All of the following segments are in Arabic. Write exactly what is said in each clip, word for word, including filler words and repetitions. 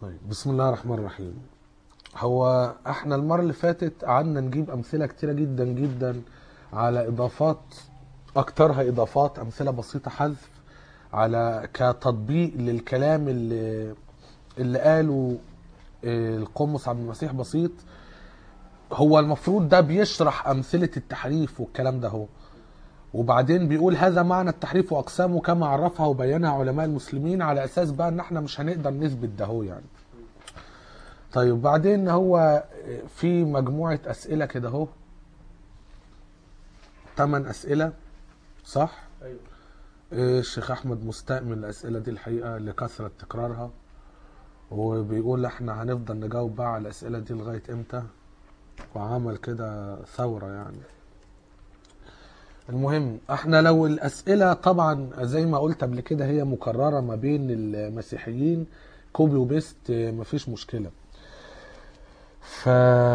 طيب، بسم الله الرحمن الرحيم. هو احنا المرة اللي فاتت قعدنا نجيب امثلة كتيرة جدا جدا على اضافات، اكترها اضافات، امثلة بسيطة حذف على كتطبيق للكلام اللي اللي قاله آه، القمص عبد المسيح بسيط. هو المفروض ده بيشرح امثلة التحريف والكلام ده، هو وبعدين بيقول هذا معنى التحريف واقسامه كما عرفها وبينها علماء المسلمين، على اساس بقى ان احنا مش هنقدر نثبت ده هو يعني. طيب بعدين هو في مجموعة أسئلة كده اهو، ثمان أسئلة صح؟ ايوه. إيه، الشيخ أحمد مستأمن الأسئلة دي الحقيقة لكثرة تكرارها، وبيقول احنا هنفضل نجاوب بقى على الأسئلة دي لغاية امتى، وعمل كده ثورة يعني. المهم احنا لو الأسئلة طبعا زي ما قلت قبل كده هي مكررة ما بين المسيحيين كوبي وبيست، مفيش مشكلة. ف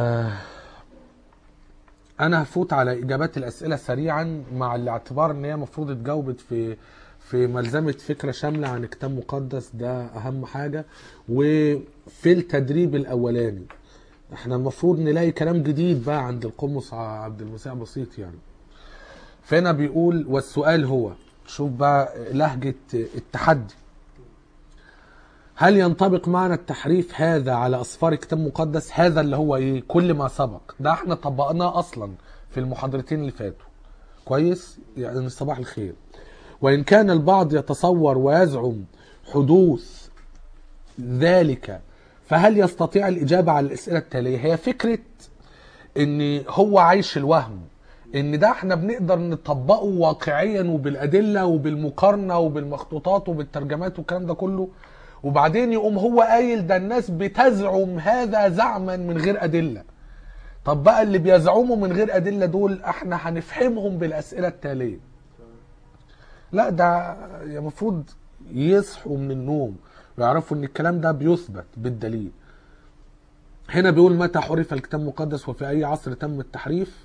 انا هفوت على اجابات الاسئله سريعا، مع الاعتبار ان هي المفروض اتجاوبت في في ملزمه فكره شامله عن كتاب مقدس، ده اهم حاجه. وفي التدريب الاولاني احنا المفروض نلاقي كلام جديد بقى عند القمص عبد المسيح بسيط يعني. فهنا بيقول والسؤال هو، شوف بقى لهجه التحدي، هل ينطبق معنى التحريف هذا على أسفار كتاب مقدس؟ هذا اللي هو ايه؟ كل ما سبق ده احنا طبقناه اصلا في المحاضرتين اللي فاتوا كويس يعني. صباح الخير. وإن كان البعض يتصور ويزعم حدوث ذلك، فهل يستطيع الإجابة على الأسئلة التالية؟ هي فكرة ان هو عايش الوهم ان ده احنا بنقدر نطبقه واقعيا وبالأدلة وبالمقارنة وبالمخطوطات وبالترجمات والكلام ده كله، وبعدين يقوم هو قايل ده الناس بتزعم هذا زعما من غير أدلة. طب بقى اللي بيزعموا من غير أدلة دول احنا هنفهمهم بالأسئلة التالية؟ لا، ده المفروض يصحوا من النوم ويعرفوا ان الكلام ده بيثبت بالدليل. هنا بيقول متى حرف الكتاب المقدس وفي اي عصر تم التحريف؟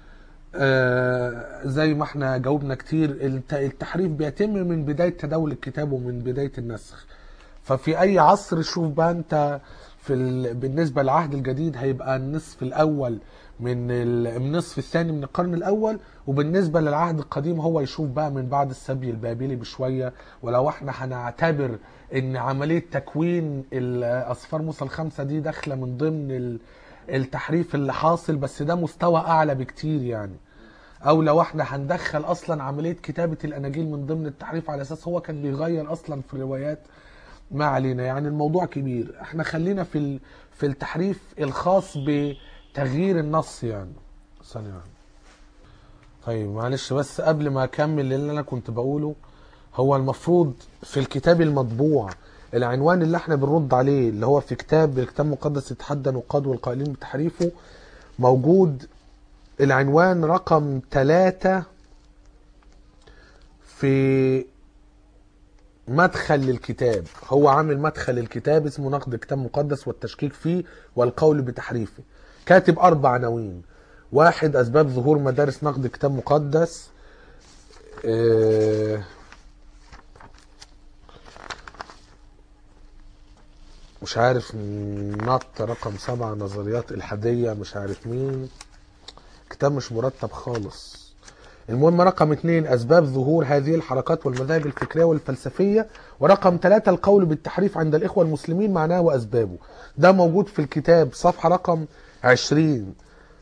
آه زي ما احنا جاوبنا كتير، التحريف بيتم من بداية تداول الكتاب ومن بداية النسخ. ففي اي عصر، شوف بقى انت في ال... بالنسبة للعهد الجديد هيبقى النصف الاول من النصف الثاني من القرن الاول، وبالنسبة للعهد القديم هو يشوف بقى من بعد السبي البابلي بشوية. ولو احنا هنعتبر ان عملية تكوين الاسفار موسى الخمسة دي داخلة من ضمن التحريف اللي حاصل، بس ده مستوى اعلى بكتير يعني. او لو احنا هندخل اصلا عملية كتابة الاناجيل من ضمن التحريف على اساس هو كان بيغير اصلا في الروايات، ما علينا يعني، الموضوع كبير. احنا خلينا في في التحريف الخاص بتغيير النص يعني. ثانية واحدة. طيب معلش بس قبل ما اكمل اللي انا كنت بقوله، هو المفروض في الكتاب المطبوع العنوان اللي احنا بنرد عليه اللي هو في كتاب الكتاب المقدس يتحدى نقاد والقائلين بتحريفه، موجود العنوان رقم ثلاثة في مدخل للكتاب. هو عامل مدخل الكتاب اسمه نقد كتاب مقدس والتشكيك فيه والقول بتحريفه، كاتب أربع عناوين. واحد، أسباب ظهور مدارس نقد كتاب مقدس. اه مش عارف، نط رقم سبعة، نظريات الحادية، مش عارف مين، كتاب مش مرتب خالص. المهم رقم اتنين، أسباب ظهور هذه الحركات والمذاهب الفكرية والفلسفية. ورقم ثلاثة، القول بالتحريف عند الإخوة المسلمين معناه وأسبابه. ده موجود في الكتاب صفحة رقم عشرين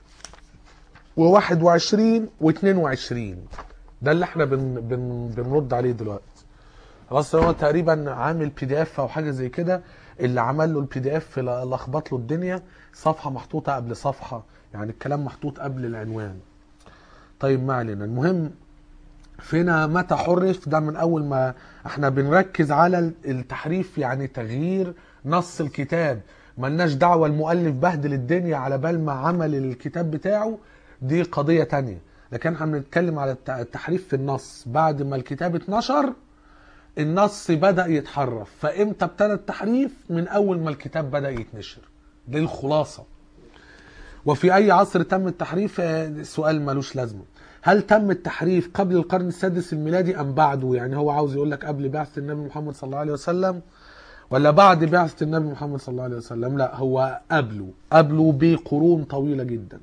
وواحد وعشرين واثنين وعشرين. ده اللي احنا بن بن بنرد عليه دلوقتي. خلاص، هو تقريبا عامل بي دي اف او حاجة زي كده، اللي عمل له البي دي اف لخبط له الدنيا، صفحة محطوطة قبل صفحة يعني، الكلام محطوط قبل العنوان. طيب ما علينا. المهم فينا متى حرف، ده من اول ما احنا بنركز على التحريف يعني تغيير نص الكتاب، ملناش دعوة المؤلف بهدل الدنيا على بال ما عمل الكتاب بتاعه، دي قضية تانية. لكن احنا بنتكلم على التحريف في النص بعد ما الكتاب اتنشر، النص بدأ يتحرف. فامتى ابتدى التحريف؟ من اول ما الكتاب بدأ يتنشر. دي الخلاصة. وفي اي عصر تم التحريف؟ سؤال ملوش لازمه. هل تم التحريف قبل القرن السادس الميلادي ام بعده؟ يعني هو عاوز يقول لك قبل بعثة النبي محمد صلى الله عليه وسلم ولا بعد بعثة النبي محمد صلى الله عليه وسلم؟ لا، هو قبله قبله بقرون طويلة جدا.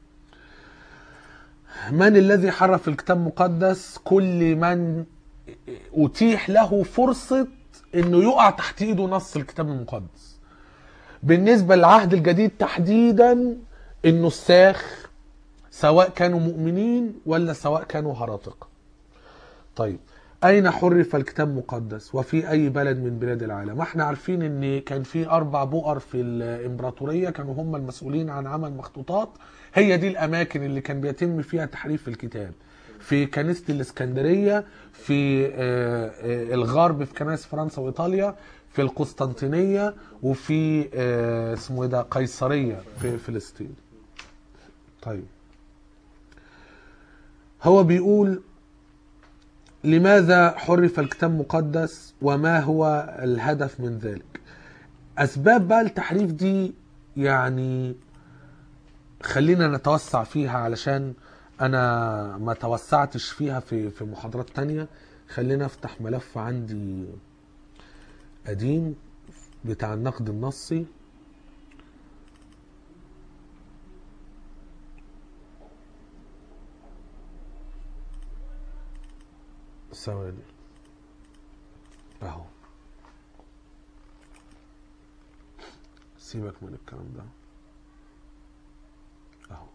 من الذي حرف الكتاب المقدس؟ كل من أتيح له فرصة انه يقع تحت ايده نص الكتاب المقدس. بالنسبة للعهد الجديد تحديدا النساخ، سواء كانوا مؤمنين ولا سواء كانوا هراطقة. طيب، اين حرف الكتاب المقدس وفي اي بلد من بلاد العالم؟ احنا عارفين ان كان في اربع بؤر في الامبراطورية كانوا هم المسؤولين عن عمل مخطوطات، هي دي الاماكن اللي كان بيتم فيها تحريف الكتاب. في كنيسة الاسكندرية، في الغرب في كنائس فرنسا وايطاليا، في القسطنطينية، وفي اسمه ايه ده قيصرية في فلسطين. طيب، هو بيقول لماذا حرف الكتاب المقدس وما هو الهدف من ذلك؟ اسباب بقى التحريف دي يعني خلينا نتوسع فيها علشان انا ما توسعتش فيها في في محاضرات تانية. خلينا افتح ملف عندي قديم بتاع النقد النصي. ثواني اهو، سيبك من الكلام ده اهو.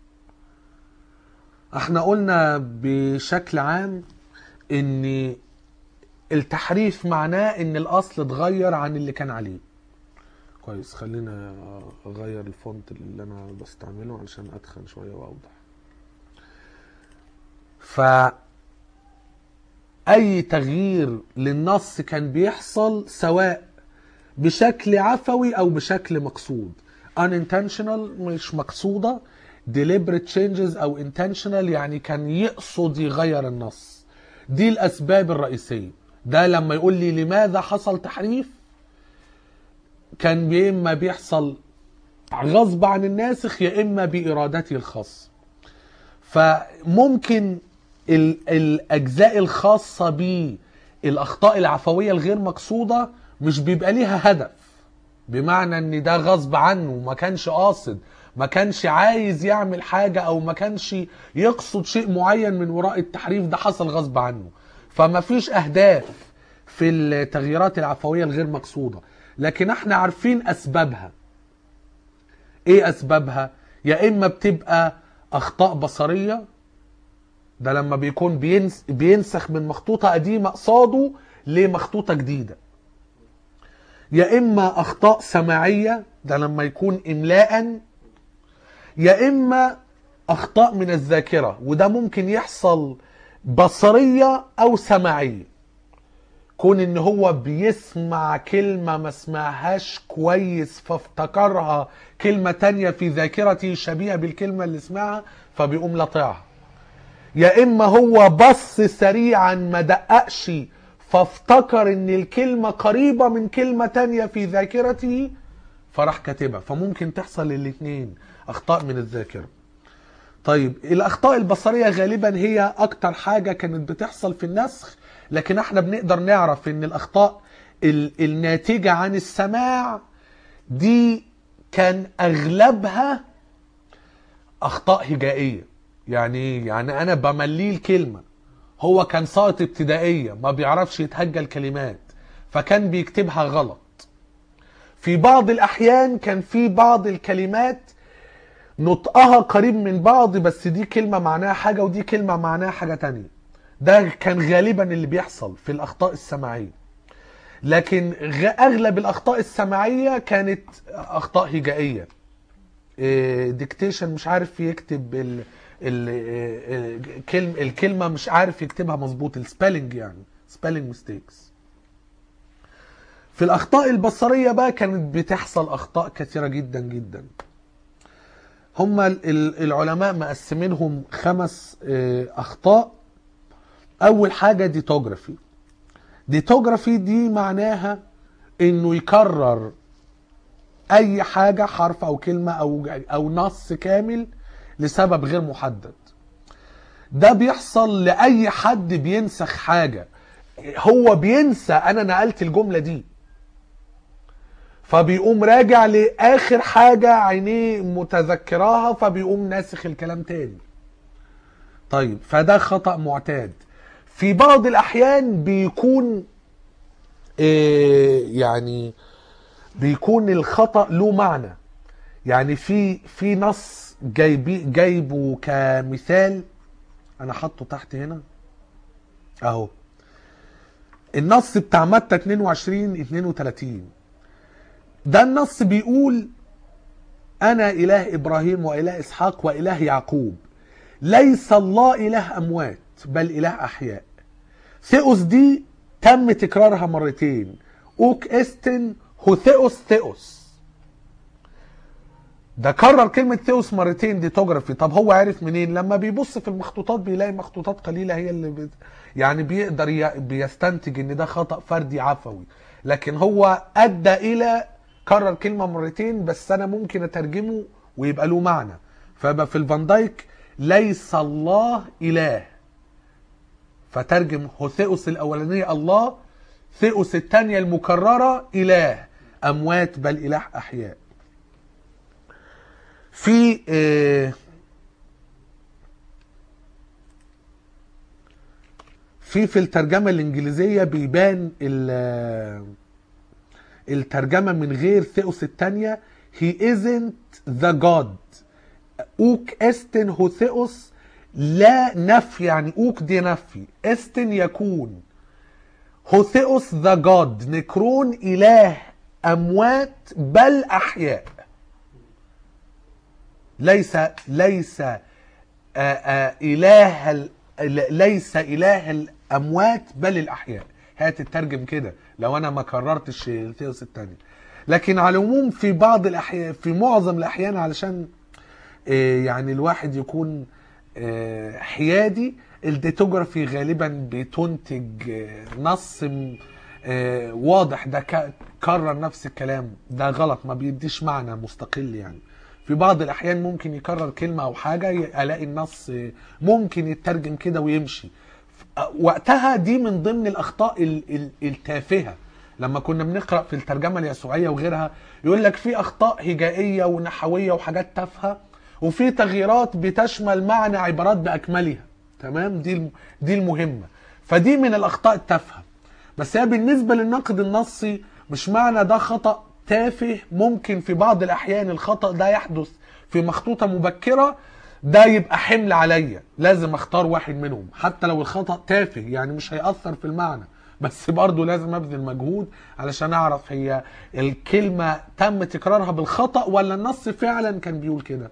احنا قلنا بشكل عام ان التحريف معناه ان الاصل اتغير عن اللي كان عليه. كويس، خلينا اغير الفونت اللي انا بستعمله علشان ادخل شوية واوضح. ف اي تغيير للنص كان بيحصل سواء بشكل عفوي او بشكل مقصود. unintentional مش مقصودة، deliberate changes او intentional يعني كان يقصد يغير النص. دي الاسباب الرئيسية. ده لما يقول لي لماذا حصل تحريف، كان يا اما بيحصل غصب عن الناسخ يا اما بارادته الخاصة. فممكن الاجزاء الخاصة بالاخطاء العفوية الغير مقصودة مش بيبقى ليها هدف، بمعنى ان ده غصب عنه، ما كانش قاصد، ما كانش عايز يعمل حاجة او ما كانش يقصد شيء معين من وراء التحريف، ده حصل غصب عنه. فما فيش اهداف في التغييرات العفوية الغير مقصودة، لكن احنا عارفين اسبابها. ايه اسبابها؟ يا اما بتبقى اخطاء بصرية، ده لما بيكون بينس بينسخ من مخطوطة قديمة قصاده لمخطوطة جديدة. يا اما اخطاء سماعية، ده لما يكون املاء. يا اما اخطاء من الذاكرة، وده ممكن يحصل بصرية او سماعية. كون ان هو بيسمع كلمة ما سمعهاش كويس فافتكرها كلمة تانية في ذاكرته شبيهة بالكلمة اللي سمعها فبيقوم لطعها. يا اما هو بص سريعا ما دققش فافتكر ان الكلمة قريبة من كلمة تانية في ذاكرته فراح كاتبها. فممكن تحصل الاثنين، اخطاء من الذاكرة. طيب، الاخطاء البصرية غالبا هي اكتر حاجة كانت بتحصل في النسخ، لكن احنا بنقدر نعرف ان الاخطاء الناتجة عن السماع دي كان اغلبها اخطاء هجائية. يعني ايه؟ يعني انا بمليه الكلمة، هو كان ساقط ابتدائية ما بيعرفش يتهجى الكلمات فكان بيكتبها غلط. في بعض الاحيان كان في بعض الكلمات نطقها قريب من بعض، بس دي كلمة معناها حاجة ودي كلمة معناها حاجة تانية. ده كان غالبا اللي بيحصل في الاخطاء السماعية. لكن اغلب الاخطاء السماعية كانت اخطاء هجائية. ديكتيشن مش عارف يكتب ال ال الكلمة مش عارف يكتبها مظبوط، السبيلنج يعني سبيلنج ميستيكس. في الاخطاء البصرية بقى كانت بتحصل اخطاء كثيرة جدا جدا. هم العلماء مقسمينهم خمس اخطاء. اول حاجة ديتوجرافي. ديتوجرافي دي معناها انه يكرر اي حاجة، حرف او كلمة او او نص كامل لسبب غير محدد. ده بيحصل لاي حد بينسخ حاجة، هو بينسى انا نقلت الجملة دي فبيقوم راجع لاخر حاجة عينيه متذكراها فبيقوم ناسخ الكلام تاني. طيب فده خطأ معتاد. في بعض الاحيان بيكون إيه يعني بيكون الخطأ له معنى. يعني في في نص جايبي جايبه كمثال، انا حاطه تحت هنا اهو، النص بتاع متى اتنين وعشرين اتنين وتلاتين. ده النص بيقول انا اله ابراهيم واله اسحاق واله يعقوب، ليس الله اله اموات بل اله احياء. ثيوس دي تم تكرارها مرتين، اوك استن هوثيوس ثيوس. ده كرر كلمة ثيوس مرتين، دي توجرافي. طب هو عارف منين؟ لما بيبص في المخطوطات بيلاقي مخطوطات قليلة هي اللي بي... يعني بيقدر ي... بيستنتج ان ده خطأ فردي عفوي. لكن هو ادى الى كرر كلمة مرتين، بس انا ممكن اترجمه ويبقى له معنى. فيبقى في الفان دايك ليس الله اله، فترجم هوثيوس الاولانية الله، ثيوس الثانية المكررة اله اموات بل اله احياء. في في في الترجمة الإنجليزية بيبان الترجمة من غير ثيوس الثانية he isn't the god. اوك استن هوثيوس لا نفي، يعني اوك دي نفي، استن يكون، هوثيوس the god نكرون إله أموات بل أحياء. ليس ليس آآ آآ إله ليس إله الأموات بل الأحياء. هتترجم كده لو أنا ما كررتش ثيوس الثاني. لكن على العموم في بعض الأحيان، في معظم الأحيان، علشان يعني الواحد يكون حيادي، الديتوجرافي غالبا بتنتج نص واضح ده كرر نفس الكلام. ده غلط، ما بيديش معنى مستقل. يعني في بعض الأحيان ممكن يكرر كلمة أو حاجة ألاقي النص ممكن يترجم كده ويمشي. وقتها دي من ضمن الأخطاء التافهة. لما كنا بنقرأ في الترجمة اليسوعية وغيرها يقول لك في أخطاء هجائية ونحوية وحاجات تافهة، وفي تغييرات بتشمل معنى عبارات بأكملها. تمام؟ دي دي المهمة. فدي من الأخطاء التافهة. بس هي بالنسبة للنقد النصي مش معنى ده خطأ تافه. ممكن في بعض الأحيان الخطأ ده يحدث في مخطوطة مبكرة، ده يبقى حمل عليا، لازم اختار واحد منهم حتى لو الخطأ تافه، يعني مش هيأثر في المعنى، بس برضه لازم ابذل مجهود علشان اعرف هي الكلمة تم تكرارها بالخطأ ولا النص فعلا كان بيقول كده.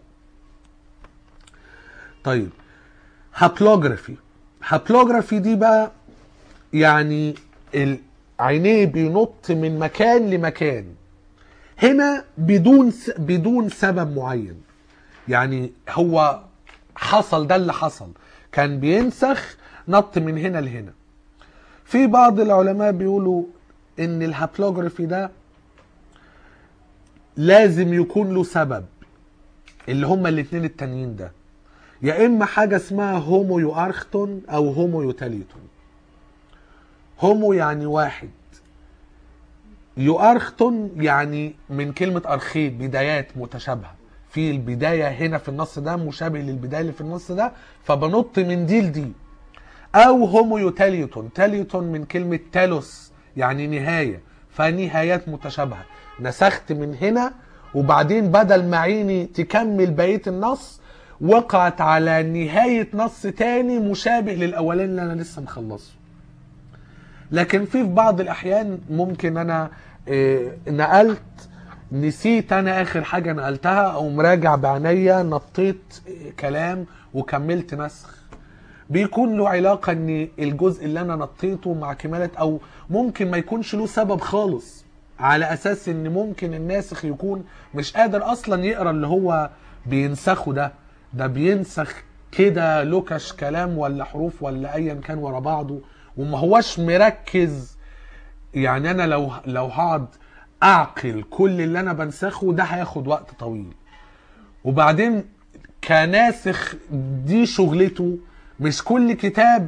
طيب هابلوجرافي. هابلوجرافي دي بقى يعني عينيه بينط من مكان لمكان، هنا بدون بدون سبب معين. يعني هو حصل ده اللي حصل، كان بينسخ نط من هنا لهنا. في بعض العلماء بيقولوا ان الهابلوجرافي ده لازم يكون له سبب، اللي هما الاثنين التانيين ده، يا اما حاجة اسمها هومو يوارختون او هومو يوتاليتون. هومو يعني واحد، يوارختون يعني من كلمة ارخيد بدايات متشابهة، في البداية هنا في النص ده مشابه للبداية اللي في النص ده، فبنط من دي لدي. او هومو يوتاليتون، تاليتون من كلمة تالوس يعني نهاية، فنهايات متشابهة، نسخت من هنا وبعدين بدل ما عيني تكمل بقية النص وقعت على نهاية نص تاني مشابه للأولين اللي أنا لسه مخلصه. لكن في بعض الأحيان ممكن أنا إيه نقلت نسيت أنا آخر حاجة نقلتها أو مراجع بعناية نطيت كلام وكملت نسخ، بيكون له علاقة ان الجزء اللي انا نطيته مع كمالة، او ممكن ما يكونش له سبب خالص، على اساس ان ممكن الناسخ يكون مش قادر اصلا يقرأ اللي هو بينسخه ده ده بينسخ كده لوكش كلام ولا حروف ولا ايا كان ورا بعضه وما هوش مركز. يعني انا لو لو هقعد اعقل كل اللي انا بنسخه ده هياخد وقت طويل، وبعدين كناسخ دي شغلته، مش كل كتاب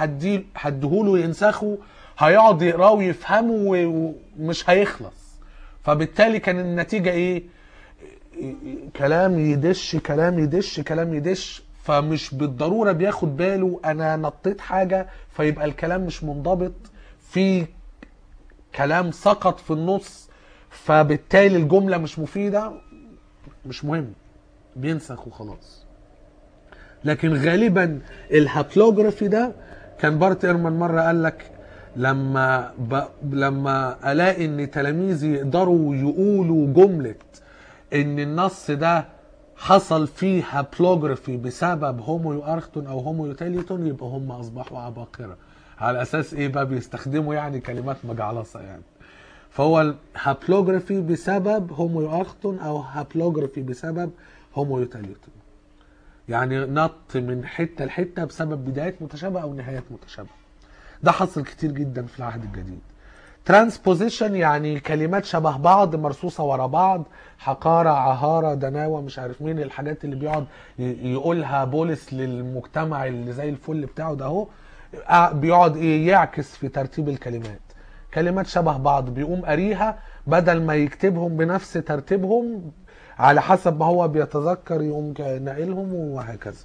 هديهوله ينسخه هيقعد يقراه ويفهمه ومش هيخلص. فبالتالي كان النتيجة ايه؟ كلام يدش كلام يدش كلام يدش، فمش بالضرورة بياخد باله انا نطيت حاجة فيبقى الكلام مش منضبط، في كلام سقط في النص فبالتالي الجملة مش مفيدة، مش مهم، بينسخ وخلاص. لكن غالبا الهابلوجرافي ده كان بارت ايرمان مرة قال لك لما ب... لما الاقي ان تلاميذي يقدروا يقولوا جملة ان النص ده حصل فيه هابلوجرافي بسبب هومو ارختون او هومو تاليتون، يبقى هم اصبحوا عباقرة. على اساس ايه بقى؟ بيستخدموا يعني كلمات مجعلصة يعني. فهو الهابلوجرافي بسبب هومو ارختون او هابلوجرافي بسبب هومو تاليتون، يعني نط من حتة لحتة بسبب بدايات متشابهة او نهايات متشابهة. ده حصل كتير جدا في العهد الجديد. ترانسبوزيشن يعني كلمات شبه بعض مرصوصة ورا بعض، حقارة، عهارة، دناوة، مش عارف مين، الحاجات اللي بيقعد يقولها بولس للمجتمع اللي زي الفل بتاعه ده اهو، بيقعد ايه يعكس في ترتيب الكلمات. كلمات شبه بعض بيقوم قاريها بدل ما يكتبهم بنفس ترتيبهم على حسب ما هو بيتذكر يقوم ناقلهم وهكذا.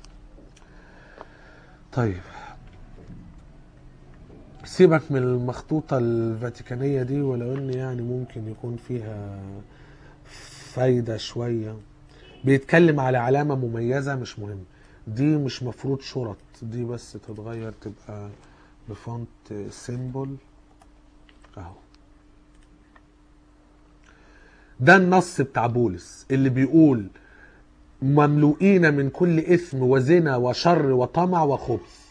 طيب سيبك من المخطوطة الفاتيكانية دي، ولو ان يعني ممكن يكون فيها فايدة شوية. بيتكلم على علامة مميزة مش مهم، دي مش مفروض شرط، دي بس تتغير تبقى بفونت سيمبل اهو. ده النص بتاع بولس اللي بيقول مملوئين من كل اثم وزنا وشر وطمع وخبث.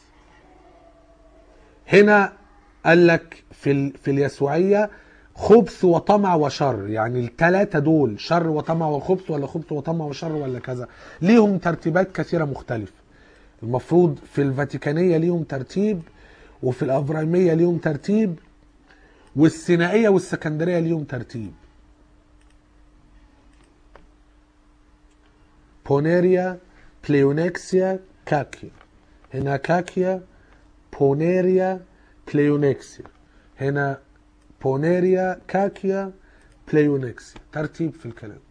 هنا قال لك في في اليسوعية خبث وطمع وشر، يعني الثلاثة دول شر وطمع وخبث، ولا خبث وطمع وشر، ولا كذا، ليهم ترتيبات كثيرة مختلفة. المفروض في الفاتيكانية ليهم ترتيب، وفي الأفرايمية ليهم ترتيب، والسينائية والسكندرية ليهم ترتيب. بونيريا، بليونكسيا، كاكيا. هنا كاكيا، بونيريا، بليونكسيا. هنا بونيريا، كاكيا، بليونكسيا. ترتيب في الكلام.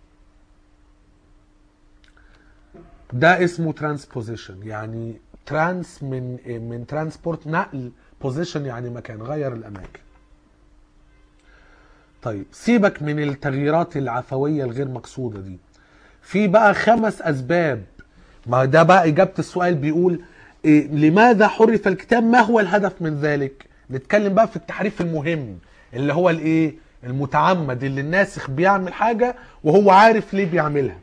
ده اسمه ترانسبوزيشن، يعني ترانس من من ترانسبورت نقل، بوزيشن يعني مكان، غير الاماكن. طيب سيبك من التغييرات العفوية الغير مقصودة دي، في بقى خمس اسباب. ما ده بقى اجابة السؤال، بيقول إيه لماذا حرف الكتاب؟ ما هو الهدف من ذلك؟ نتكلم بقى في التحريف المهم اللي هو الايه المتعمد، اللي الناسخ بيعمل حاجة وهو عارف ليه بيعملها.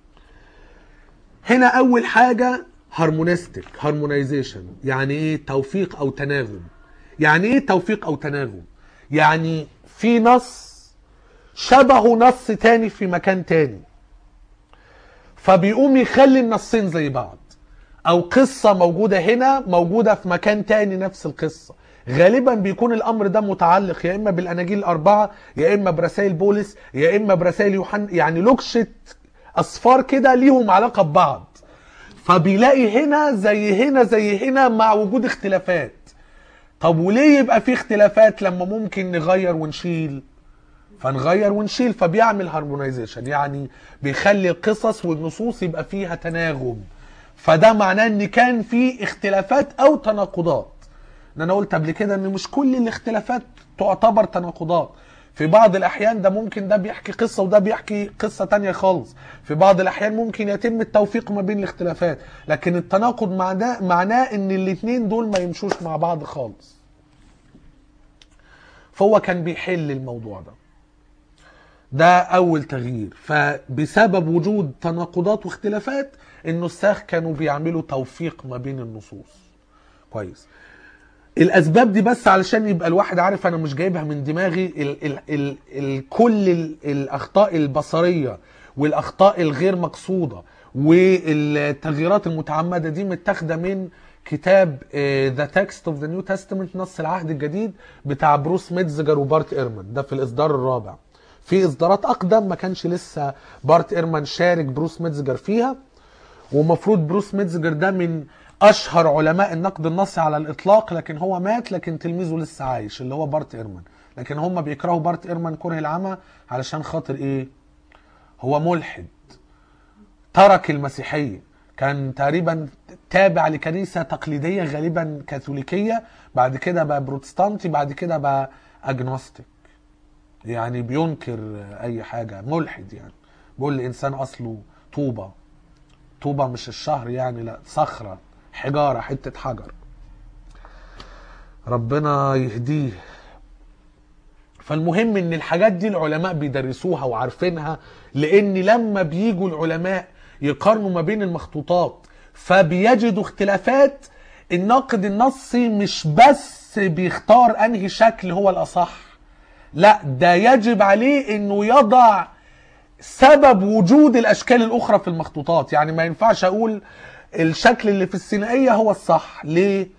هنا اول حاجة هارمونيستيك، هارمونيزيشن، يعني ايه؟ توفيق او تناغم. يعني ايه توفيق او تناغم؟ يعني في نص شبهه نص تاني في مكان تاني، فبيقوم يخلي النصين زي بعض، او قصة موجودة هنا موجودة في مكان تاني نفس القصة. غالبا بيكون الامر ده متعلق يا اما بالاناجيل الاربعة، يا اما برسائل بولس، يا اما برسائل يوحنا، يعني لوكشة اصفار كده ليهم علاقة ببعض. فبيلاقي هنا زي هنا زي هنا مع وجود اختلافات. طب وليه يبقى في اختلافات لما ممكن نغير ونشيل؟ فنغير ونشيل، فبيعمل هارمونيزيشن، يعني بيخلي القصص والنصوص يبقى فيها تناغم. فده معناه ان كان في اختلافات او تناقضات. ان انا قلت قبل كده ان مش كل الاختلافات تعتبر تناقضات. في بعض الاحيان ده ممكن ده بيحكي قصة وده بيحكي قصة تانية خالص. في بعض الاحيان ممكن يتم التوفيق ما بين الاختلافات، لكن التناقض معناه معناه ان الاتنين دول ما يمشوش مع بعض خالص. فهو كان بيحل الموضوع ده. ده اول تغيير. فبسبب وجود تناقضات واختلافات النساخ كانوا بيعملوا توفيق ما بين النصوص. كويس. الاسباب دي بس علشان يبقى الواحد عارف انا مش جايبها من دماغي. ال ال ال ال كل ال الاخطاء البصرية والاخطاء الغير مقصودة والتغييرات المتعمدة دي متاخده من كتاب The Text of the New Testament، نص العهد الجديد، بتاع بروس ميتزجر وبارت ايرمان. ده في الاصدار الرابع. في اصدارات اقدم ما كانش لسه بارت ايرمان شارك بروس ميتزجر فيها، ومفروض بروس ميتزجر ده من اشهر علماء النقد النصي على الاطلاق، لكن هو مات، لكن تلميذه لسه عايش اللي هو بارت ايرمان. لكن هم بيكرهوا بارت ايرمان كره العمى علشان خاطر ايه؟ هو ملحد، ترك المسيحيه، كان تقريبا تابع لكنيسه تقليديه غالبا كاثوليكيه، بعد كده بقى بروتستانتي، بعد كده بقى اجنوستيك، يعني بينكر اي حاجه، ملحد يعني. بيقول الانسان اصله طوبه، طوبه مش الشهر يعني، لا صخره، حجاره، حته حجر. ربنا يهديه. فالمهم ان الحاجات دي العلماء بيدرسوها وعارفينها، لان لما بيجوا العلماء يقارنوا ما بين المخطوطات فبيجدوا اختلافات، الناقد النصي مش بس بيختار انهي شكل هو الاصح، لا ده يجب عليه انه يضع سبب وجود الاشكال الاخرى في المخطوطات. يعني ما ينفعش اقول الشكل اللي في السينائية هو الصح. ليه؟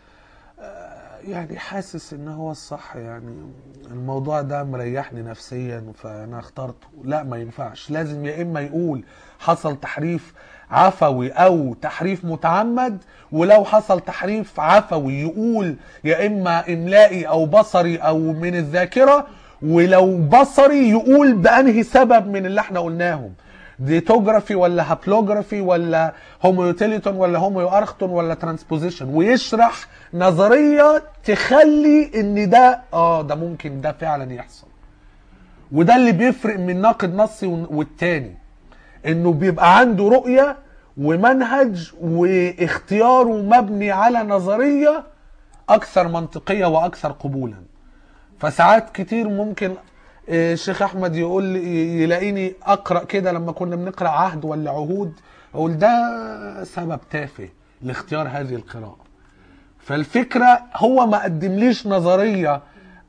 يعني حاسس ان هو الصح، يعني الموضوع ده مريحني نفسيا فانا اخترته. لا ما ينفعش، لازم يا اما يقول حصل تحريف عفوي او تحريف متعمد، ولو حصل تحريف عفوي يقول يا اما املائي او بصري او من الذاكرة، ولو بصري يقول بانهي سبب من اللي احنا قلناهم، ديتوجرافي ولا هابلوجرافي ولا هوميوتيليتون ولا هوميو ارختون ولا ترانسبوزيشن، ويشرح نظريه تخلي ان ده اه ده ممكن ده فعلا يحصل. وده اللي بيفرق من ناقد نصي والتاني، انه بيبقى عنده رؤيه ومنهج واختياره مبني على نظريه اكثر منطقيه واكثر قبولا. فساعات كتير ممكن الشيخ احمد يقول لي، يلاقيني اقرا كده لما كنا بنقرا عهد ولا عهود، اقول ده سبب تافه لاختيار هذه القراءه. فالفكره هو ما قدمليش نظريه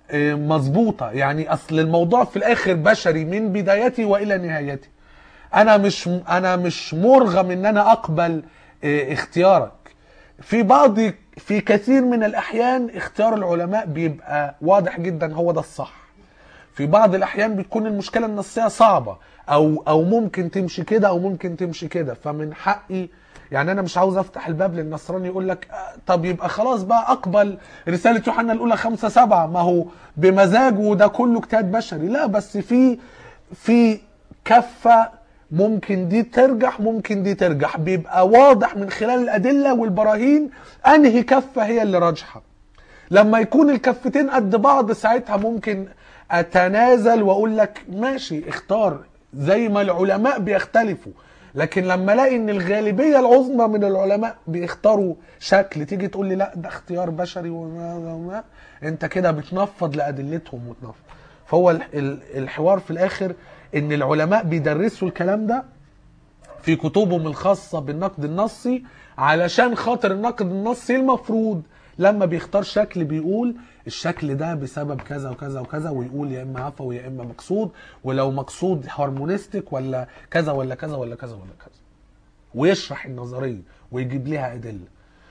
مظبوطه، يعني اصل الموضوع في الاخر بشري من بدايته والى نهايته. انا مش انا مش مرغم ان انا اقبل اختيارك. في بعض في كثير من الاحيان اختيار العلماء بيبقى واضح جدا هو ده الصح. في بعض الاحيان بتكون المشكله النصيه صعبه، او او ممكن تمشي كده او ممكن تمشي كده، فمن حقي يعني انا مش عاوز افتح الباب للنصراني يقول لك طب يبقى خلاص بقى اقبل رساله يوحنا الاولى خمسة سبعة، ما هو بمزاجه وده كله اجتهاد بشري. لا بس في في كفه ممكن دي ترجح ممكن دي ترجح، بيبقى واضح من خلال الادله والبراهين انهي كفه هي اللي راجحه. لما يكون الكفتين قد بعض ساعتها ممكن اتنازل واقول لك ماشي اختار زي ما العلماء بيختلفوا. لكن لما الاقي ان الغالبيه العظمى من العلماء بيختاروا شكل، تيجي تقول لي لا ده اختيار بشري وما وما انت كده بتنفض لادلتهم وتنفض. فهو الحوار في الاخر ان العلماء بيدرسوا الكلام ده في كتبهم الخاصه بالنقد النصي، علشان خاطر النقد النصي المفروض لما بيختار شكل بيقول الشكل ده بسبب كذا وكذا وكذا، ويقول يا اما عفوي يا اما مقصود، ولو مقصود هارمونيستيك ولا كذا ولا كذا ولا كذا ولا كذا، ويشرح النظريه ويجيب لها ادله.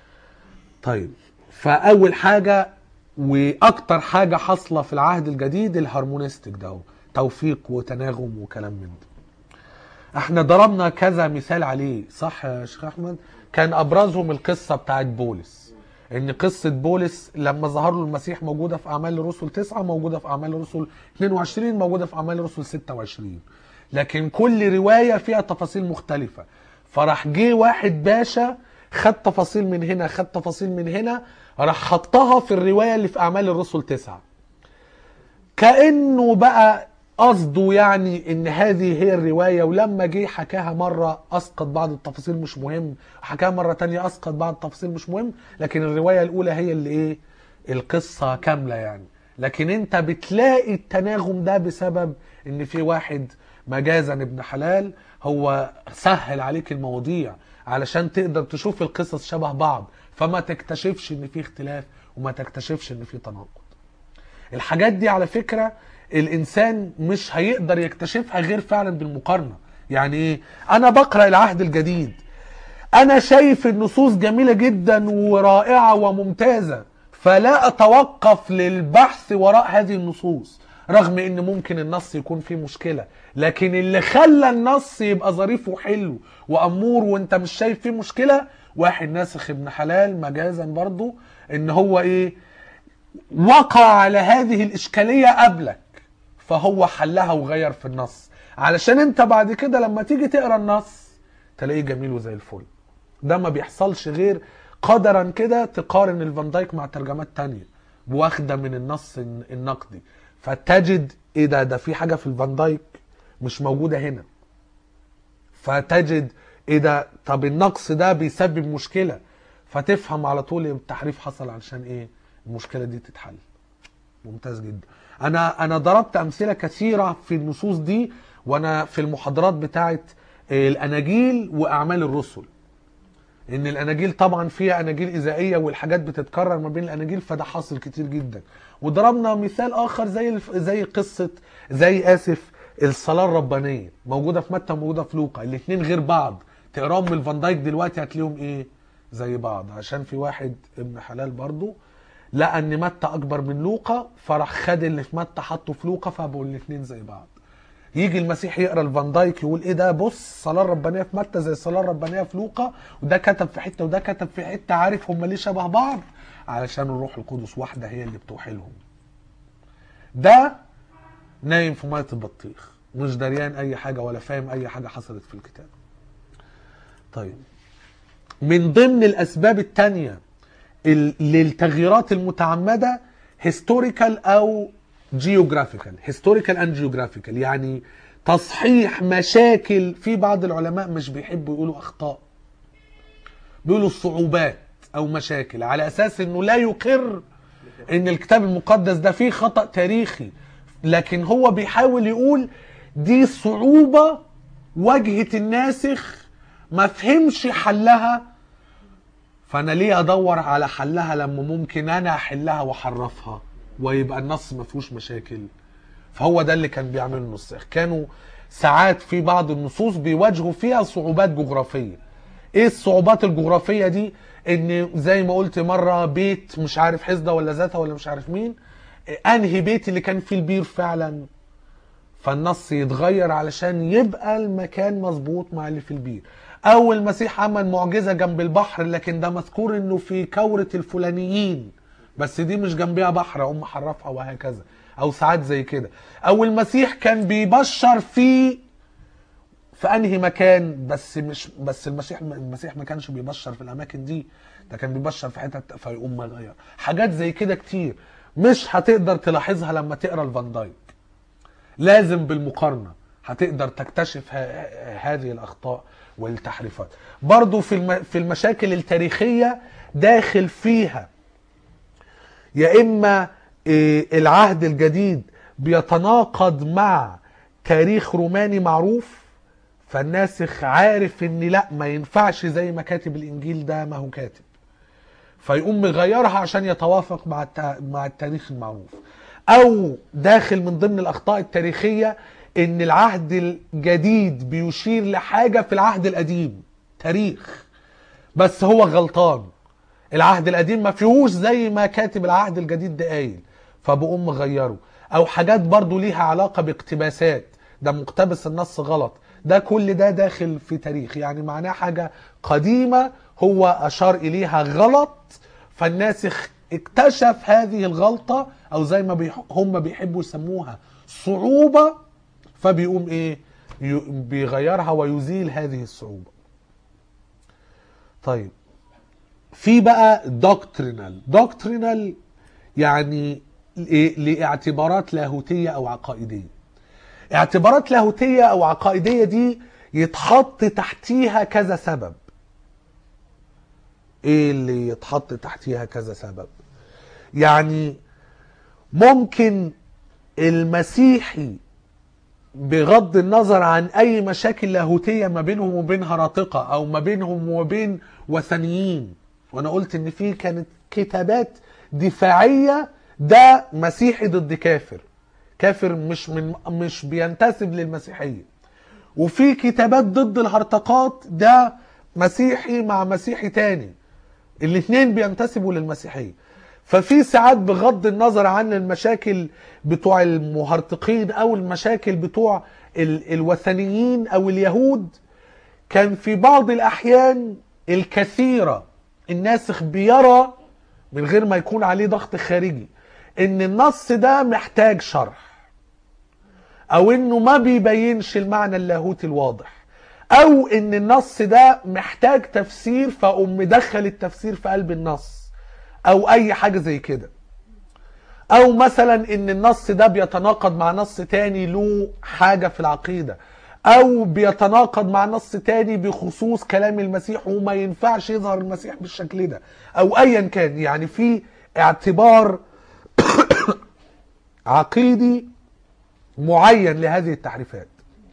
طيب فاول حاجه واكتر حاجه حاصله في العهد الجديد الهارمونيستيك ده، توفيق وتناغم وكلام من ده. احنا ضربنا كذا مثال عليه صح يا شيخ احمد؟ كان ابرزهم القصه بتاعت بولس، ان قصة بولس لما ظهر له المسيح موجودة في اعمال الرسل تسعة، موجودة في اعمال الرسل اثنين وعشرين، موجودة في اعمال الرسل ستة وعشرين، لكن كل رواية فيها تفاصيل مختلفة. فراح جه واحد باشا خد تفاصيل من هنا خد تفاصيل من هنا، راح حطها في الرواية اللي في اعمال الرسل تسعة، كأنه بقى قصده يعني ان هذه هي الرواية. ولما جه حكاها مرة اسقط بعض التفاصيل مش مهم، حكاها مرة تانية اسقط بعض التفاصيل مش مهم، لكن الرواية الاولى هي اللي ايه القصة كاملة يعني. لكن انت بتلاقي التناغم ده بسبب ان في واحد مجازا ابن حلال هو سهل عليك المواضيع علشان تقدر تشوف القصص شبه بعض، فما تكتشفش ان في اختلاف وما تكتشفش ان في تناقض. الحاجات دي على فكرة الانسان مش هيقدر يكتشفها غير فعلا بالمقارنة. يعني ايه؟ انا بقرأ العهد الجديد، انا شايف النصوص جميلة جدا ورائعة وممتازة، فلا اتوقف للبحث وراء هذه النصوص رغم ان ممكن النص يكون فيه مشكلة، لكن اللي خلى النص يبقى ظريف وحلو وامور وانت مش شايف فيه مشكلة واحد ناسخ ابن حلال مجازا برضو، ان هو ايه وقع على هذه الإشكالية قبلك، فهو حلها وغير في النص علشان انت بعد كده لما تيجي تقرا النص تلاقيه جميل وزي الفل. ده ما بيحصلش غير قدرا كده تقارن الفان دايك مع ترجمات تانية واخده من النص النقدي، فتجد ايه ده ده في حاجه في الفان دايك مش موجوده هنا، فتجد ايه ده طب النقص ده بيسبب مشكله، فتفهم على طول التحريف حصل علشان ايه المشكله دي تتحل. ممتاز جدا. انا انا ضربت امثله كثيره في النصوص دي وانا في المحاضرات بتاعه الاناجيل واعمال الرسل، ان الاناجيل طبعا فيها اناجيل اذائيه والحاجات بتتكرر ما بين الاناجيل، فده حاصل كتير جدا. وضربنا مثال اخر زي زي قصه زي اسف الصلاه الربانيه، موجوده في متى وموجوده في لوقا، الاثنين غير بعض، تقراهم من الفان دايك دلوقتي هتلاقيهم ايه زي بعض، عشان في واحد ابن حلال برضو لقى ان متى اكبر من لوقا فراح خد اللي في متى حطه في لوقا فبقوا الاثنين زي بعض. يجي المسيح يقرا الفان دايك يقول ايه ده بص الصلاه الربانيه في متى زي الصلاه الربانيه في لوقا، وده كتب في حته وده كتب في حته، عارف هم ليه شبه بعض؟ علشان الروح القدس واحده هي اللي بتوحي لهم. ده نايم في ميه البطيخ مش دريان اي حاجه ولا فاهم اي حاجه حصلت في الكتاب. طيب من ضمن الاسباب الثانيه للتغييرات المتعمده هيستوريكال او جيوغرافيكال، هيستوريكال اند جيوغرافيكال، يعني تصحيح مشاكل. في بعض العلماء مش بيحبوا يقولوا اخطاء، بيقولوا صعوبات او مشاكل، على اساس انه لا يقر ان الكتاب المقدس ده فيه خطأ تاريخي، لكن هو بيحاول يقول دي صعوبة واجهت الناسخ ما فهمش حلها، فانا ليه ادور على حلها لما ممكن انا احلها واحرفها ويبقى النص ما فيهوش مشاكل. فهو ده اللي كان بيعمله النساخ، كانوا ساعات في بعض النصوص بيواجهوا فيها صعوبات جغرافية. ايه الصعوبات الجغرافية دي؟ ان زي ما قلت مرة بيت مش عارف حزدة ولا ذاتها ولا مش عارف مين، انهي بيت اللي كان فيه البير فعلا، فالنص يتغير علشان يبقى المكان مظبوط مع اللي في البير. او المسيح عمل معجزة جنب البحر لكن ده مذكور انه في كورة الفلانيين بس دي مش جنبها بحر اقوم محرفها وهكذا، او ساعات زي كده. او المسيح كان بيبشر في في انهي مكان، بس مش بس المسيح المسيح ما كانش بيبشر في الاماكن دي، ده كان بيبشر في حتت فيقوم مغير. حاجات زي كده كتير مش هتقدر تلاحظها لما تقرا الفان دايك، لازم بالمقارنه هتقدر تكتشف هذه الاخطاء والتحريفات. برضو في في المشاكل التاريخيه داخل فيها يا اما العهد الجديد بيتناقض مع تاريخ روماني معروف، فالناسخ عارف ان لا ما ينفعش زي ما كاتب الانجيل ده ما هو كاتب، فيقوم مغيرها عشان يتوافق مع مع التاريخ المعروف. او داخل من ضمن الاخطاء التاريخيه ان العهد الجديد بيشير لحاجه في العهد القديم تاريخ بس هو غلطان، العهد القديم ما فيهوش زي ما كاتب العهد الجديد ده قايل، فبقوم مغيره. او حاجات برضو ليها علاقه باقتباسات، ده مقتبس النص غلط، ده كل ده داخل في تاريخ، يعني معناه حاجه قديمه هو اشار اليها غلط، فالناسخ اكتشف هذه الغلطه او زي ما بيح... هم بيحبوا يسموها صعوبه، فبيقوم ايه ي... بيغيرها ويزيل هذه الصعوبه. طيب في بقى دوكترينال، دوكترينال يعني لاعتبارات لاهوتيه او عقائديه. اعتبارات لاهوتيه او عقائديه دي يتحط تحتيها كذا سبب. ايه اللي يتحط تحتيها كذا سبب؟ يعني ممكن المسيحي بغض النظر عن اي مشاكل لاهوتيه ما بينهم وبين هراطقه او ما بينهم وبين وثنيين، وانا قلت ان في كانت كتابات دفاعيه، ده مسيحي ضد كافر، كافر مش من مش بينتسب للمسيحيه، وفي كتابات ضد الهرطقات، ده مسيحي مع مسيحي تاني، الاثنين بينتسبوا للمسيحيه. ففي ساعات بغض النظر عن المشاكل بتوع المهرطقين او المشاكل بتوع الوثنيين او اليهود، كان في بعض الاحيان الكثيره الناسخ بيرى من غير ما يكون عليه ضغط خارجي ان النص ده محتاج شرح، او انه ما بيبينش المعنى اللاهوتي الواضح، او ان النص ده محتاج تفسير فاقوم مدخل التفسير في قلب النص، او اي حاجة زي كده. او مثلا ان النص ده بيتناقض مع نص تاني له حاجة في العقيدة، او بيتناقض مع نص تاني بخصوص كلام المسيح وما ينفعش يظهر المسيح بالشكل ده، او ايا كان. يعني في اعتبار عقيدي معين لهذه التحريفات.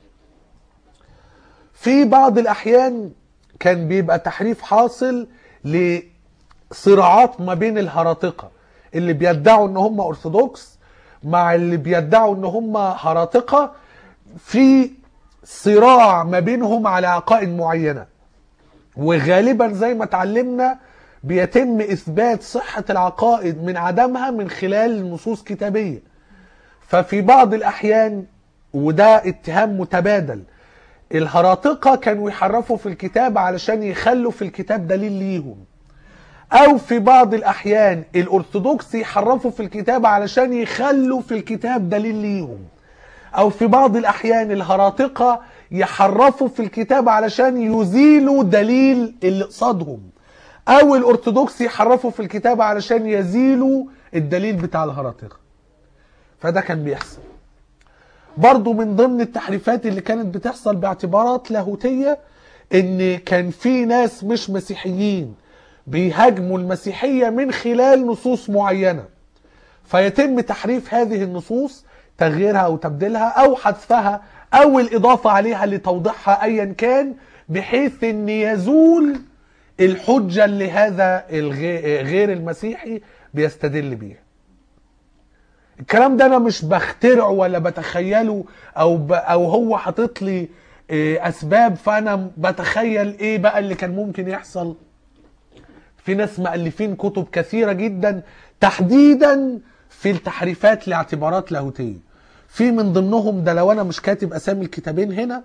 في بعض الاحيان كان بيبقى تحريف حاصل لصراعات ما بين الهراطقة اللي بيدعوا ان هم ارثوذكس مع اللي بيدعوا ان هم هراطقة، في صراع ما بينهم على عقائد معينة، وغالبا زي ما اتعلمنا بيتم اثبات صحة العقائد من عدمها من خلال نصوص كتابية. ففي بعض الاحيان، وده اتهام متبادل، الهراطقة كانوا يحرفوا في الكتاب علشان يخلوا في الكتاب دليل ليهم، او في بعض الاحيان الارثوذكس يحرفوا في الكتاب علشان يخلوا في الكتاب دليل ليهم، او في بعض الاحيان الهراطقة يحرفوا في الكتاب علشان يزيلوا دليل اللي قصادهم، او الارثوذكس يحرفوا في الكتاب علشان يزيلوا الدليل بتاع الهراطقة. فده كان بيحصل برضو. من ضمن التحريفات اللي كانت بتحصل باعتبارات لاهوتية ان كان في ناس مش مسيحيين بيهاجموا المسيحية من خلال نصوص معينة، فيتم تحريف هذه النصوص، تغييرها او تبديلها او حذفها او الاضافة عليها لتوضيحها ايا كان، بحيث ان يزول الحجة اللي هذا غير المسيحي بيستدل بيها. الكلام ده انا مش بخترعه ولا بتخيله، او ب... او هو حاطط لي اسباب فانا بتخيل ايه بقى اللي كان ممكن يحصل. في ناس مؤلفين كتب كثيرة جدا تحديدا في التحريفات لاعتبارات لاهوتية. في من ضمنهم ده، لو انا مش كاتب اسامي الكتابين هنا،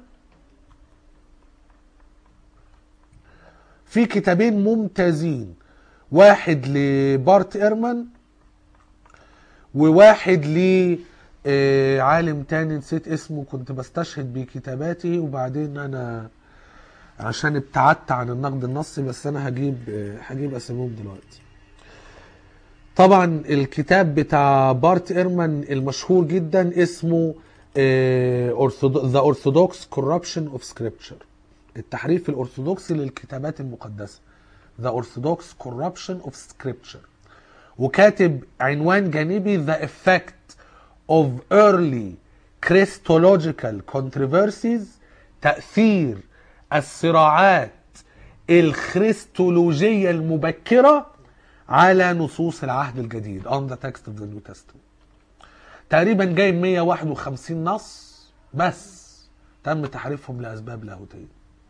في كتابين ممتازين، واحد لبارت إيرمان وواحد لعالم تاني نسيت اسمه، كنت بستشهد بكتاباته وبعدين انا عشان ابتعدت عن النقد النصي، بس انا هجيب هجيب اساميهم دلوقتي. طبعا الكتاب بتاع بارت إيرمان المشهور جدا اسمه The Orthodox Corruption of Scripture، التحريف الأرثوذكسي للكتابات المقدسة، The Orthodox Corruption of Scripture. وكاتب عنوان جانبي The Effect of Early Christological Controversies، تأثير الصراعات الخريستولوجية المبكرة على نصوص العهد الجديد on the text of the New Testament. تقريبا جايب مية وواحد وخمسين نص بس تم تحريفهم لأسباب لاهوتية.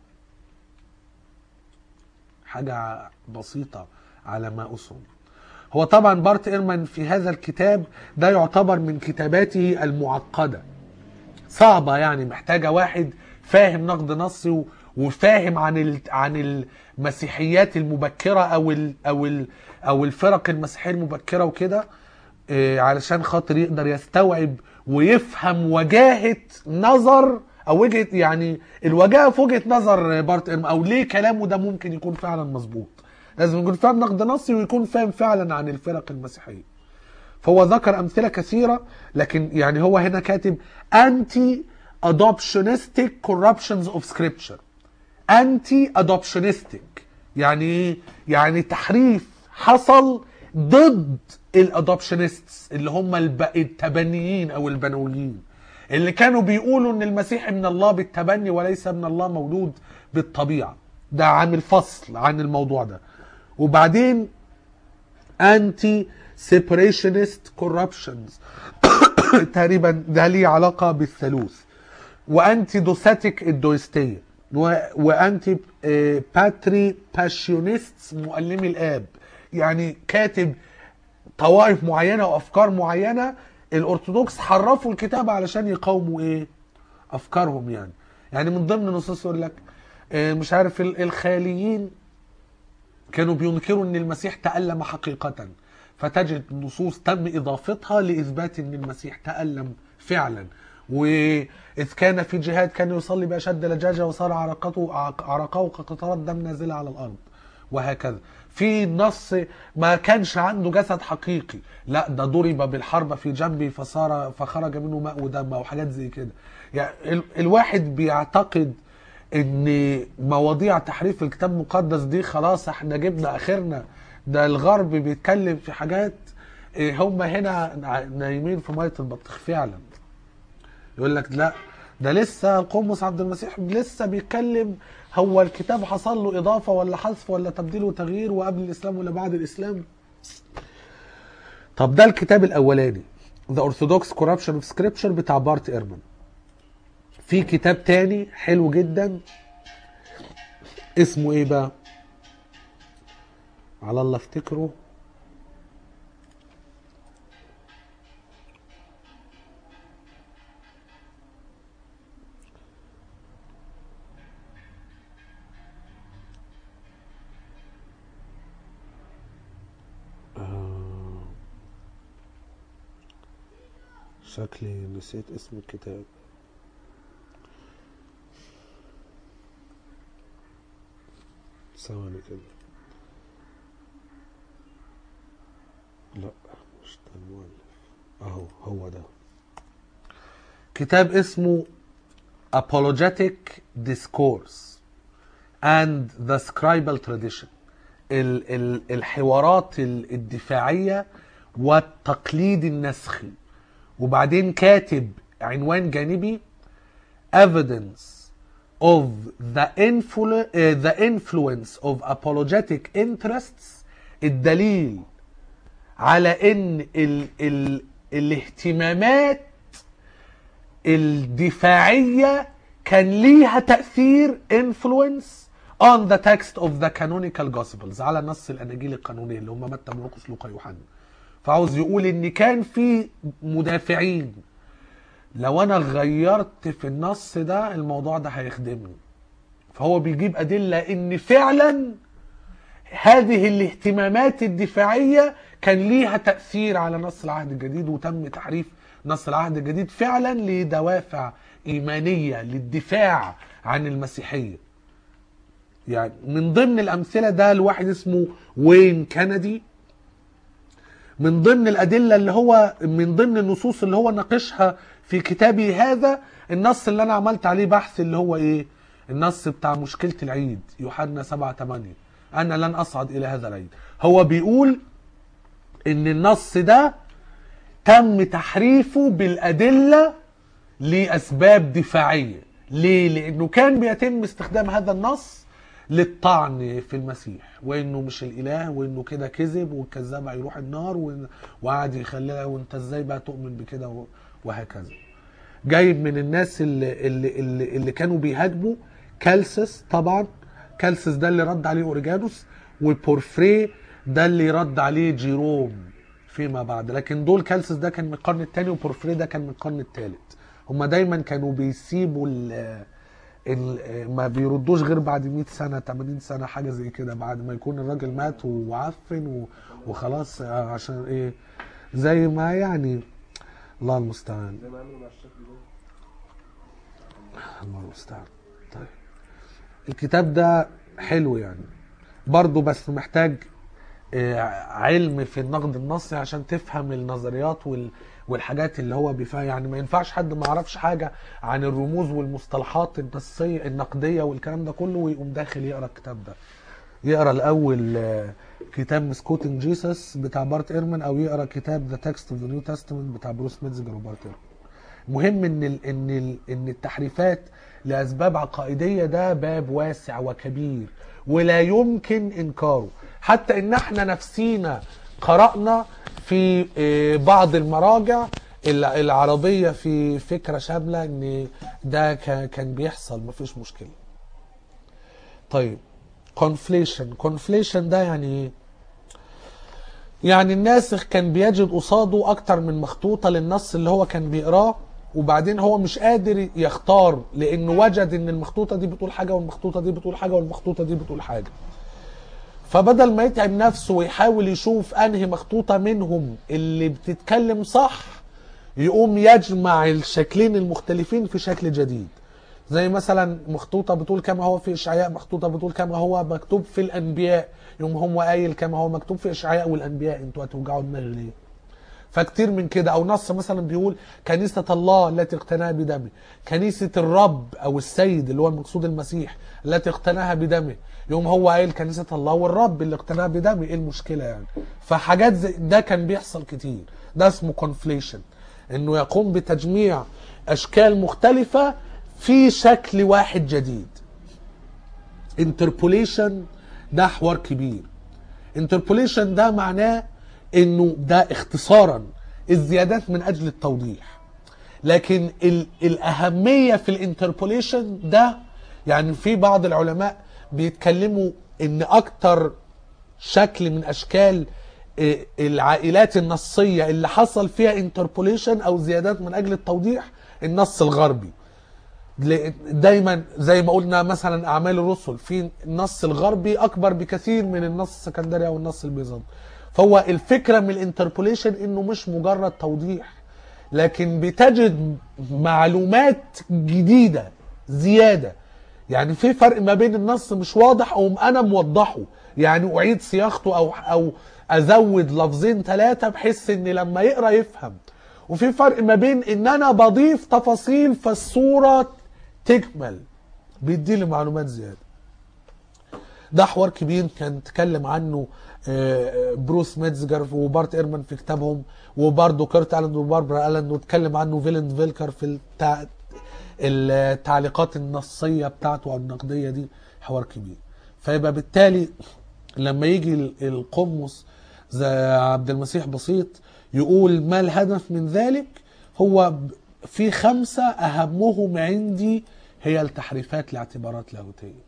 حاجة بسيطة على ما أسهم. هو طبعا بارت إيرمان في هذا الكتاب ده يعتبر من كتاباته المعقدة، صعبة، يعني محتاجة واحد فاهم نقد نصي وفاهم عن عن المسيحيات المبكرة او ال او ال او الفرق المسيحية المبكرة وكده، علشان خاطر يقدر يستوعب ويفهم وجاهة نظر او وجهة، يعني الوجاهة في وجهة نظر بارت إيرمان، او ليه كلامه ده ممكن يكون فعلا مظبوط. لازم يكون فاهم نقد نصي ويكون فاهم فعلا عن الفرق المسيحية. فهو ذكر امثلة كثيرة، لكن يعني هو هنا كاتب anti adoptionistic corruptions of scripture. anti adoptionistic يعني ايه؟ يعني تحريف حصل ضد الادوبشنستس اللي هم التبنيين او البنويين، اللي كانوا بيقولوا ان المسيح من الله بالتبني وليس من الله مولود بالطبيعة. ده عامل فصل عن الموضوع ده. وبعدين anti separationist corruptions تقريبا ده ليه علاقة بالثالوث، وانتي دوساتيك الدويستية، وانتي باتري باشيونيستس مؤلمي الاب. يعني كاتب طوائف معينة وافكار معينة الارثوذكس حرفوا الكتاب علشان يقاوموا ايه افكارهم. يعني يعني من ضمن النصوص يقول لك مش عارف الخاليين كانوا بينكروا ان المسيح تألم حقيقة، فتجد نصوص تم إضافتها لإثبات أن المسيح تألم فعلا، وإذ كان في جهاد كان يصلي بأشد لجاجة وصار عرقته عرقه كقطرات دم نازلة على الأرض، وهكذا. في نص ما كانش عنده جسد حقيقي، لا ده ضرب بالحربة في جنبه فصار فخرج منه ماء ودم أو حاجات زي كده. يعني ال الواحد بيعتقد ان مواضيع تحريف الكتاب المقدس دي خلاص احنا جبنا اخرنا، ده الغرب بيتكلم في حاجات هم هنا نايمين في ميه البطيخ فعلا. يقول لك لا ده لسه قمص عبد المسيح لسه بيتكلم هو الكتاب حصل له اضافه ولا حذف ولا تبديل وتغيير وقبل الاسلام ولا بعد الاسلام. طب ده الكتاب الاولاني The Orthodox Corruption of Scripture بتاع بارت إيرمان. في كتاب تاني حلو جدا اسمه ايه بقى على الله افتكره، آه. شكلي نسيت اسم الكتاب. ثواني كده، لا مش ده المؤلف، اهو هو ده كتاب اسمه Apologetic Discourse and the Scribal Tradition، ال ال الحوارات الدفاعية والتقليد النسخي. وبعدين كاتب عنوان جانبي Evidence of the, influ uh, the influence of apologetic interests، الدليل على ان ال ال الاهتمامات الدفاعية كان ليها تأثير influence on the text of the canonical gospels، على نص الأناجيل القانونية اللي هم متى مرقس لوقا يوحنا. فعاوز يقول ان كان في مدافعين لو انا غيرت في النص ده الموضوع ده هيخدمني. فهو بيجيب أدلة ان فعلا هذه الاهتمامات الدفاعية كان ليها تأثير على نص العهد الجديد، وتم تحريف نص العهد الجديد فعلا لدوافع إيمانية للدفاع عن المسيحية. يعني من ضمن الأمثلة ده الواحد اسمه وين كندي، من ضمن الأدلة اللي هو من ضمن النصوص اللي هو ناقشها في كتابي هذا النص اللي أنا عملت عليه بحث، اللي هو إيه؟ النص بتاع مشكلة العيد يوحنا سبعة ثمانية، أنا لن أصعد إلى هذا العيد. هو بيقول إن النص ده تم تحريفه بالأدلة لأسباب دفاعية. ليه؟ لأنه كان بيتم استخدام هذا النص للطعن في المسيح، وإنه مش الإله، وإنه كده كذب والكذاب هيروح النار، وقعد يخليها وإنت إزاي بقى تؤمن بكده وهكذا. جايب من الناس اللي, اللي, اللي, اللي كانوا بيهاجموا كالسس، طبعا كالسس ده اللي رد عليه أوريجانوس، وبورفري ده اللي رد عليه جيروم فيما بعد. لكن دول كالسس ده كان من القرن الثاني وبورفري ده كان من القرن الثالث. هما دايما كانوا بيسيبوا ال ال ما بيردوش غير بعد مئة سنة ثمانين سنة حاجة زي كده، بعد ما يكون الراجل مات وعفن وخلاص، عشان ايه؟ زي ما يعني الله المستعان، الله المستعان. طيب الكتاب ده حلو يعني برضو، بس محتاج علم في النقد النصي عشان تفهم النظريات والحاجات اللي هو بيفهم. يعني ما ينفعش حد ما يعرفش حاجة عن الرموز والمصطلحات النصية النقدية والكلام ده كله ويقوم داخل يقرأ الكتاب ده. يقرأ الأول كتاب مسكوتنج جيسس بتاع بارت إيرمان، أو يقرأ كتاب ذا تكست اوف ذا نيو تestament بتاع بروس ميتزجر وبارت إيرمان. مهم ان ال ان ال ان التحريفات لاسباب عقائديه ده باب واسع وكبير ولا يمكن انكاره. حتى ان احنا نفسينا قرانا في بعض المراجع العربيه في فكره شامله ان ده كان بيحصل، مفيش مشكله. طيب كونفليشن، كونفليشن ده يعني ايه؟ يعني الناسخ كان بيجد قصاده اكتر من مخطوطه للنص اللي هو كان بيقراه، وبعدين هو مش قادر يختار لانه وجد ان المخطوطه دي بتقول حاجه والمخطوطه دي بتقول حاجه والمخطوطه دي بتقول حاجه. فبدل ما يتعب نفسه ويحاول يشوف انهي مخطوطة منهم اللي بتتكلم صح، يقوم يجمع الشكلين المختلفين في شكل جديد. زي مثلا مخطوطة بتقول كما هو في إشعياء، مخطوطة بتقول كما هو مكتوب في الأنبياء، يوم هو قايل كما هو مكتوب في إشعياء والأنبياء، انتوا هتوجعوا دماغي ليه؟ فكتير من كده. او نص مثلا بيقول كنيسة الله التي اقتناها بدمه، كنيسة الرب او السيد اللي هو المقصود المسيح التي اقتناها بدمه، يوم هو قايل كنيسة الله والرب اللي اقتناها بدمه. ايه المشكلة يعني؟ فحاجات زي ده كان بيحصل كتير. ده اسمه كونفليشن، انه يقوم بتجميع اشكال مختلفة في شكل واحد جديد. انتربوليشن ده حوار كبير. انتربوليشن ده معناه انه ده اختصارا الزيادات من اجل التوضيح. لكن ال الاهمية في الانتربوليشن ده، يعني في بعض العلماء بيتكلموا ان اكتر شكل من اشكال العائلات النصية اللي حصل فيها انتربوليشن او زيادات من اجل التوضيح النص الغربي. دايما زي ما قلنا مثلا اعمال الرسل، في النص الغربي اكبر بكثير من النص السكندري او النص البيزنطي. فهو الفكرة من الانتربوليشن انه مش مجرد توضيح، لكن بتجد معلومات جديدة زيادة. يعني في فرق ما بين النص مش واضح او انا موضحه، يعني اعيد صياغته او او ازود لفظين ثلاثة بحيث ان لما يقرأ يفهم. وفي فرق ما بين ان انا بضيف تفاصيل فالصورة تكمل، بيدي لي معلومات زيادة. ده حوار كبير كان تكلم عنه بروس ميتزجر وبارت ايرمان في كتابهم، وبرضه كيرت الان وباربرا الان، واتكلم عنه فيلند فيلكر في التع... التعليقات النصية بتاعته او النقدية دي. حوار كبير. فيبقى بالتالي لما يجي القمص زي عبد المسيح بسيط يقول ما الهدف من ذلك، هو في خمسة اهمهم عندي هي التحريفات لاعتبارات لاهوتية.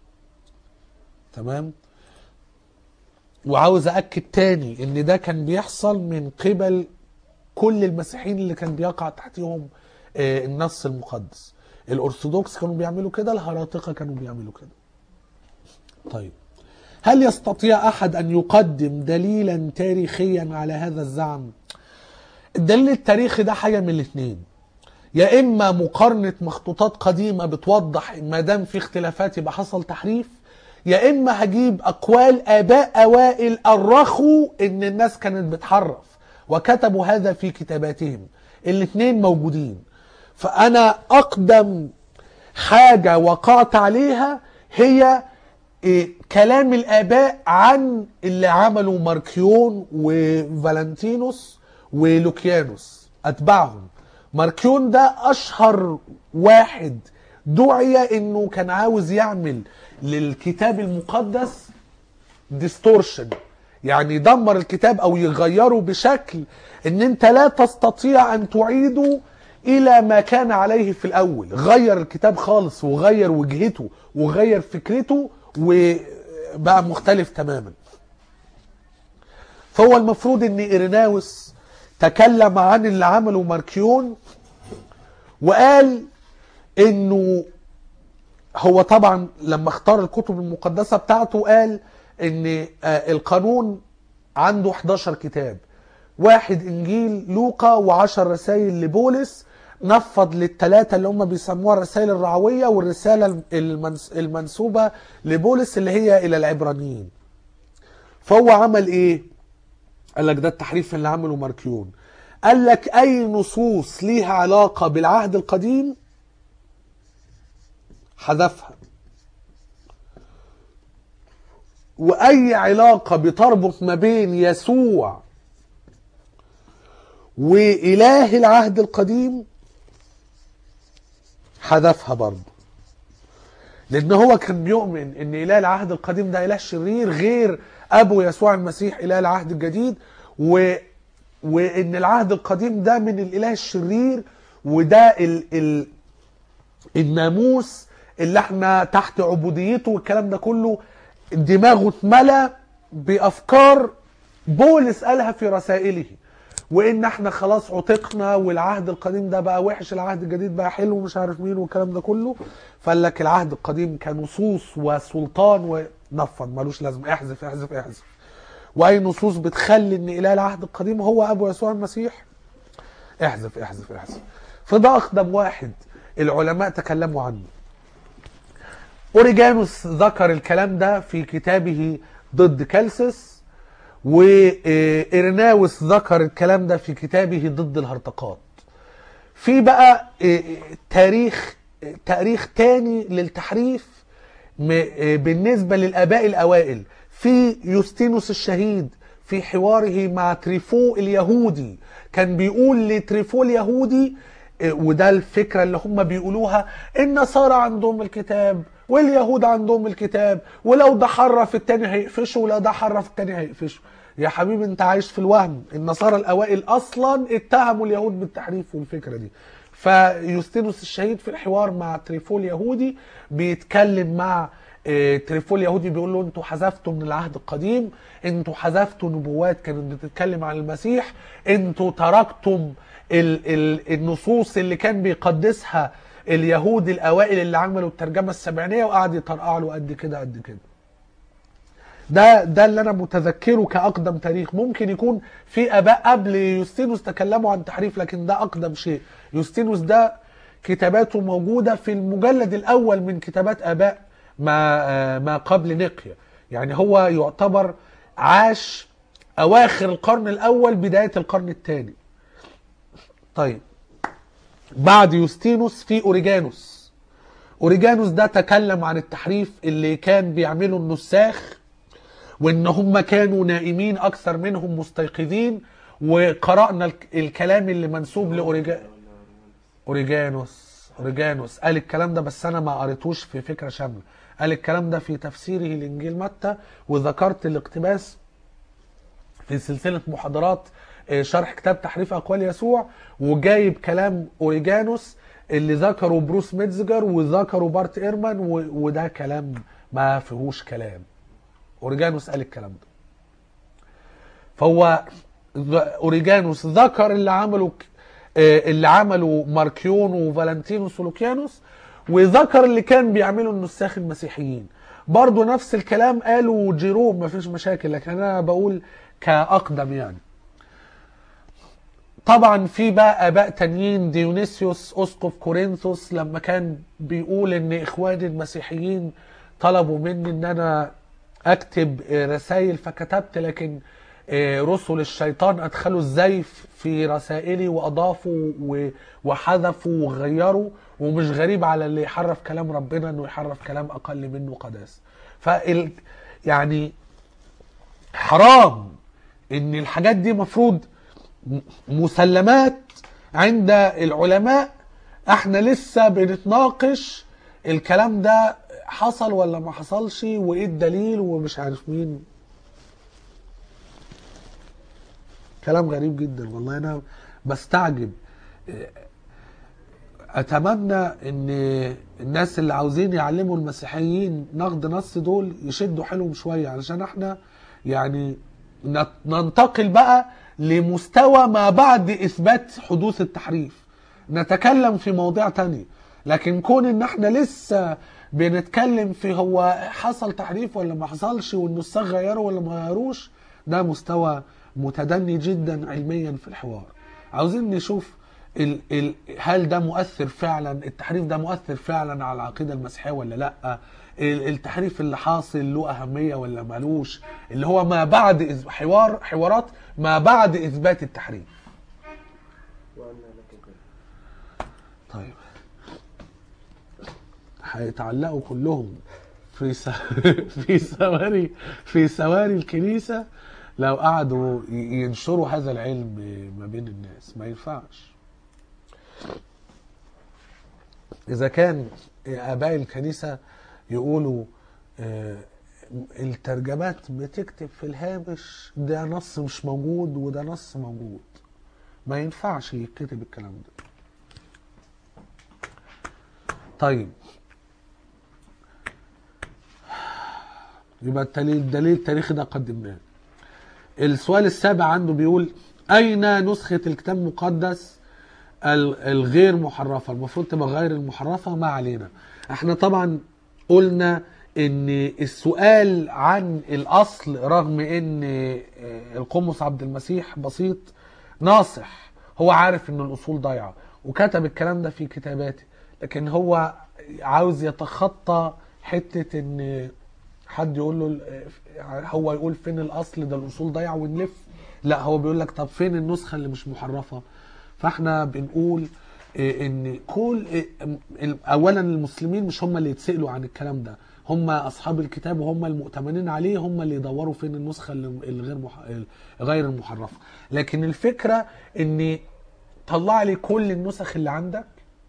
تمام. وعاوز أأكد تاني إن ده كان بيحصل من قبل كل المسيحيين اللي كان بيقع تحتهم النص المقدس. الأرثوذكس كانوا بيعملوا كده، الهراطقة كانوا بيعملوا كده. طيب، هل يستطيع أحد أن يقدم دليلا تاريخيا على هذا الزعم؟ الدليل التاريخي ده حاجة من الاثنين، يا إما مقارنة مخطوطات قديمة بتوضح ما دام في اختلافات يبقى حصل تحريف، يا إما هجيب أقوال آباء أوائل أرخوا إن الناس كانت بتحرف وكتبوا هذا في كتاباتهم. الاثنين موجودين. فأنا أقدم حاجة وقعت عليها هي إيه؟ كلام الآباء عن اللي عملوا ماركيون وفالنتينوس ولوكيانوس أتباعهم. ماركيون ده أشهر واحد دعي إنه كان عاوز يعمل للكتاب المقدس ديستورشن، يعني يدمر الكتاب او يغيره بشكل ان انت لا تستطيع ان تعيده الى ما كان عليه في الاول. غير الكتاب خالص وغير وجهته وغير فكرته وبقى مختلف تماما. فهو المفروض ان إيريناوس تكلم عن اللي عمله ماركيون وقال انه هو طبعا لما اختار الكتب المقدسة بتاعته قال ان القانون عنده احداشر كتاب، واحد انجيل لوقا وعشر رسائل لبولس، نفض للثلاثة اللي هم بيسموها الرسائل الرعوية والرسالة المنسوبة لبولس اللي هي الى العبرانيين. فهو عمل ايه؟ قال لك ده التحريف اللي عمله ماركيون. قال لك اي نصوص ليها علاقة بالعهد القديم حذفها، واي علاقة بتربط ما بين يسوع واله العهد القديم حذفها برضه، لان هو كان بيؤمن ان اله العهد القديم ده اله شرير غير ابو يسوع المسيح اله العهد الجديد، و... وان العهد القديم ده من الاله الشرير، وده ال... ال... الناموس اللي احنا تحت عبوديته والكلام ده كله. دماغه اتملى بافكار بولس قالها في رسائله، وان احنا خلاص عتقنا والعهد القديم ده بقى وحش، العهد الجديد بقى حلو ومش عارف مين والكلام ده كله. فقال لك العهد القديم كنصوص وسلطان نفض ملوش لازمه، احذف احذف احذف. واي نصوص بتخلي ان اله العهد القديم هو ابو يسوع المسيح، احذف احذف احذف. فده اقدم واحد العلماء تكلموا عنه. اوريجانوس ذكر الكلام ده في كتابه ضد كالسس، وإرناوس ذكر الكلام ده في كتابه ضد الهرطقات. في بقى تاريخ تاريخ تاني للتحريف بالنسبة للآباء الأوائل، في يوستينوس الشهيد في حواره مع تريفو اليهودي كان بيقول لتريفو اليهودي، وده الفكرة اللي هم بيقولوها، النصارى عندهم الكتاب واليهود عندهم الكتاب، ولو ده حرف التاني هيقفشه ولو ده حرف التاني هيقفشه. يا حبيبي انت عايش في الوهم، النصارى الاوائل اصلا اتهموا اليهود بالتحريف والفكرة دي. فيوستينوس الشهيد في الحوار مع تريفو اليهودي بيتكلم مع اه تريفو اليهودي، بيقول له انتوا حذفتوا من العهد القديم، انتوا حذفتوا نبوات كانت بتتكلم عن المسيح، انتوا تركتم ال ال النصوص اللي كان بيقدسها اليهود الاوائل اللي عملوا الترجمه السبعينيه، وقعد يطرقع له قد كده قد كده. ده ده اللي انا متذكره كاقدم تاريخ. ممكن يكون في اباء قبل يوستينوس تكلموا عن تحريف، لكن ده اقدم شيء. يوستينوس ده كتاباته موجوده في المجلد الاول من كتابات اباء ما ما قبل نقيا، يعني هو يعتبر عاش اواخر القرن الاول بدايه القرن الثاني. طيب بعد يوستينوس في اوريجانوس. اوريجانوس ده تكلم عن التحريف اللي كان بيعمله النساخ، وان هم كانوا نائمين اكثر منهم مستيقظين. وقرأنا الكلام اللي منسوب لاوريجانوس. اوريجانوس اوريجانوس قال الكلام ده، بس انا ما قريتوش في فكرة شاملة. قال الكلام ده في تفسيره لإنجيل متى، وذكرت الاقتباس في سلسلة محاضرات شرح كتاب تحريف أقوال يسوع، وجايب كلام أوريجانوس اللي ذكره بروس ميتزجر وذكره بارت إيرمان، وده كلام ما فيهوش كلام. أوريجانوس قال الكلام ده. فهو أوريجانوس ذكر اللي عمله اللي عمله ماركيون وفالنتينوس ولوكيانوس، وذكر اللي كان بيعمله النساخ المسيحيين. برضو نفس الكلام قالوا جيروم، ما فيش مشاكل، لكن أنا بقول كأقدم يعني. طبعا في بقى اباء تانيين، ديونيسيوس اسقف كورنثوس لما كان بيقول ان اخواني المسيحيين طلبوا مني ان انا اكتب رسائل فكتبت، لكن رسل الشيطان ادخلوا الزيف في رسائلي واضافوا وحذفوا وغيروا، ومش غريب على اللي يحرف كلام ربنا انه يحرف كلام اقل منه قداسه. فال يعني حرام ان الحاجات دي مفروض مسلمات عند العلماء، احنا لسه بنتناقش الكلام ده حصل ولا ما حصلش وايه الدليل ومش عارف مين. كلام غريب جدا والله، انا بستعجب. اتمنى ان الناس اللي عاوزين يعلموا المسيحيين نقد نص دول يشدوا حيلهم شوية، علشان احنا يعني ننتقل بقى لمستوى ما بعد اثبات حدوث التحريف، نتكلم في موضوع تاني. لكن كون ان احنا لسه بنتكلم في هو حصل تحريف ولا ما حصلش والنساخ غيروا ولا ما غيروش، ده مستوى متدني جدا علميا في الحوار. عاوزين نشوف ال ال هل ده مؤثر فعلا، التحريف ده مؤثر فعلا على العقيدة المسيحية ولا لا، التحريف اللي حاصل له أهمية ولا مالوش، اللي هو ما بعد حوار حوارات ما بعد إثبات التحريف. طيب هيتعلقوا كلهم في س... في سواري في سواري الكنيسة لو قعدوا ينشروا هذا العلم ما بين الناس، ما ينفعش. إذا كان آباء الكنيسة يقولوا الترجمات بتكتب في الهامش ده نص مش موجود وده نص موجود، ما ينفعش يكتب الكلام ده. طيب يبقى الدليل التاريخي ده قدمناه. السؤال السابع عنده بيقول أين نسخة الكتاب المقدس الغير محرفة؟ المفروض تبقى غير المحرفة، ما علينا. احنا طبعا قلنا ان السؤال عن الاصل رغم ان القمص عبد المسيح بسيط ناصح، هو عارف ان الاصول ضايعه وكتب الكلام ده في كتاباته، لكن هو عاوز يتخطى حته ان حد يقول له هو يقول فين الاصل ده الاصول ضايعه ونلف. لا، هو بيقول لك طب فين النسخه اللي مش محرفه؟ فاحنا بنقول ان كل اولا المسلمين مش هم اللي يتسالوا عن الكلام ده، هم اصحاب الكتاب وهم المؤتمنين عليه، هم اللي يدوروا فين النسخه الغير مح... غير المحرفه. لكن الفكره ان طلع لي كل النسخ اللي عندك،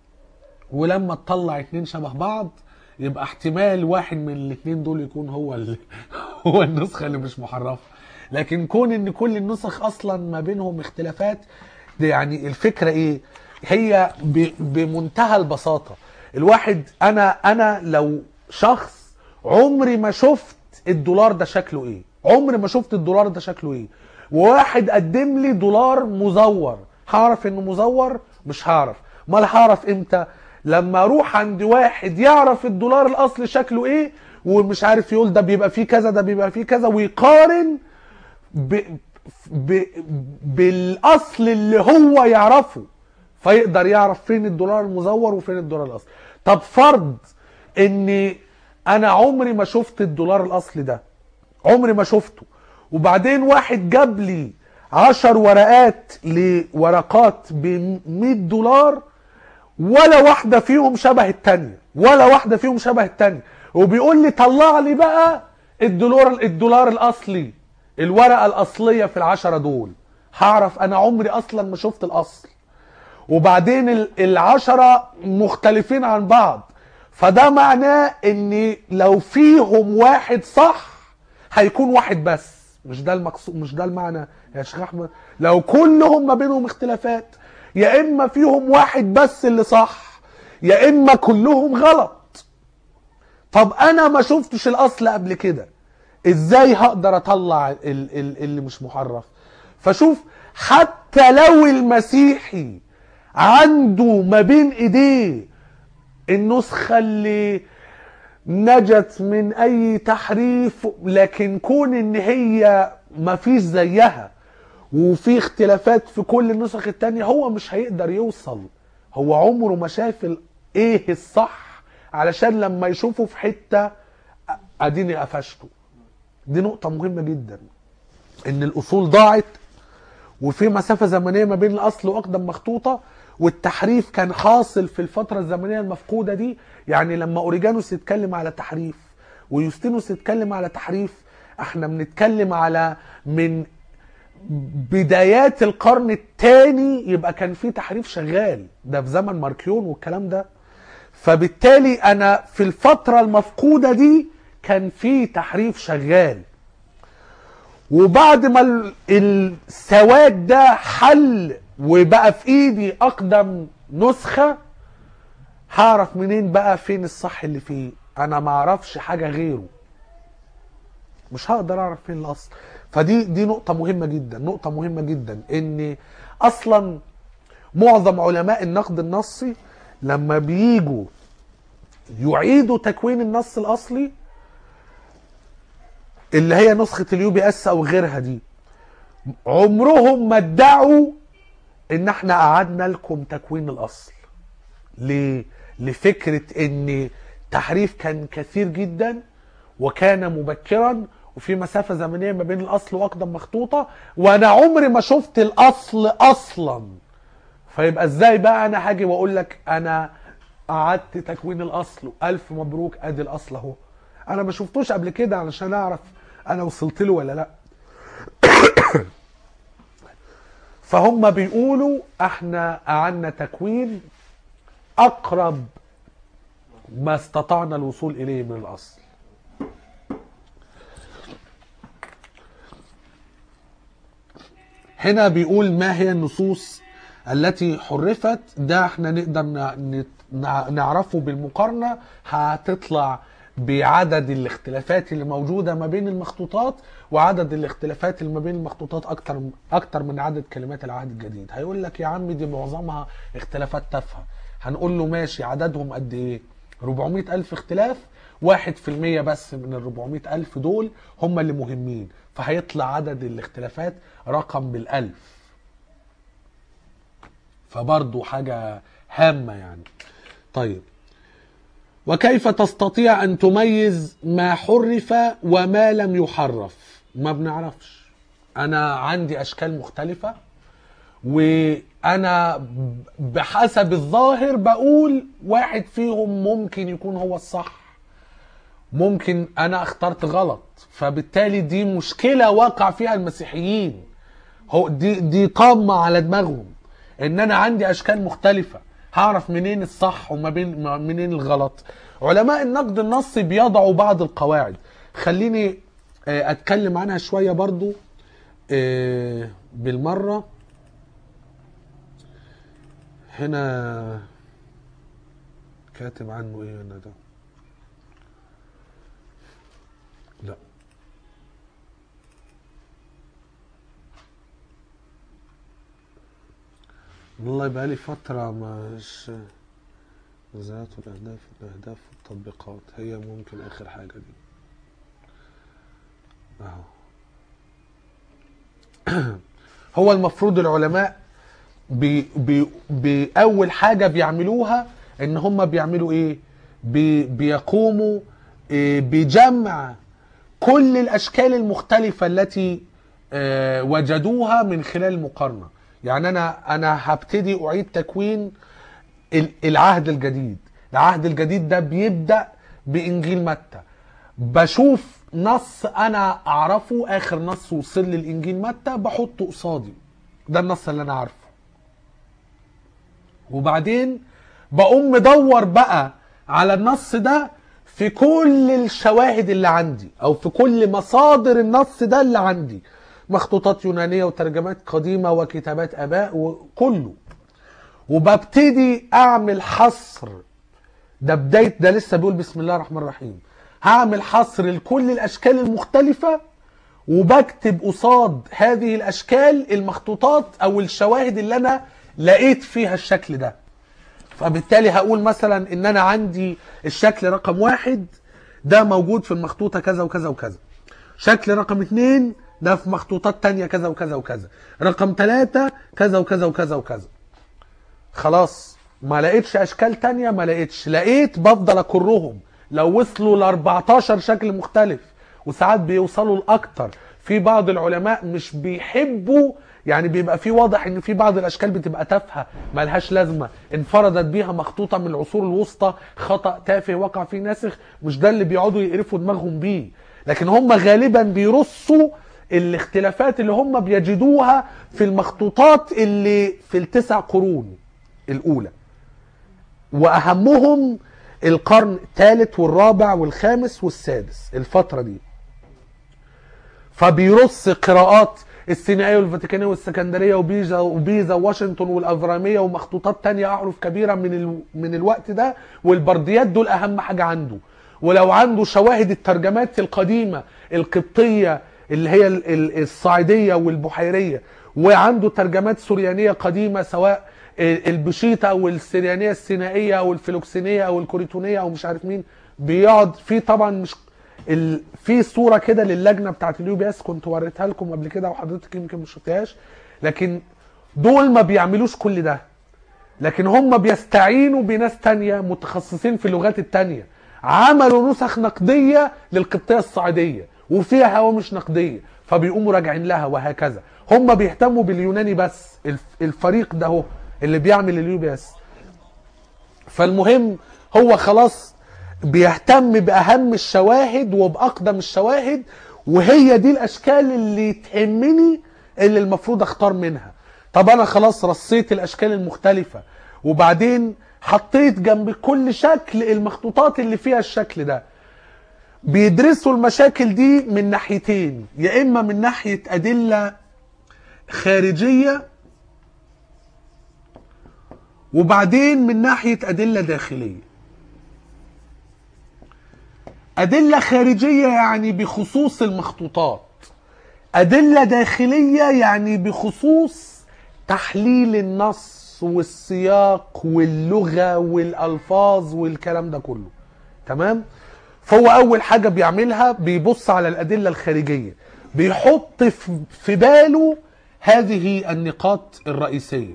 ولما تطلع اتنين شبه بعض يبقى احتمال واحد من الاتنين دول يكون هو ال... هو النسخه اللي مش محرفه. لكن كون ان كل النسخ اصلا ما بينهم اختلافات، ده يعني الفكره ايه؟ هي ب... بمنتهى البساطه. الواحد انا انا لو شخص عمري ما شفت الدولار ده شكله ايه، عمري ما شفت الدولار ده شكله ايه، وواحد قدم لي دولار مزور، هعرف انه مزور؟ مش هعرف. امال هعرف امتى؟ لما اروح عند واحد يعرف الدولار الاصلي شكله ايه، ومش عارف يقول ده بيبقى فيه كذا ده بيبقى فيه كذا، ويقارن ب... ب... بالاصل اللي هو يعرفه، فيقدر يعرف فين الدولار المزور وفين الدولار الاصلي. طب فرض اني انا عمري ما شفت الدولار الاصلي ده، عمري ما شفته، وبعدين واحد جاب لي عشر ورقات لورقات ب مية دولار، ولا واحدة فيهم شبه التانية، ولا واحدة فيهم شبه التانية، وبيقول لي طلع لي بقى الدولار الدولار الاصلي، الورقة الاصلية في العشرة دول. هعرف انا عمري اصلا ما شفت الاصل، وبعدين العشرة مختلفين عن بعض، فده معناه ان لو فيهم واحد صح هيكون واحد بس. مش ده المقصود، مش ده المعنى يا شيخ احمد. لو كلهم ما بينهم اختلافات، يا اما فيهم واحد بس اللي صح، يا اما كلهم غلط. طب انا ما شفتش الاصل قبل كده، ازاي هقدر اطلع اللي مش محرف؟ فشوف، حتى لو المسيحي عنده ما بين ايديه النسخة اللي نجت من اي تحريف، لكن كون ان هي ما فيش زيها وفي اختلافات في كل النسخ التانية، هو مش هيقدر يوصل، هو عمره ما شاف ايه الصح، علشان لما يشوفه في حتة اديني قفشته. دي نقطة مهمة جدا، ان الاصول ضاعت وفي مسافة زمنية ما بين الاصل واقدم مخطوطة، والتحريف كان حاصل في الفترة الزمنية المفقودة دي. يعني لما اوريجانوس يتكلم على تحريف ويوستينوس يتكلم على تحريف، احنا بنتكلم على من بدايات القرن الثاني يبقى كان في تحريف شغال، ده في زمن ماركيون والكلام ده. فبالتالي انا في الفترة المفقودة دي كان في تحريف شغال، وبعد ما السواد ده حل وبقى في ايدي اقدم نسخة، هعرف منين بقى فين الصح اللي فيه؟ انا ما اعرفش حاجة غيره، مش هقدر اعرف فين الاصل. فدي دي نقطة مهمة جدا، نقطة مهمة جدا، ان اصلا معظم علماء النقد النصي لما بييجوا يعيدوا تكوين النص الاصلي اللي هي نسخة اليو بي اس او غيرها دي، عمرهم ما ادعوا ان احنا قعدنا لكم تكوين الاصل. ليه؟ لفكرة ان تحريف كان كثير جدا وكان مبكرا وفي مسافة زمنية ما بين الاصل واقدم مخطوطة، وانا عمري ما شفت الاصل اصلا. فيبقى ازاي بقى انا هاجي واقول لك انا قعدت تكوين الاصل الف مبروك ادي الاصل اهو؟ انا ما شفتوش قبل كده علشان اعرف انا وصلت له ولا لا. فهم بيقولوا احنا قعدنا تكوين اقرب ما استطعنا الوصول اليه من الاصل. هنا بيقول ما هي النصوص التي حرفت؟ ده احنا نقدر نعرفه بالمقارنة، هتطلع بعدد الاختلافات اللي موجودة ما بين المخطوطات، وعدد الاختلافات اللي ما بين المخطوطات اكتر اكتر من عدد كلمات العهد الجديد. هيقول لك يا عم دي معظمها اختلافات تافهة. هنقول له ماشي، عددهم قد ايه؟ أربعمائة ألف اختلاف، واحد في المية بس من ال أربعمائة ألف دول هم اللي مهمين، فهيطلع عدد الاختلافات رقم بالألف. فبرضو حاجة هامة يعني. طيب، وكيف تستطيع أن تميز ما حرف وما لم يحرف؟ ما بنعرفش. أنا عندي أشكال مختلفة، وأنا بحسب الظاهر بقول واحد فيهم ممكن يكون هو الصح، ممكن أنا اخترت غلط، فبالتالي دي مشكلة واقع فيها المسيحيين. هو دي دي طامة على دماغهم ان انا عندي اشكال مختلفة، هعرف منين الصح وما بين منين الغلط؟ علماء النقد النصي بيضعوا بعض القواعد، خليني اتكلم عنها شوية برضو بالمرة. هنا كاتب عنه ايه هنا ده؟ لا، والله بقالي فترة مش ذات الأهداف الأهداف والتطبيقات، هي ممكن آخر حاجة دي أهو. هو المفروض العلماء بي بي بأول حاجة بيعملوها إن هم بيعملوا إيه؟ بي بيقوموا إيه بجمع كل الأشكال المختلفة التي اه وجدوها من خلال المقارنة. يعني أنا أنا هبتدي أعيد تكوين العهد الجديد. العهد الجديد ده بيبدأ بإنجيل متى، بشوف نص أنا أعرفه، آخر نص وصل لي الإنجيل متى بحطه قصادي، ده النص اللي أنا عارفه، وبعدين بقوم مدور بقى على النص ده في كل الشواهد اللي عندي، أو في كل مصادر النص ده اللي عندي، مخطوطات يونانية وترجمات قديمة وكتابات آباء وكله، وببتدي أعمل حصر. ده بداية، ده لسه بيقول بسم الله الرحمن الرحيم. هعمل حصر لكل الأشكال المختلفة، وبكتب قصاد هذه الأشكال المخطوطات أو الشواهد اللي أنا لقيت فيها الشكل ده. فبالتالي هقول مثلا إن أنا عندي الشكل رقم واحد ده موجود في المخطوطة كذا وكذا وكذا، شكل رقم اتنين ده في مخطوطات تانية كذا وكذا وكذا، رقم ثلاثة كذا وكذا وكذا وكذا. خلاص ما لقيتش اشكال تانية، ما لقيتش، لقيت بفضل اكرهم. لو وصلوا ل أربعتاشر شكل مختلف، وساعات بيوصلوا لاكتر. في بعض العلماء مش بيحبوا، يعني بيبقى في واضح ان في بعض الاشكال بتبقى تافهه ملهاش لازمه، انفردت بيها مخطوطه من العصور الوسطى، خطا تافه وقع فيه ناسخ، مش ده اللي بيقعدوا يقرفوا دماغهم بيه. لكن هم غالبا بيرصوا الاختلافات اللي هم بيجدوها في المخطوطات اللي في التسع قرون الاولى، واهمهم القرن الثالث والرابع والخامس والسادس، الفترة دي. فبيرص قراءات السينائية والفاتيكانية والسكندرية وبيزا وبيزا وواشنطن والأفرامية ومخطوطات تانية أحرف كبيرة من ال... من الوقت ده، والبرديات دول أهم حاجة عنده. ولو عنده شواهد الترجمات القديمة القبطية اللي هي الصعيدية والبحيرية، وعنده ترجمات سوريانية قديمة سواء البشيطة او السريانية السينائية او الفلوكسينية او الكوريتونية او مش عارف مين، بيقعد في طبعا مش ال... في صورة كده للجنة بتاعت اليو بي اس كنت وريتها لكم قبل كده وحضرتك يمكن مش شفتهاش، لكن دول ما بيعملوش كل ده، لكن هم بيستعينوا بناس تانية متخصصين في اللغات التانية، عملوا نسخ نقدية للقبطية الصعيدية وفيها هوامش نقدية، فبيقوموا راجعين لها وهكذا. هم بيهتموا باليوناني بس، الفريق ده هو اللي بيعمل اليو بي اس. فالمهم هو خلاص بيهتم بأهم الشواهد وبأقدم الشواهد، وهي دي الأشكال اللي تهمني اللي المفروض اختار منها. طب أنا خلاص رصيت الأشكال المختلفة، وبعدين حطيت جنب كل شكل المخطوطات اللي فيها الشكل ده. بيدرسوا المشاكل دي من ناحيتين، يا إما من ناحية أدلة خارجية، وبعدين من ناحية أدلة داخلية. أدلة خارجية يعني بخصوص المخطوطات، أدلة داخلية يعني بخصوص تحليل النص النص والسياق واللغة والألفاظ والكلام ده كله. تمام؟ فهو أول حاجة بيعملها بيبص على الأدلة الخارجية، بيحط في باله هذه النقاط الرئيسية.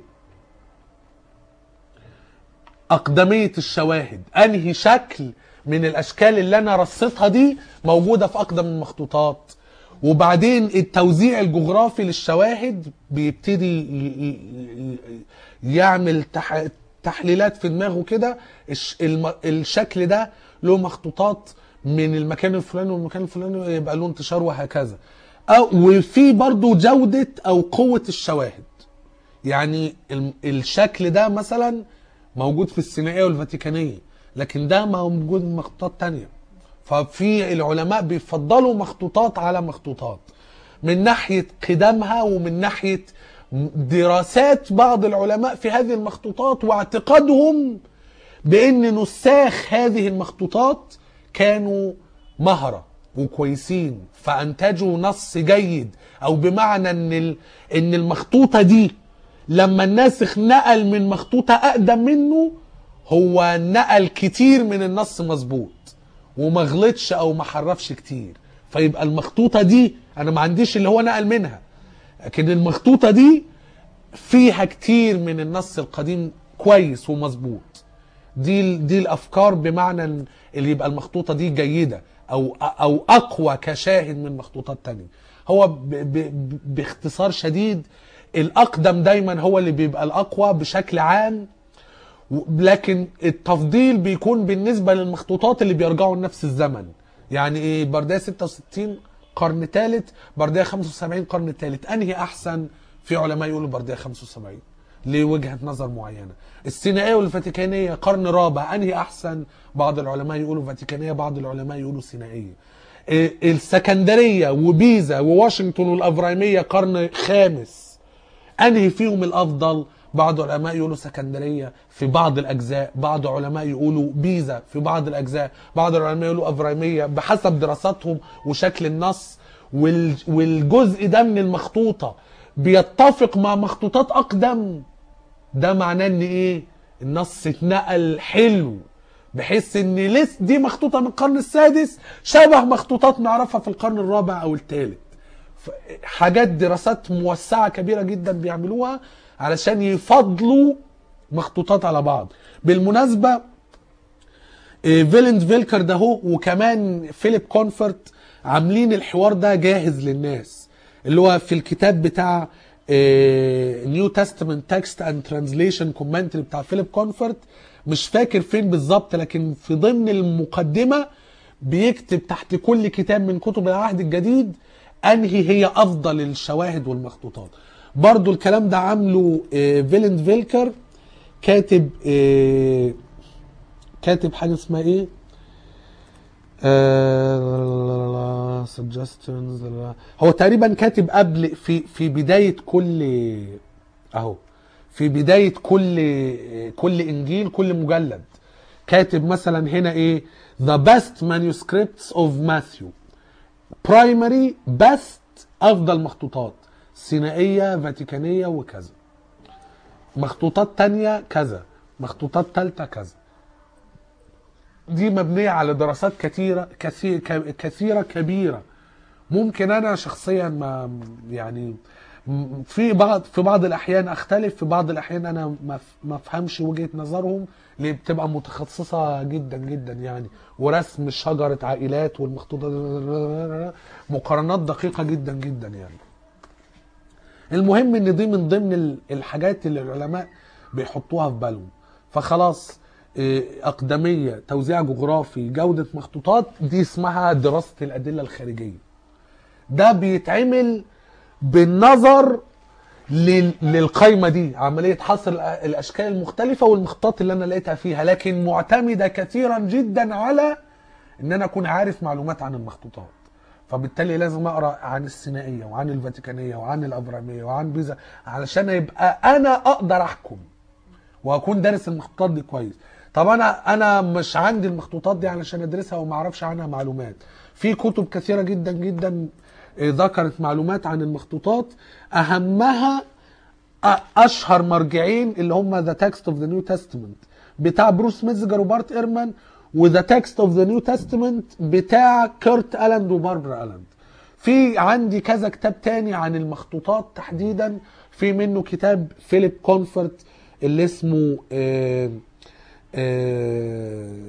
أقدمية الشواهد، أنهي شكل من الأشكال اللي أنا رصيتها دي موجودة في أقدم المخطوطات. وبعدين التوزيع الجغرافي للشواهد، بيبتدي يعمل تحليلات في دماغه كده، الشكل ده له مخطوطات من المكان الفلاني والمكان الفلاني يبقى له انتشار وهكذا. أو وفي برضو جودة أو قوة الشواهد، يعني الشكل ده مثلا موجود في السينائية والفاتيكانية، لكن ده موجود في مخطوطات تانية. ففي العلماء بيفضلوا مخطوطات على مخطوطات من ناحية قدمها، ومن ناحية دراسات بعض العلماء في هذه المخطوطات واعتقادهم بأن نساخ هذه المخطوطات كانوا مهرة وكويسين فأنتجوا نص جيد، أو بمعنى أن إن المخطوطة دي لما الناسخ نقل من مخطوطة أقدم منه، هو نقل كتير من النص مظبوط وما غلطش أو ما حرفش كتير، فيبقى المخطوطة دي أنا ما عنديش اللي هو نقل منها، لكن المخطوطة دي فيها كتير من النص القديم كويس ومظبوط. دي دي الأفكار، بمعنى اللي يبقى المخطوطة دي جيدة أو أو أقوى كشاهد من مخطوطات تانية. هو ب ب باختصار شديد الأقدم دايما هو اللي بيبقى الأقوى بشكل عام، لكن التفضيل بيكون بالنسبة للمخطوطات اللي بيرجعوا لنفس الزمن. يعني ايه؟ بردية ستة وستين قرن ثالث، بردية خمسة وسبعين قرن ثالث، انهي احسن؟ في علماء يقولوا بردية خمسة وسبعين لوجهة نظر معينة. السينائية والفاتيكانية قرن رابع، انهي احسن؟ بعض العلماء يقولوا فاتيكانية، بعض العلماء يقولوا سينائية. السكندرية وبيزا وواشنطن والافرايمية قرن خامس، انهي فيهم الافضل؟ بعض العلماء يقولوا سكندرية في بعض الأجزاء، بعض العلماء يقولوا بيزا في بعض الأجزاء، بعض العلماء يقولوا أفرايمية، بحسب دراساتهم وشكل النص. والجزء ده من المخطوطة بيتفق مع مخطوطات أقدم، ده معناه إن إيه؟ النص اتنقل حلو، بحيث إن لسه دي مخطوطة من القرن السادس شبه مخطوطات نعرفها في القرن الرابع أو الثالث. حاجات دراسات موسعة كبيرة جدا بيعملوها علشان يفضلوا مخطوطات على بعض. بالمناسبة فيلند فيلكر ده هو وكمان فيليب كونفورت عاملين الحوار ده جاهز للناس، اللي هو في الكتاب بتاع نيو تestament تكست اند ترانزليشن كومنتري بتاع فيليب كونفورت. مش فاكر فين بالظبط، لكن في ضمن المقدمة بيكتب تحت كل كتاب من كتب العهد الجديد انهي هي افضل الشواهد والمخطوطات. برضو الكلام ده عامله فيلند فيلكر، كاتب كاتب حاجة اسمها ايه suggestions. هو تقريبا كاتب قبل في في بداية كل اهو في بداية كل كل انجيل كل مجلد، كاتب مثلا هنا ايه the best manuscripts of Matthew primary best، افضل مخطوطات سينائية فاتيكانية وكذا، مخطوطات تانية كذا، مخطوطات تالتة كذا. دي مبنية على دراسات كثيرة كثير كثيرة كبيرة. ممكن انا شخصيا ما يعني في بعض في بعض الاحيان اختلف، في بعض الاحيان انا ما افهمش وجهة نظرهم اللي بتبقى متخصصة جدا جدا يعني، ورسم شجرة عائلات والمخطوطات مقارنات دقيقة جدا جدا يعني. المهم ان دي من ضمن الحاجات اللي العلماء بيحطوها في بالهم. فخلاص اقدمية، توزيع جغرافي، جودة مخطوطات، دي اسمها دراسة الادلة الخارجية. ده بيتعمل بالنظر للقائمة دي، عملية حصر الاشكال المختلفة والمخطوطات اللي انا لقيتها فيها، لكن معتمدة كثيرا جدا على ان انا اكون عارف معلومات عن المخطوطات. فبالتالي لازم اقرا عن السينائية وعن الفاتيكانية وعن الافرامية وعن بيزا علشان يبقى انا اقدر احكم واكون دارس المخطوطات دي كويس. طب انا انا مش عندي المخطوطات دي علشان ادرسها وما اعرفش عنها معلومات. في كتب كثيرة جدا جدا ذكرت معلومات عن المخطوطات، اهمها اشهر مرجعين اللي هم ذا تكست اوف ذا نيو تestament بتاع بروس ميتزجر وبارت ايرمان، وذا تكست اوف ذا نيو تestament بتاع كيرت الاند وباربرا الاند. في عندي كذا كتاب تاني عن المخطوطات تحديدا، في منه كتاب فيليب كونفورت اللي اسمه آه آه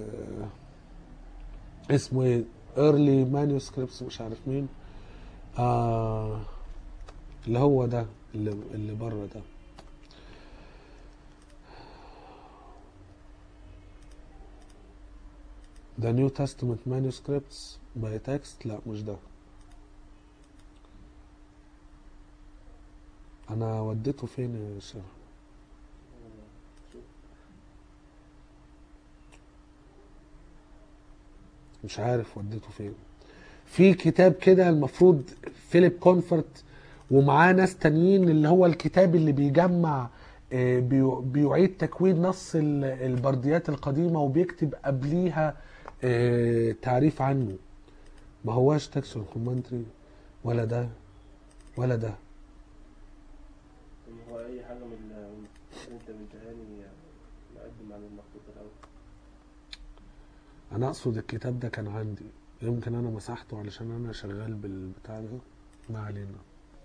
اسمه ايه early manuscripts مش عارف مين، آه اللي هو ده اللي, اللي بره ده، The New Testament Manuscripts by Text. لا مش ده، انا وديته فين يا شيخ؟ مش عارف وديته فين. في كتاب كده المفروض فيليب كونفورت ومعاه ناس تانيين، اللي هو الكتاب اللي بيجمع بيعيد تكوين نص البرديات القديمة وبيكتب قبليها تعريف عنه. ما هواش تكسون كومنتري ولا ده ولا ده. هو اي حاجة من اللي انت بنتهاني مقدم عن المخطوط الاول. انا اقصد الكتاب ده كان عندي، يمكن انا مسحته علشان انا شغال بالبتاع ده، ما علينا.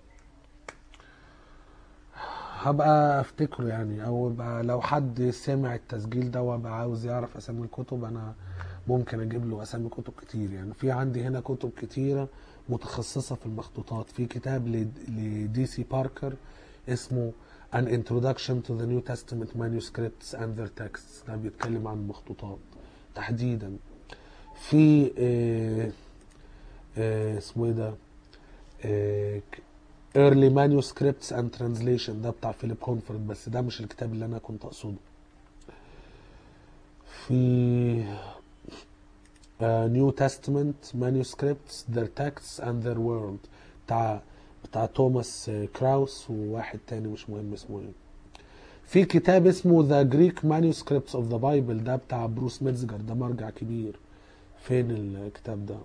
هبقى افتكره يعني، او بقى لو حد سمع التسجيل ده وبقى عاوز يعرف اسامي الكتب، انا ممكن اجيب له اسامي كتب كتير. يعني في عندي هنا كتب كتيرة متخصصة في المخطوطات. في كتاب لدي سي باركر اسمه An Introduction to the New Testament Manuscripts and Their Texts، ده بيتكلم عن المخطوطات تحديدا. في اه اه اسمه ايه ده اه Early Manuscripts and Translation، ده بتاع فيليب كونفورت، بس ده مش الكتاب اللي انا كنت اقصده. في uh, New Testament Manuscripts, Their Texts and Their World بتاع بتاع توماس كراوس وواحد تاني مش مهم اسمه ايه. في كتاب اسمه The Greek Manuscripts of the Bible، ده بتاع بروس ميتزجر، ده مرجع كبير. فين الكتاب ده؟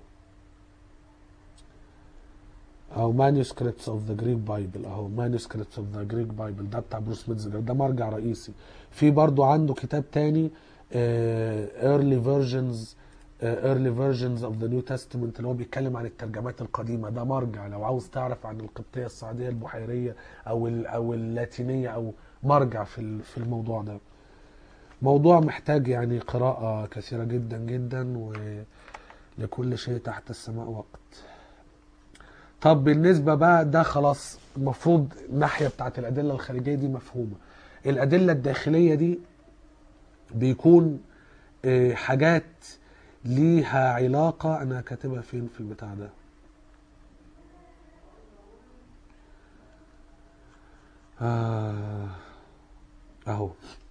او Manuscripts of the Greek Bible، اهو Manuscripts of the Greek Bible، ده بتاع بروس ميتزجر، ده مرجع رئيسي. في برضو عنده كتاب تاني uh, Early Versions uh, Early Versions of the New Testament، اللي هو بيتكلم عن الترجمات القديمة. ده مرجع لو عاوز تعرف عن القبطية الصعيدية البحيرية او او اللاتينية، او مرجع في في الموضوع ده. موضوع محتاج يعني قراءة كثيرة جدا جدا، ولكل شيء تحت السماء وقت. طب بالنسبة بقى ده خلاص، المفروض الناحية بتاعت الأدلة الخارجية دي مفهومة. الأدلة الداخلية دي بيكون حاجات ليها علاقة. أنا كاتبها فين في البتاع ده؟ آه أهو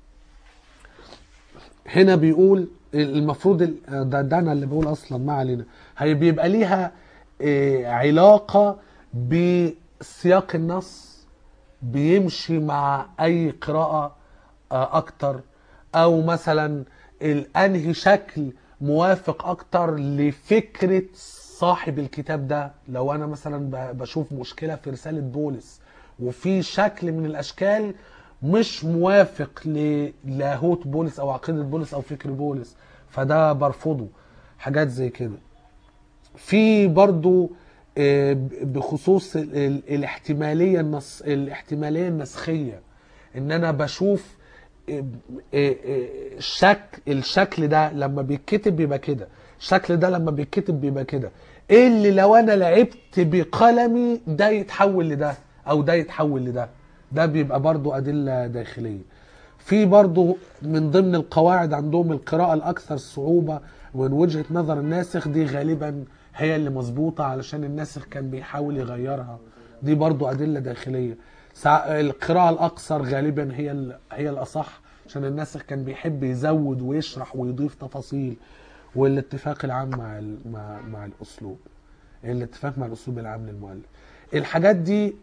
هنا بيقول المفروض ده, ده أنا اللي بقول أصلا، ما علينا. هي بيبقى ليها علاقة بسياق النص، بيمشي مع أي قراءة أكتر، أو مثلا الأنهي شكل موافق أكتر لفكرة صاحب الكتاب ده. لو أنا مثلا بشوف مشكلة في رسالة بولس وفي شكل من الأشكال مش موافق للاهوت بولس أو عقيدة بولس أو فكر بولس، فده برفضه. حاجات زي كده. في برضو بخصوص الاحتمالية النص الاحتمالية النسخية، ان انا بشوف الشكل الشكل ده لما بيتكتب بيبقى كده، الشكل ده لما بيتكتب بيبقى كده، ايه اللي لو انا لعبت بقلمي ده يتحول لده او ده يتحول لده. ده بيبقى برضو ادلة داخلية. في برضو من ضمن القواعد عندهم القراءة الاكثر صعوبة من وجهة نظر الناسخ، دي غالبا هي اللي مظبوطة علشان الناسخ كان بيحاول يغيرها. دي برضو أدلة داخلية. القراءة الأقصر غالبا هي هي الأصح عشان الناسخ كان بيحب يزود ويشرح ويضيف تفاصيل. والاتفاق العام مع مع مع الأسلوب، الاتفاق مع الأسلوب العام للمؤلف. الحاجات دي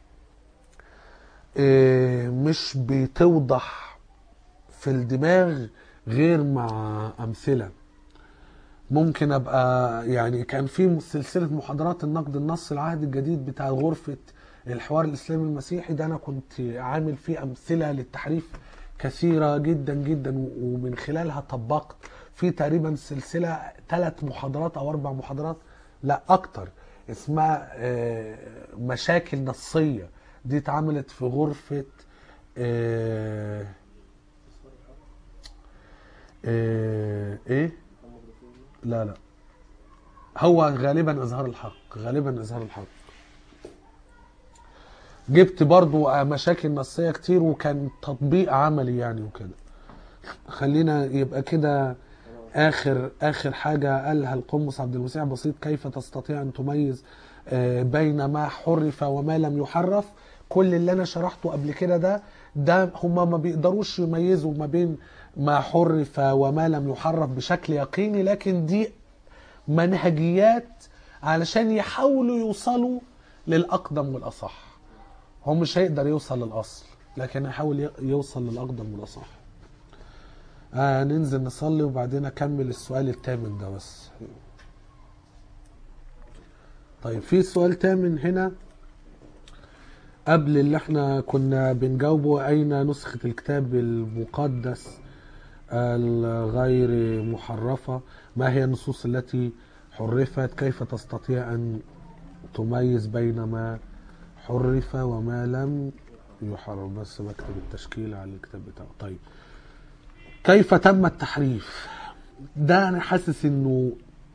مش بتوضح في الدماغ غير مع أمثلة. ممكن ابقى يعني كان في سلسله محاضرات النقد النص العهد الجديد بتاع غرفه الحوار الاسلامي المسيحي ده انا كنت عامل فيه امثله للتحريف كثيره جدا جدا، و- ومن خلالها طبقت في تقريبا سلسله ثلاث محاضرات او اربع محاضرات، لا اكتر، اسمها آه، مشاكل نصيه. دي اتعملت في غرفه آه، آه، ايه محمد رسول الله. لا لا، هو غالبا اظهار الحق، غالبا اظهار الحق. جبت برضو مشاكل نصيه كتير، وكان تطبيق عملي يعني وكده. خلينا يبقى كده اخر اخر حاجه قالها القمص عبد المسيح بسيط: كيف تستطيع ان تميز آه، بين ما حرف وما لم يحرف. كل اللي انا شرحته قبل كده ده ده هما ما بيقدروش يميزوا ما بين ما حرف وما لم يحرف بشكل يقيني، لكن دي منهجيات علشان يحاولوا يوصلوا للاقدم والاصح. هو مش هيقدر يوصل للاصل، لكن يحاول ي- يوصل للاقدم والاصح. آه ننزل نصلي وبعدين اكمل السؤال الثامن ده بس. طيب في سؤال ثامن هنا قبل اللي احنا كنا بنجاوبه: اين نسخة الكتاب المقدس الغير محرفة؟ ما هي النصوص التي حرفت؟ كيف تستطيع ان تميز بين ما حرف وما لم يحرف؟ بس بكتب التشكيل على الكتاب بتاعه. طيب كيف تم التحريف؟ ده انا حاسس انه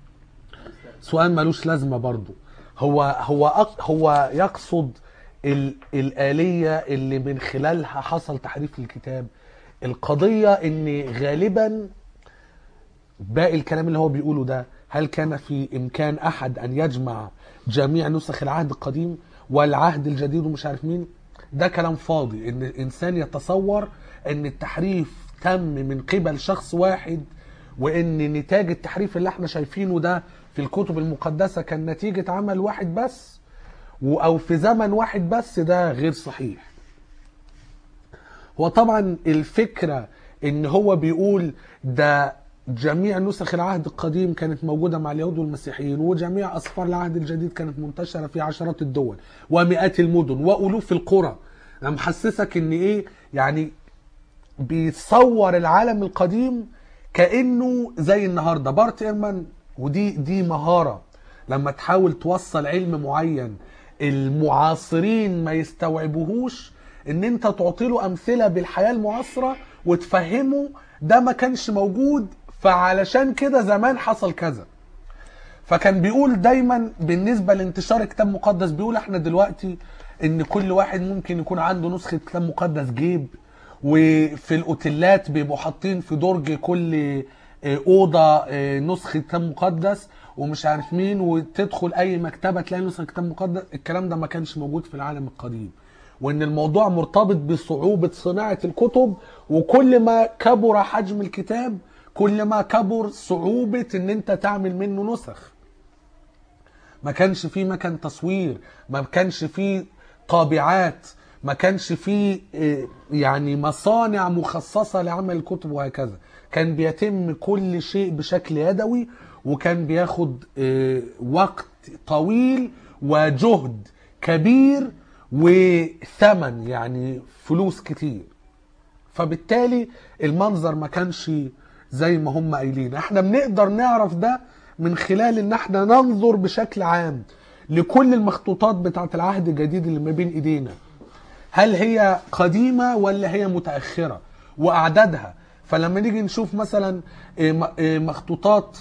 سؤال ملوش لازمه برضو. هو هو أق- هو يقصد ال الآلية اللي من خلالها حصل تحريف الكتاب. القضية ان غالبا باقي الكلام اللي هو بيقوله ده، هل كان في امكان احد ان يجمع جميع نسخ العهد القديم والعهد الجديد ومش عارف مين؟ ده كلام فاضي. ان الانسان يتصور ان التحريف تم من قبل شخص واحد، وان نتاج التحريف اللي احنا شايفينه ده في الكتب المقدسة كان نتيجة عمل واحد بس و- او في زمن واحد بس، ده غير صحيح. هو طبعا الفكرة ان هو بيقول ده جميع نسخ العهد القديم كانت موجودة مع اليهود والمسيحيين، وجميع أسفار العهد الجديد كانت منتشرة في عشرات الدول ومئات المدن وألوف القرى. أنا محسسك ان ايه يعني، بيتصور العالم القديم كأنه زي النهاردة. بارت ايرمان، ودي دي مهارة لما تحاول توصل علم معين المعاصرين ما يستوعبوهوش، ان انت تعطيله امثلة بالحياة المعاصرة وتفهمه ده ما كانش موجود، فعلشان كده زمان حصل كذا. فكان بيقول دايما بالنسبة لانتشار كتاب مقدس، بيقول احنا دلوقتي ان كل واحد ممكن يكون عنده نسخة كتاب مقدس جيب، وفي الاوتيلات بيبقوا حاطين في درج كل اه، اوضة اه، نسخة كتاب مقدس ومش عارف مين، وتدخل اي مكتبة تلاقي نسخة كتاب مقدس. الكلام ده ما كانش موجود في العالم القديم، وان الموضوع مرتبط بصعوبة صناعة الكتب، وكل ما كبر حجم الكتاب كل ما كبر صعوبة ان انت تعمل منه نسخ. ما كانش فيه مكان تصوير، ما كانش فيه طابعات، ما كانش فيه آه، يعني مصانع مخصصة لعمل الكتب وهكذا. كان بيتم كل شيء بشكل يدوي، وكان بياخد آه، وقت طويل وجهد كبير وثمن، يعني فلوس كتير. فبالتالي المنظر ما كانش زي ما هم قايلين. احنا بنقدر نعرف ده من خلال ان احنا ننظر بشكل عام لكل المخطوطات بتاعت العهد الجديد اللي ما بين ايدينا، هل هي قديمة ولا هي متأخرة، واعدادها. فلما نيجي نشوف مثلا إيه م- إيه مخطوطات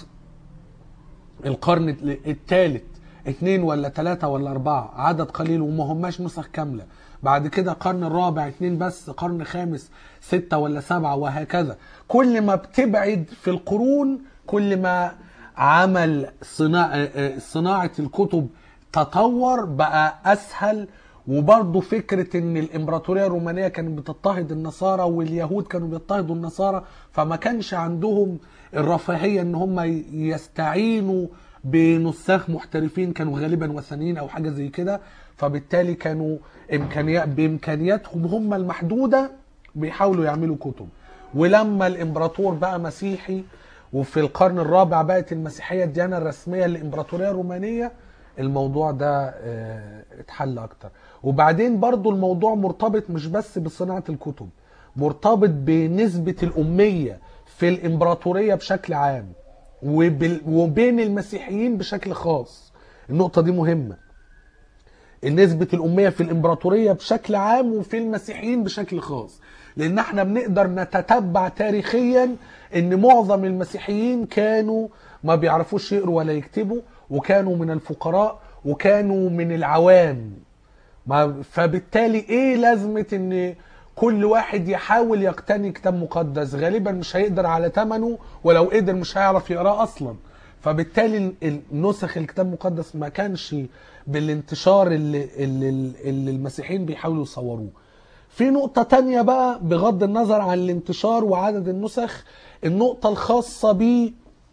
القرن الثالث، اتنين ولا تلاتة ولا اربعة، عدد قليل وما هماش نسخ كاملة. بعد كده القرن الرابع اتنين بس، قرن خامس ستة ولا سبعة، وهكذا. كل ما بتبعد في القرون كل ما عمل صناعة, صناعة الكتب تطور بقى اسهل. وبرضه فكرة ان الامبراطورية الرومانية كانت بتضطهد النصارى واليهود كانوا بيضطهدوا النصارى، فما كانش عندهم الرفاهية ان هم يستعينوا بنساخ محترفين، كانوا غالبا وثنيين او حاجة زي كده. فبالتالي كانوا إمكانيات بامكانياتهم هم المحدودة بيحاولوا يعملوا كتب. ولما الامبراطور بقى مسيحي، وفي القرن الرابع بقت المسيحية الديانة الرسمية للامبراطورية الرومانية، الموضوع ده آه، اتحل اكتر. وبعدين برضو الموضوع مرتبط مش بس بصناعة الكتب، مرتبط بنسبة الأمية في الإمبراطورية بشكل عام وبال- وبين المسيحيين بشكل خاص. النقطة دي مهمة، نسبة الأمية في الإمبراطورية بشكل عام وفي المسيحيين بشكل خاص، لأن احنا بنقدر نتتبع تاريخيا أن معظم المسيحيين كانوا ما بيعرفوش يقروا ولا يكتبوا، وكانوا من الفقراء وكانوا من العوام. ما فبالتالي ايه لازمة ان كل واحد يحاول يقتني كتاب مقدس؟ غالبا مش هيقدر على ثمنه، ولو قدر مش هيعرف يقراه اصلا. فبالتالي النسخ الكتاب المقدس ما كانش بالانتشار اللي, اللي, اللي المسيحيين بيحاولوا يصوروه. في نقطة تانية بقى بغض النظر عن الانتشار وعدد النسخ، النقطة الخاصة بيه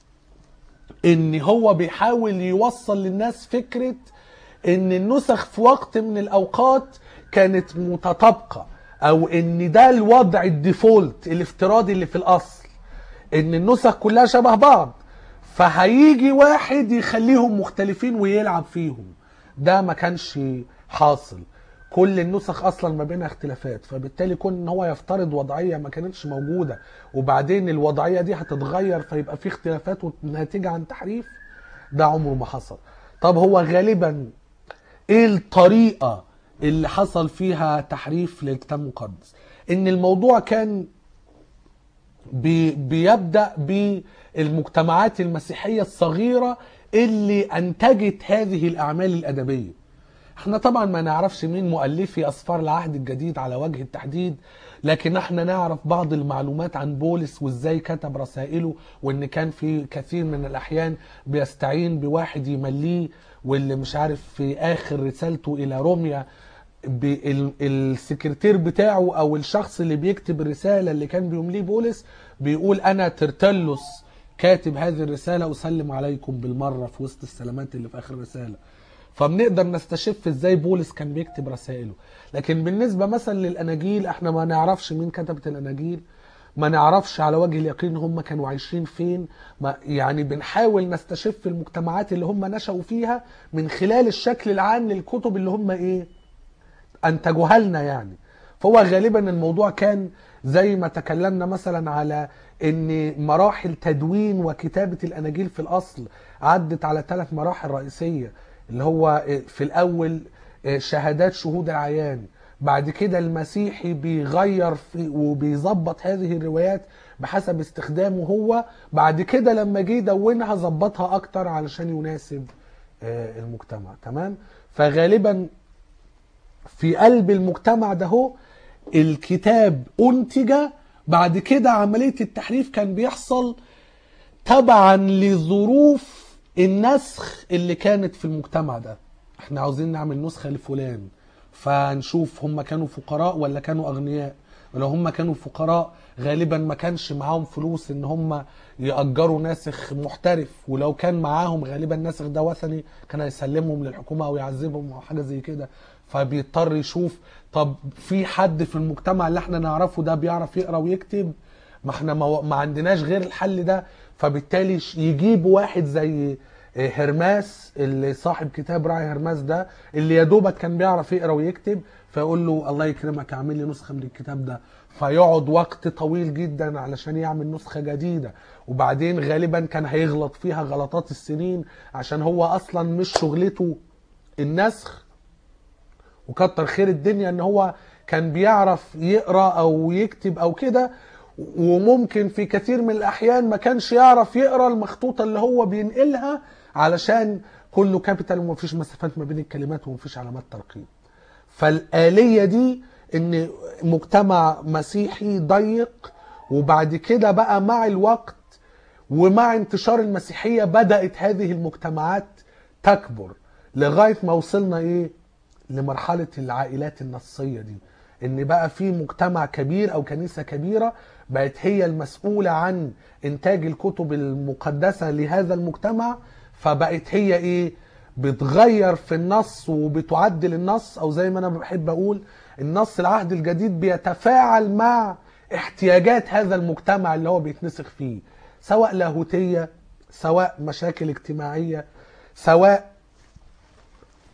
ان هو بيحاول يوصل للناس فكرة ان النسخ في وقت من الاوقات كانت متطابقة، او ان ده الوضع الديفولت الافتراضي اللي في الاصل، ان النسخ كلها شبه بعض، فهيجي واحد يخليهم مختلفين ويلعب فيهم. ده ما كانش حاصل، كل النسخ اصلا ما بينها اختلافات، فبالتالي كون ان هو يفترض وضعيه ما كانتش موجوده وبعدين الوضعيه دي هتتغير فيبقى في اختلافات ناتجه عن تحريف، ده عمره ما حصل. طب هو غالبا ايه الطريقه اللي حصل فيها تحريف للكتاب المقدس؟ ان الموضوع كان بي بيبدأ بالمجتمعات المسيحية الصغيرة اللي أنتجت هذه الأعمال الأدبية. احنا طبعا ما نعرفش مين مؤلفي أسفار العهد الجديد على وجه التحديد، لكن احنا نعرف بعض المعلومات عن بولس وازاي كتب رسائله، وان كان في كثير من الأحيان بيستعين بواحد يمليه، واللي مش عارف في آخر رسالته إلى روميا السكرتير بتاعه او الشخص اللي بيكتب الرسالة اللي كان بيمليه بولس بيقول انا ترتلس كاتب هذه الرسالة اسلم عليكم بالمرة في وسط السلامات اللي في اخر الرسالة. فبنقدر نستشف ازاي بولس كان بيكتب رسائله. لكن بالنسبة مثلا للاناجيل احنا ما نعرفش مين كتبت الاناجيل، ما نعرفش على وجه اليقين هم كانوا عايشين فين، ما يعني بنحاول نستشف المجتمعات اللي هم نشأوا فيها من خلال الشكل العام للكتب اللي هم ايه انتجوها لنا يعني. فهو غالبا الموضوع كان زي ما تكلمنا مثلا على ان مراحل تدوين وكتابة الاناجيل في الاصل عدت على ثلاث مراحل رئيسية، اللي هو في الاول شهادات شهود العيان، بعد كده المسيحي بيغير في وبيظبط هذه الروايات بحسب استخدامه هو، بعد كده لما جه يدونها ظبطها اكتر علشان يناسب المجتمع. تمام. فغالبا في قلب المجتمع ده هو الكتاب أنتج، بعد كده عملية التحريف كان بيحصل تبعا لظروف النسخ اللي كانت في المجتمع ده. احنا عاوزين نعمل نسخة لفلان، فنشوف هم كانوا فقراء ولا كانوا أغنياء. ولو هم كانوا فقراء غالبا ما كانش معاهم فلوس ان هم يأجروا ناسخ محترف، ولو كان معاهم غالبا الناسخ ده وثني كان هيسلمهم للحكومة او يعذبهم او حاجة زي كده. فبيضطر يشوف طب في حد في المجتمع اللي احنا نعرفه ده بيعرف يقرأ ويكتب، ما احنا ما عندناش غير الحل ده. فبالتالي يجيب واحد زي هرماس اللي صاحب كتاب راعي هرماس ده اللي يا دوبك كان بيعرف يقرا ويكتب، فيقول له الله يكرمك اعمل لي نسخه من الكتاب ده، فيقعد وقت طويل جدا علشان يعمل نسخه جديده، وبعدين غالبا كان هيغلط فيها غلطات السنين عشان هو اصلا مش شغلته النسخ. وكتر خير الدنيا ان هو كان بيعرف يقرا او يكتب او كده، وممكن في كثير من الأحيان ما كانش يعرف يقرأ المخطوطة اللي هو بينقلها علشان كله كابيتال ومفيش مسافات ما بين الكلمات ومفيش علامات ترقيم. فالآلية دي ان مجتمع مسيحي ضيق، وبعد كده بقى مع الوقت ومع انتشار المسيحية بدأت هذه المجتمعات تكبر لغاية ما وصلنا ايه لمرحلة العائلات النصية دي، ان بقى في مجتمع كبير او كنيسة كبيرة بقت هي المسؤولة عن انتاج الكتب المقدسة لهذا المجتمع. فبقت هي ايه بتغير في النص وبتعدل النص، او زي ما انا بحب اقول النص العهد الجديد بيتفاعل مع احتياجات هذا المجتمع اللي هو بيتنسخ فيه، سواء لاهوتية، سواء مشاكل اجتماعية، سواء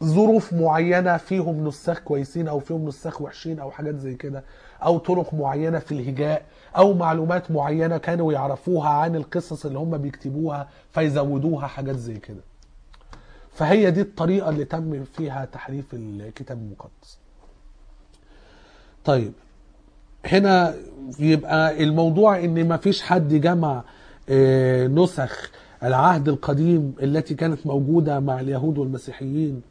ظروف معينة فيهم نساخ كويسين او فيهم نساخ وحشين او حاجات زي كده، او طرق معينة في الهجاء، او معلومات معينة كانوا يعرفوها عن القصص اللي هم بيكتبوها فيزودوها، حاجات زي كده. فهي دي الطريقة اللي تم فيها تحريف الكتاب المقدس. طيب هنا يبقى الموضوع ان ما فيش حد جمع نسخ العهد القديم التي كانت موجودة مع اليهود والمسيحيين،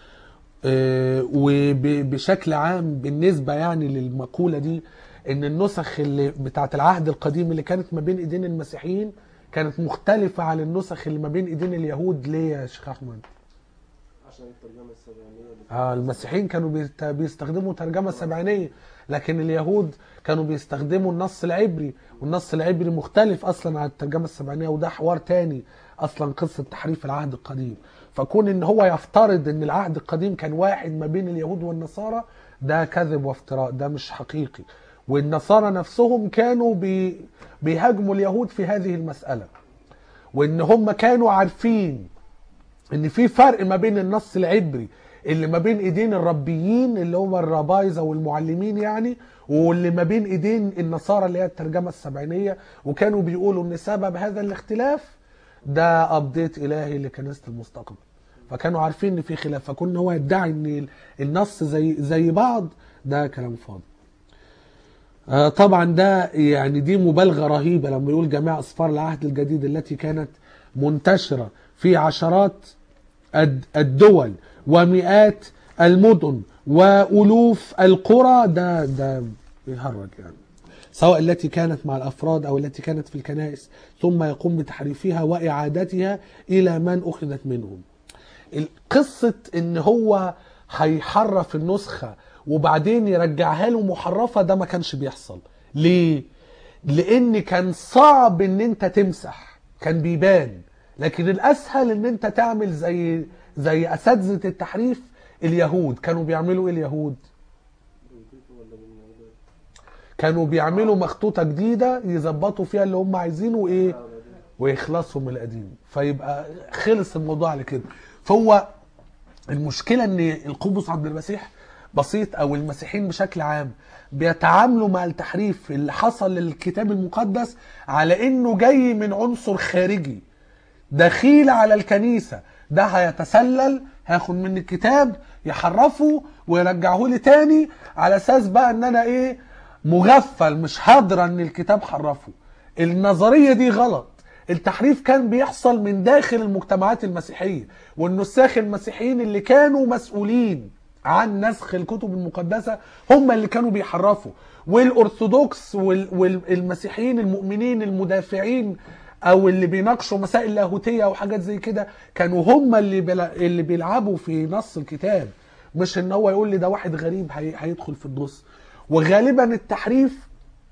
وبشكل عام بالنسبة يعني للمقولة دي ان النسخ اللي بتاعت العهد القديم اللي كانت ما بين ايدين المسيحيين كانت مختلفة عن النسخ اللي ما بين ايدين اليهود. ليه يا شيخ احمد؟ عشان الترجمة السبعينية. اه المسيحيين كانوا بيستخدموا ترجمة سبعينية، لكن اليهود كانوا بيستخدموا النص العبري، والنص العبري مختلف اصلا عن الترجمة السبعينية، وده حوار تاني اصلا قصة تحريف العهد القديم. فكون ان هو يفترض ان العهد القديم كان واحد ما بين اليهود والنصارى ده كذب وافتراء، ده مش حقيقي. والنصارى نفسهم كانوا بي بيهاجموا اليهود في هذه المسألة، وان هم كانوا عارفين ان في فرق ما بين النص العبري اللي ما بين ايدين الربيين اللي هم الربايزه والمعلمين يعني، واللي ما بين ايدين النصارى اللي هي الترجمه السبعينيه، وكانوا بيقولوا ان سبب هذا الاختلاف ده ابديت الهي لكنيسه المستقبل. فكانوا عارفين ان في خلاف، فكون هو يدعي ان النص زي زي بعض ده كلام فاضي. آه طبعا ده يعني دي مبالغه رهيبه لما يقول جميع اسفار العهد الجديد التي كانت منتشره في عشرات الدول ومئات المدن والوف القرى، ده ده بيهرج يعني، سواء التي كانت مع الافراد او التي كانت في الكنائس، ثم يقوم بتحريفها واعادتها الى من اخذت منهم. قصه ان هو هيحرف النسخه وبعدين يرجعها له محرفه ده ما كانش بيحصل. ليه؟ لان كان صعب ان انت تمسح، كان بيبان، لكن الاسهل ان انت تعمل زي زي اساتذه التحريف اليهود. كانوا بيعملوا ايه اليهود؟ كانوا بيعملوا مخطوطه جديده يظبطوا فيها اللي هم عايزينه وايه ويخلصوا من القديم، فيبقى خلص الموضوع على كده. فهو المشكله ان القبص عبد المسيح بسيط او المسيحيين بشكل عام بيتعاملوا مع التحريف اللي حصل للكتاب المقدس على انه جاي من عنصر خارجي دخيل على الكنيسة، ده هيتسلل هياخد من الكتاب يحرفه ويرجعه لي تاني على اساس بقى ان انا ايه مغفل مش حاضر ان الكتاب حرفه. النظرية دي غلط. التحريف كان بيحصل من داخل المجتمعات المسيحية، والنساخ المسيحيين اللي كانوا مسؤولين عن نسخ الكتب المقدسة هم اللي كانوا بيحرفوا، والأرثوذكس والمسيحيين المؤمنين المدافعين او اللي بيناقشوا مسائل لاهوتيه او حاجات زي كده كانوا هم اللي بلا اللي بيلعبوا في نص الكتاب، مش ان هو يقول لي ده واحد غريب هي... هيدخل في النص. وغالبا التحريف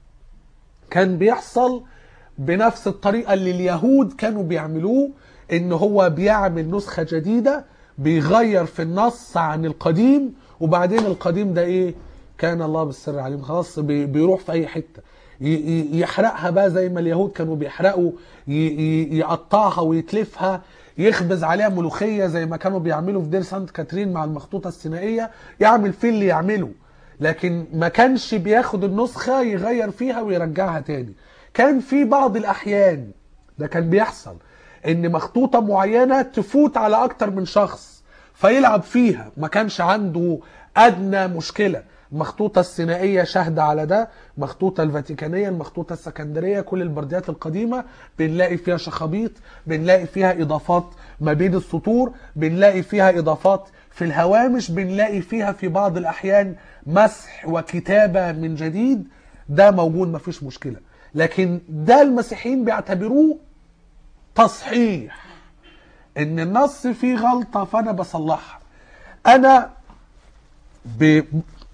كان بيحصل بنفس الطريقه اللي اليهود كانوا بيعملوه، ان هو بيعمل نسخه جديده بيغير في النص عن القديم، وبعدين القديم ده ايه كان الله بالسر عليهم خلاص بي... بيروح في اي حته يحرقها بقى زي ما اليهود كانوا بيحرقوا، يقطعها ويتلفها، يخبز عليها ملوخية زي ما كانوا بيعملوا في دير سانت كاترين مع المخطوطة السينائية، يعمل فيه اللي يعمله، لكن ما كانش بياخد النسخة يغير فيها ويرجعها تاني. كان في بعض الأحيان ده كان بيحصل ان مخطوطة معينة تفوت على أكتر من شخص فيلعب فيها، ما كانش عنده أدنى مشكلة. المخطوطة السينائية شاهدة على ده، مخطوطة الفاتيكانية، المخطوطة السكندرية، كل البرديات القديمة بنلاقي فيها شخابيط، بنلاقي فيها إضافات ما بين السطور، بنلاقي فيها إضافات في الهوامش، بنلاقي فيها في بعض الأحيان مسح وكتابة من جديد. ده موجود مفيش مشكلة، لكن ده المسيحيين بيعتبروه تصحيح، إن النص فيه غلطة فأنا بصلحها. أنا ب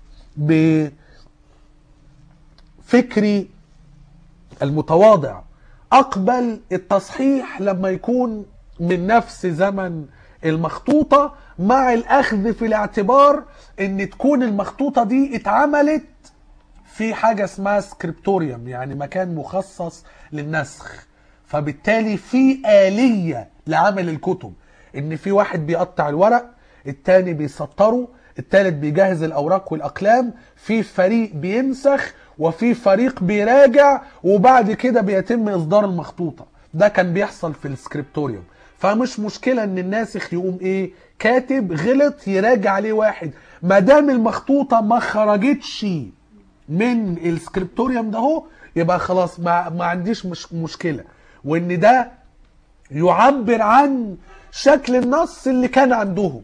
بفكري المتواضع أقبل التصحيح لما يكون من نفس زمن المخطوطة، مع الأخذ في الاعتبار أن تكون المخطوطة دي اتعملت في حاجة اسمها سكريبتوريوم، يعني مكان مخصص للنسخ، فبالتالي في آلية لعمل الكتب، ان في واحد بيقطع الورق، التاني بيسطره، التالت بيجهز الاوراق والاقلام، في فريق بينسخ وفي فريق بيراجع، وبعد كده بيتم اصدار المخطوطه. ده كان بيحصل في السكريبتوريوم. فمش مشكله ان الناسخ يقوم ايه كاتب غلط يراجع عليه واحد، ما دام المخطوطه ما خرجتش من السكريبتوريوم ده هو، يبقى خلاص ما, ما عنديش مش مشكله، وان ده يعبر عن شكل النص اللي كان عندهم.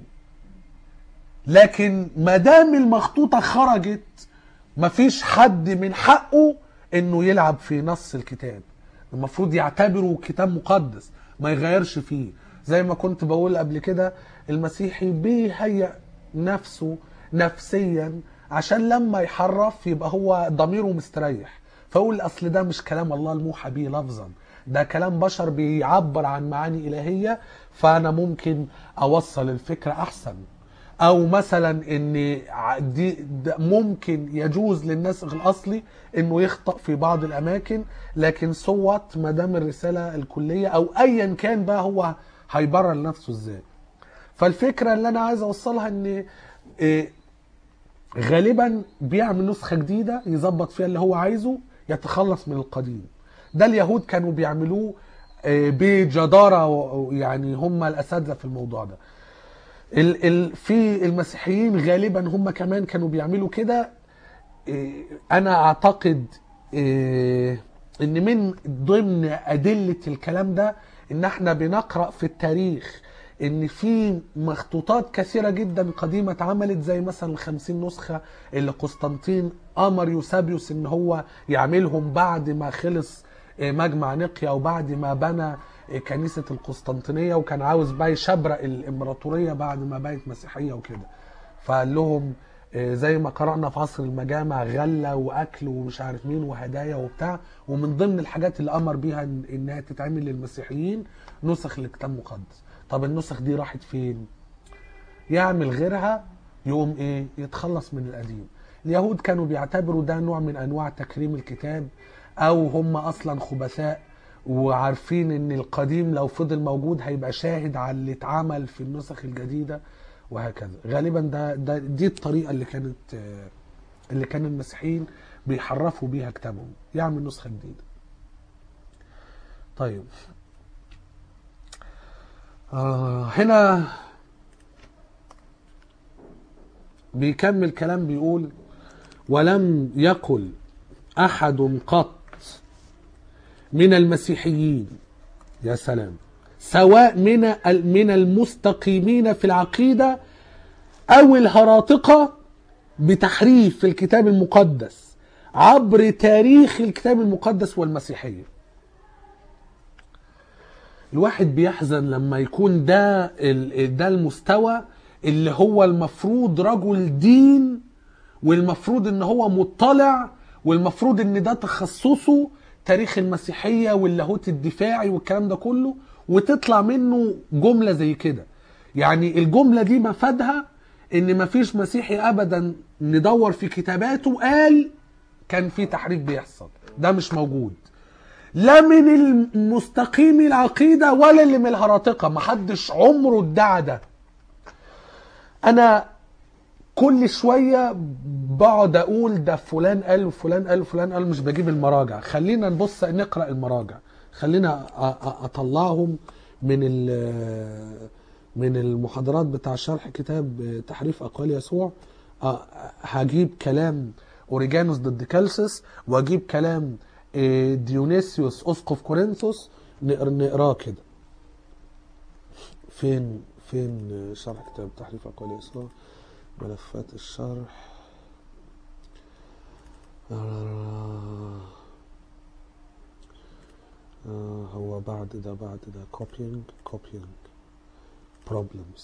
لكن ما دام المخطوطه خرجت، مفيش حد من حقه انه يلعب في نص الكتاب. المفروض يعتبره كتاب مقدس ما يغيرش فيه. زي ما كنت بقول قبل كده، المسيحي بيهيئ نفسه نفسيا عشان لما يحرف يبقى هو ضميره مستريح، فاقول اصل ده مش كلام الله الموحى به لفظا، ده كلام بشر بيعبر عن معاني الهيه، فانا ممكن اوصل الفكره احسن. او مثلا ان دي ممكن يجوز للناسخ الاصلي انه يخطئ في بعض الاماكن، لكن صوت ما دام الرساله الكليه او ايا كان بقى هو هيبرر لنفسه ازاي. فالفكره اللي انا عايز اوصلها ان غالبا بيعمل نسخه جديده يظبط فيها اللي هو عايزه، يتخلص من القديم. ده اليهود كانوا بيعملوه بجداره، يعني هم الاساتذه في الموضوع ده. ال ال في المسيحيين غالبا هم كمان كانوا بيعملوا كده. انا اعتقد ان من ضمن ادله الكلام ده ان احنا بنقرا في التاريخ ان في مخطوطات كثيره جدا قديمه اتعملت، زي مثلا الخمسين نسخه اللي قسطنطين امر يوسابيوس ان هو يعملهم بعد ما خلص مجمع نقيا وبعد ما بنى كنيسة القسطنطينية، وكان عاوز بقى يشبرق الامبراطورية بعد ما بقت مسيحية وكده. فقال لهم زي ما قرأنا في عصر المجامع غلة واكل ومش عارف مين وهدايا وبتاع، ومن ضمن الحاجات اللي امر بيها انها تتعمل للمسيحيين نسخ الكتاب المقدس. طب النسخ دي راحت فين؟ يعمل غيرها يقوم ايه يتخلص من القديم. اليهود كانوا بيعتبروا ده نوع من انواع تكريم الكتاب، او هم اصلا خبثاء وعارفين ان القديم لو فضل موجود هيبقى شاهد على اللي اتعمل في النسخ الجديدة وهكذا. غالبا ده, ده دي الطريقة اللي كانت اللي كان المسيحيين بيحرفوا بيها كتابهم، يعمل نسخة جديدة. طيب آه هنا بيكمل كلام بيقول: ولم يقل احد قط من المسيحيين، يا سلام، سواء من من المستقيمين في العقيدة او الهراطقة، بتحريف الكتاب المقدس عبر تاريخ الكتاب المقدس والمسيحية. الواحد بيحزن لما يكون ده ده المستوى اللي هو المفروض رجل دين، والمفروض ان هو مطلع، والمفروض ان ده تخصصه تاريخ المسيحية واللاهوت الدفاعي والكلام ده كله، وتطلع منه جملة زي كده. يعني الجملة دي مفادها ان مفيش مسيحي ابدا ندور في كتاباته قال كان في تحريف بيحصل. ده مش موجود، لا من المستقيم العقيدة ولا اللي من الهراطقة، محدش عمره ادعى ده. انا كل شوية بقعد اقول ده فلان قال وفلان قال وفلان قال، مش بجيب المراجع. خلينا نبص نقرأ المراجع، خلينا اطلعهم من من المحاضرات بتاع شرح كتاب تحريف اقوال يسوع. هجيب كلام اوريجانوس ضد كالسس، واجيب كلام ديونيسيوس اسقف كورنثوس، نقراه كده. فين فين شرح كتاب تحريف اقوال يسوع؟ ملفات الشرح. آه آه هو بعد ده بعد ده copying copying problems،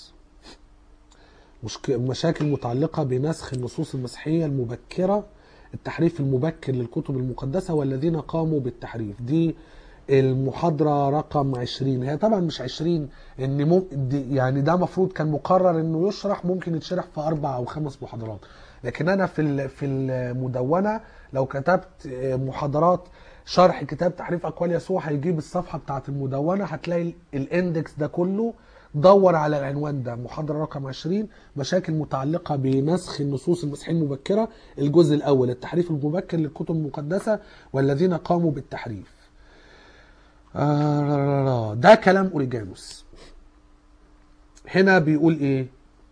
مشاكل متعلقة بنسخ النصوص المسيحية المبكرة، التحريف المبكر للكتب المقدسة والذين قاموا بالتحريف. دي المحاضرة رقم عشرين. هي طبعا مش عشرين، ان مم... يعني ده مفروض كان مقرر انه يشرح، ممكن يتشرح في اربع او خمس محاضرات، لكن انا في في المدونة لو كتبت محاضرات شرح كتاب تحريف اقوال يسوع هيجيب الصفحة بتاعت المدونة، هتلاقي الاندكس ده كله دور على العنوان ده، محاضرة رقم عشرين، مشاكل متعلقة بنسخ النصوص المسيحية المبكرة، الجزء الأول، التحريف المبكر للكتب المقدسة والذين قاموا بالتحريف. آه ده كلام أوريجانوس. هنا بيقول إيه؟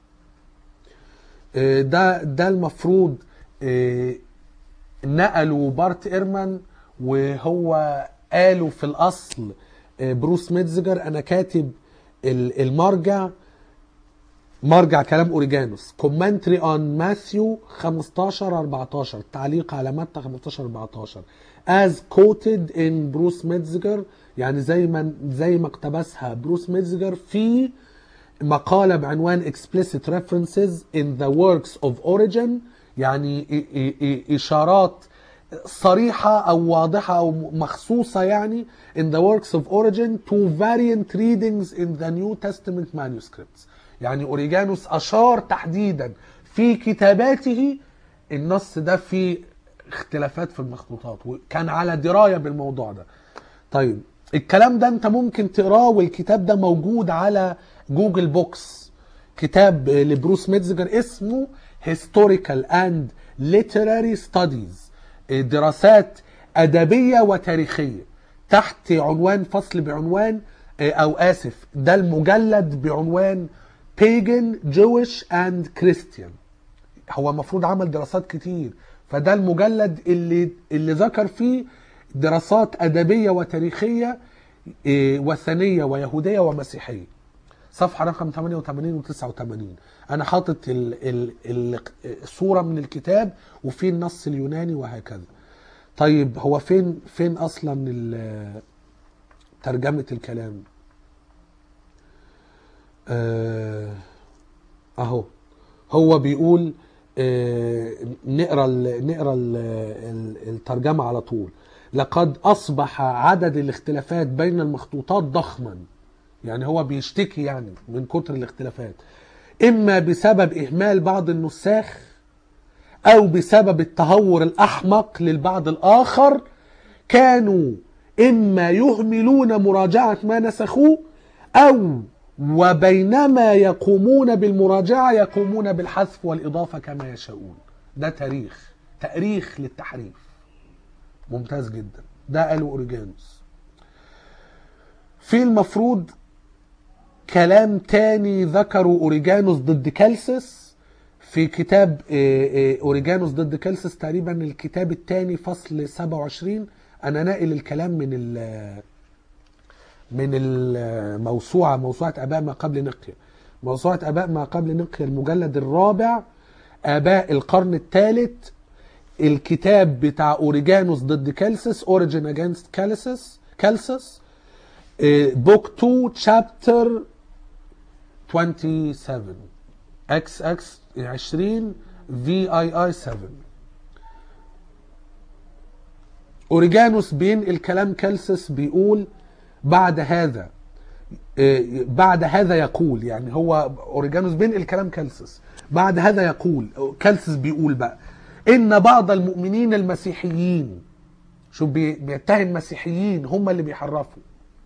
آه ده ده المفروض آه نقلوا بارت إيرمان، وهو قالوا في الأصل آه بروس ميتزجر. أنا كاتب المرجع، مرجع كلام أوريجانوس، كومنتري اون ماثيو خمستاشر أربعتاشر، تعليق على متى خمستاشر أربعتاشر، as quoted in بروس ميتزجر، يعني زي ما زي ما اقتبسها بروس ميتزجر في مقالة بعنوان explicit references in the works of origin، يعني إشارات صريحة أو واضحة أو مخصوصة يعني in the works of origin to variant readings in the New Testament manuscripts. يعني أوريجانوس أشار تحديدا في كتاباته النص ده فيه اختلافات في المخطوطات، وكان على دراية بالموضوع ده. طيب الكلام ده انت ممكن تقراه، والكتاب ده موجود على جوجل بوكس، كتاب لبروس ميتزجر اسمه Historical and Literary Studies، دراسات أدبية وتاريخية، تحت عنوان فصل بعنوان أو آسف ده المجلد بعنوان Pagan, Jewish and Christian. هو مفروض عمل دراسات كتير، فده المجلد اللي اللي ذكر فيه دراسات أدبية وتاريخية وثنية ويهودية ومسيحية. صفحة رقم ثمانية وثمانين و تسعة وثمانين. أنا حاطط الصورة من الكتاب وفي النص اليوناني وهكذا. طيب هو فين فين أصلا ترجمة الكلام؟ آه أهو هو بيقول آه نقرأ ال نقرأ ال الترجمة على طول. لقد أصبح عدد الاختلافات بين المخطوطات ضخما، يعني هو بيشتكي يعني من كتر الاختلافات، إما بسبب إهمال بعض النساخ أو بسبب التهور الأحمق للبعض الآخر. كانوا إما يهملون مراجعة ما نسخوه، أو وبينما يقومون بالمراجعة يقومون بالحذف والإضافة كما يشاءون. ده تاريخ تاريخ للتحريف ممتاز جدا. ده قاله أوريجانوس. في المفروض كلام تاني ذكره أوريجانوس ضد كالسس في كتاب أوريجانوس ضد كالسس، تقريبا الكتاب الثاني فصل سبعة وعشرين. أنا ناقل الكلام من ال من الموسوعة، موسوعة آباء ما قبل نقيا، موسوعة آباء ما قبل نقيا المجلد الرابع، آباء القرن الثالث، الكتاب بتاع أوريجانوس ضد كالسس، Origin Against Calcis كالسس، بوك اتنين chapter سبعة وعشرين إكس إكس عشرين في آي آي سبعة. أوريجانوس بين الكلام كالسس بيقول بعد هذا بعد هذا يقول، يعني هو أوريجانوس بين الكلام كالسس بعد هذا يقول، كالسس بيقول بقى إن بعض المؤمنين المسيحيين، شو بيتهم مسيحيين هم اللي بيحرفوا،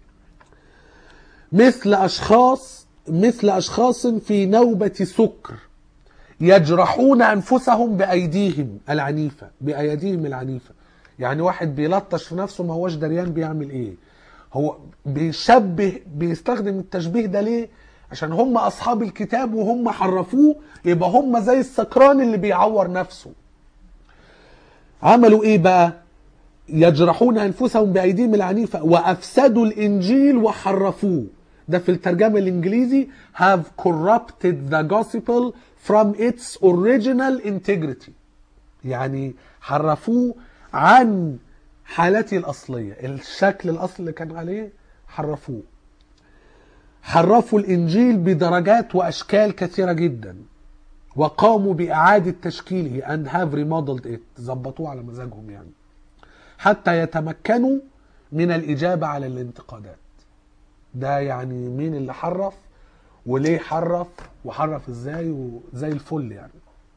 مثل أشخاص مثل أشخاص في نوبة سكر يجرحون أنفسهم بأيديهم العنيفة بأيديهم العنيفة. يعني واحد بيلطش في نفسه ما هوش دريان بيعمل إيه. هو بيشبه بيستخدم التشبيه ده ليه؟ عشان هم أصحاب الكتاب وهم حرفوه، يبقى هم زي السكران اللي بيعور نفسه. عملوا إيه بقى؟ يجرحون أنفسهم بأيديهم العنيفة وأفسدوا الإنجيل وحرفوه. ده في الترجمة الإنجليزي have corrupted the gospel from its original integrity، يعني حرفوه عن حالته الأصلية، الشكل الأصلي اللي كان عليه حرفوه. حرفوا الإنجيل بدرجات وأشكال كثيرة جدا، وقاموا بإعادة تشكيله and have remodeled it، زبطوه على مزاجهم يعني، حتى يتمكنوا من الإجابة على الانتقادات. ده يعني مين اللي حرف وليه حرف وحرف ازاي وزي الفل يعني.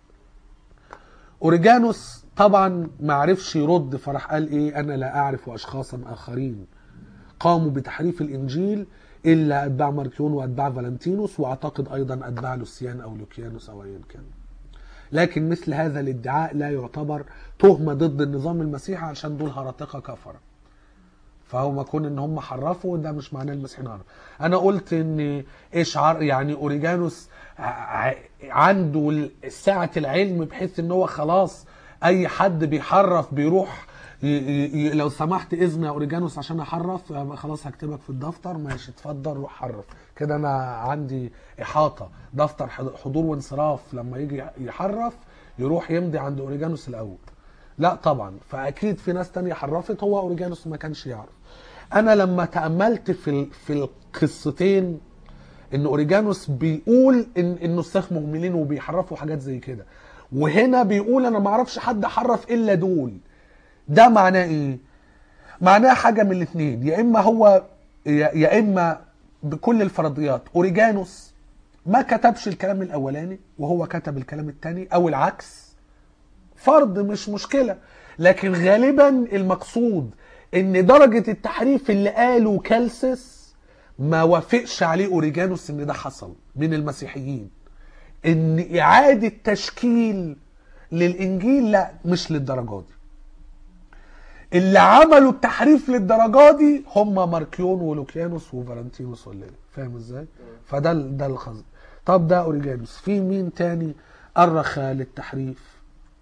أوريجانوس طبعا ما عرفش يرد، فراح قال ايه؟ انا لا اعرف اشخاصا اخرين قاموا بتحريف الانجيل الا اتباع ماركيون واتباع فالنتينوس، واعتقد ايضا اتباع لوسيان او لوكيانوس او ايا كان. لكن مثل هذا الادعاء لا يعتبر تهمه ضد النظام المسيحي عشان دول هرطقه كفره. فهو ما كون ان هم حرفوا ده مش معناه المسيحيين عرف. انا قلت ان ايش عر يعني اوريجانوس ع- عنده سعه العلم بحيث ان هو خلاص اي حد بيحرف بيروح ي... ي... لو سمحت اذن يا اوريجانوس عشان احرف، خلاص هكتبك في الدفتر، ماشي اتفضل روح حرف كده، انا عندي احاطه دفتر حضور وانصراف، لما يجي يحرف يروح يمضي عند اوريجانوس الاول. لا طبعا، فاكيد في ناس تانية حرفت، هو اوريجانوس ما كانش يعرف. انا لما تأملت في في القصتين ان اوريجانوس بيقول ان انه الساخ مهملين وبيحرفوا حاجات زي كده، وهنا بيقول انا ما اعرفش حد حرف الا دول، ده معناه ايه؟ معناه حاجه من الاثنين، يا اما هو يا اما بكل الفرضيات اوريجانوس ما كتبش الكلام الاولاني وهو كتب الكلام الثاني، او العكس، فرض مش مشكله. لكن غالبا المقصود ان درجه التحريف اللي قاله كالسس ما وافقش عليه اوريجانوس ان ده حصل من المسيحيين، ان اعاده تشكيل للانجيل لا مش للدرجه دي. اللي عملوا التحريف للدرجه دي هم ماركيون ولوكيانوس وفالنتينوس ولا ايه، فاهم ازاي؟ فده ده القصد. طب ده اوريجانوس. في مين تاني أرخ للتحريف؟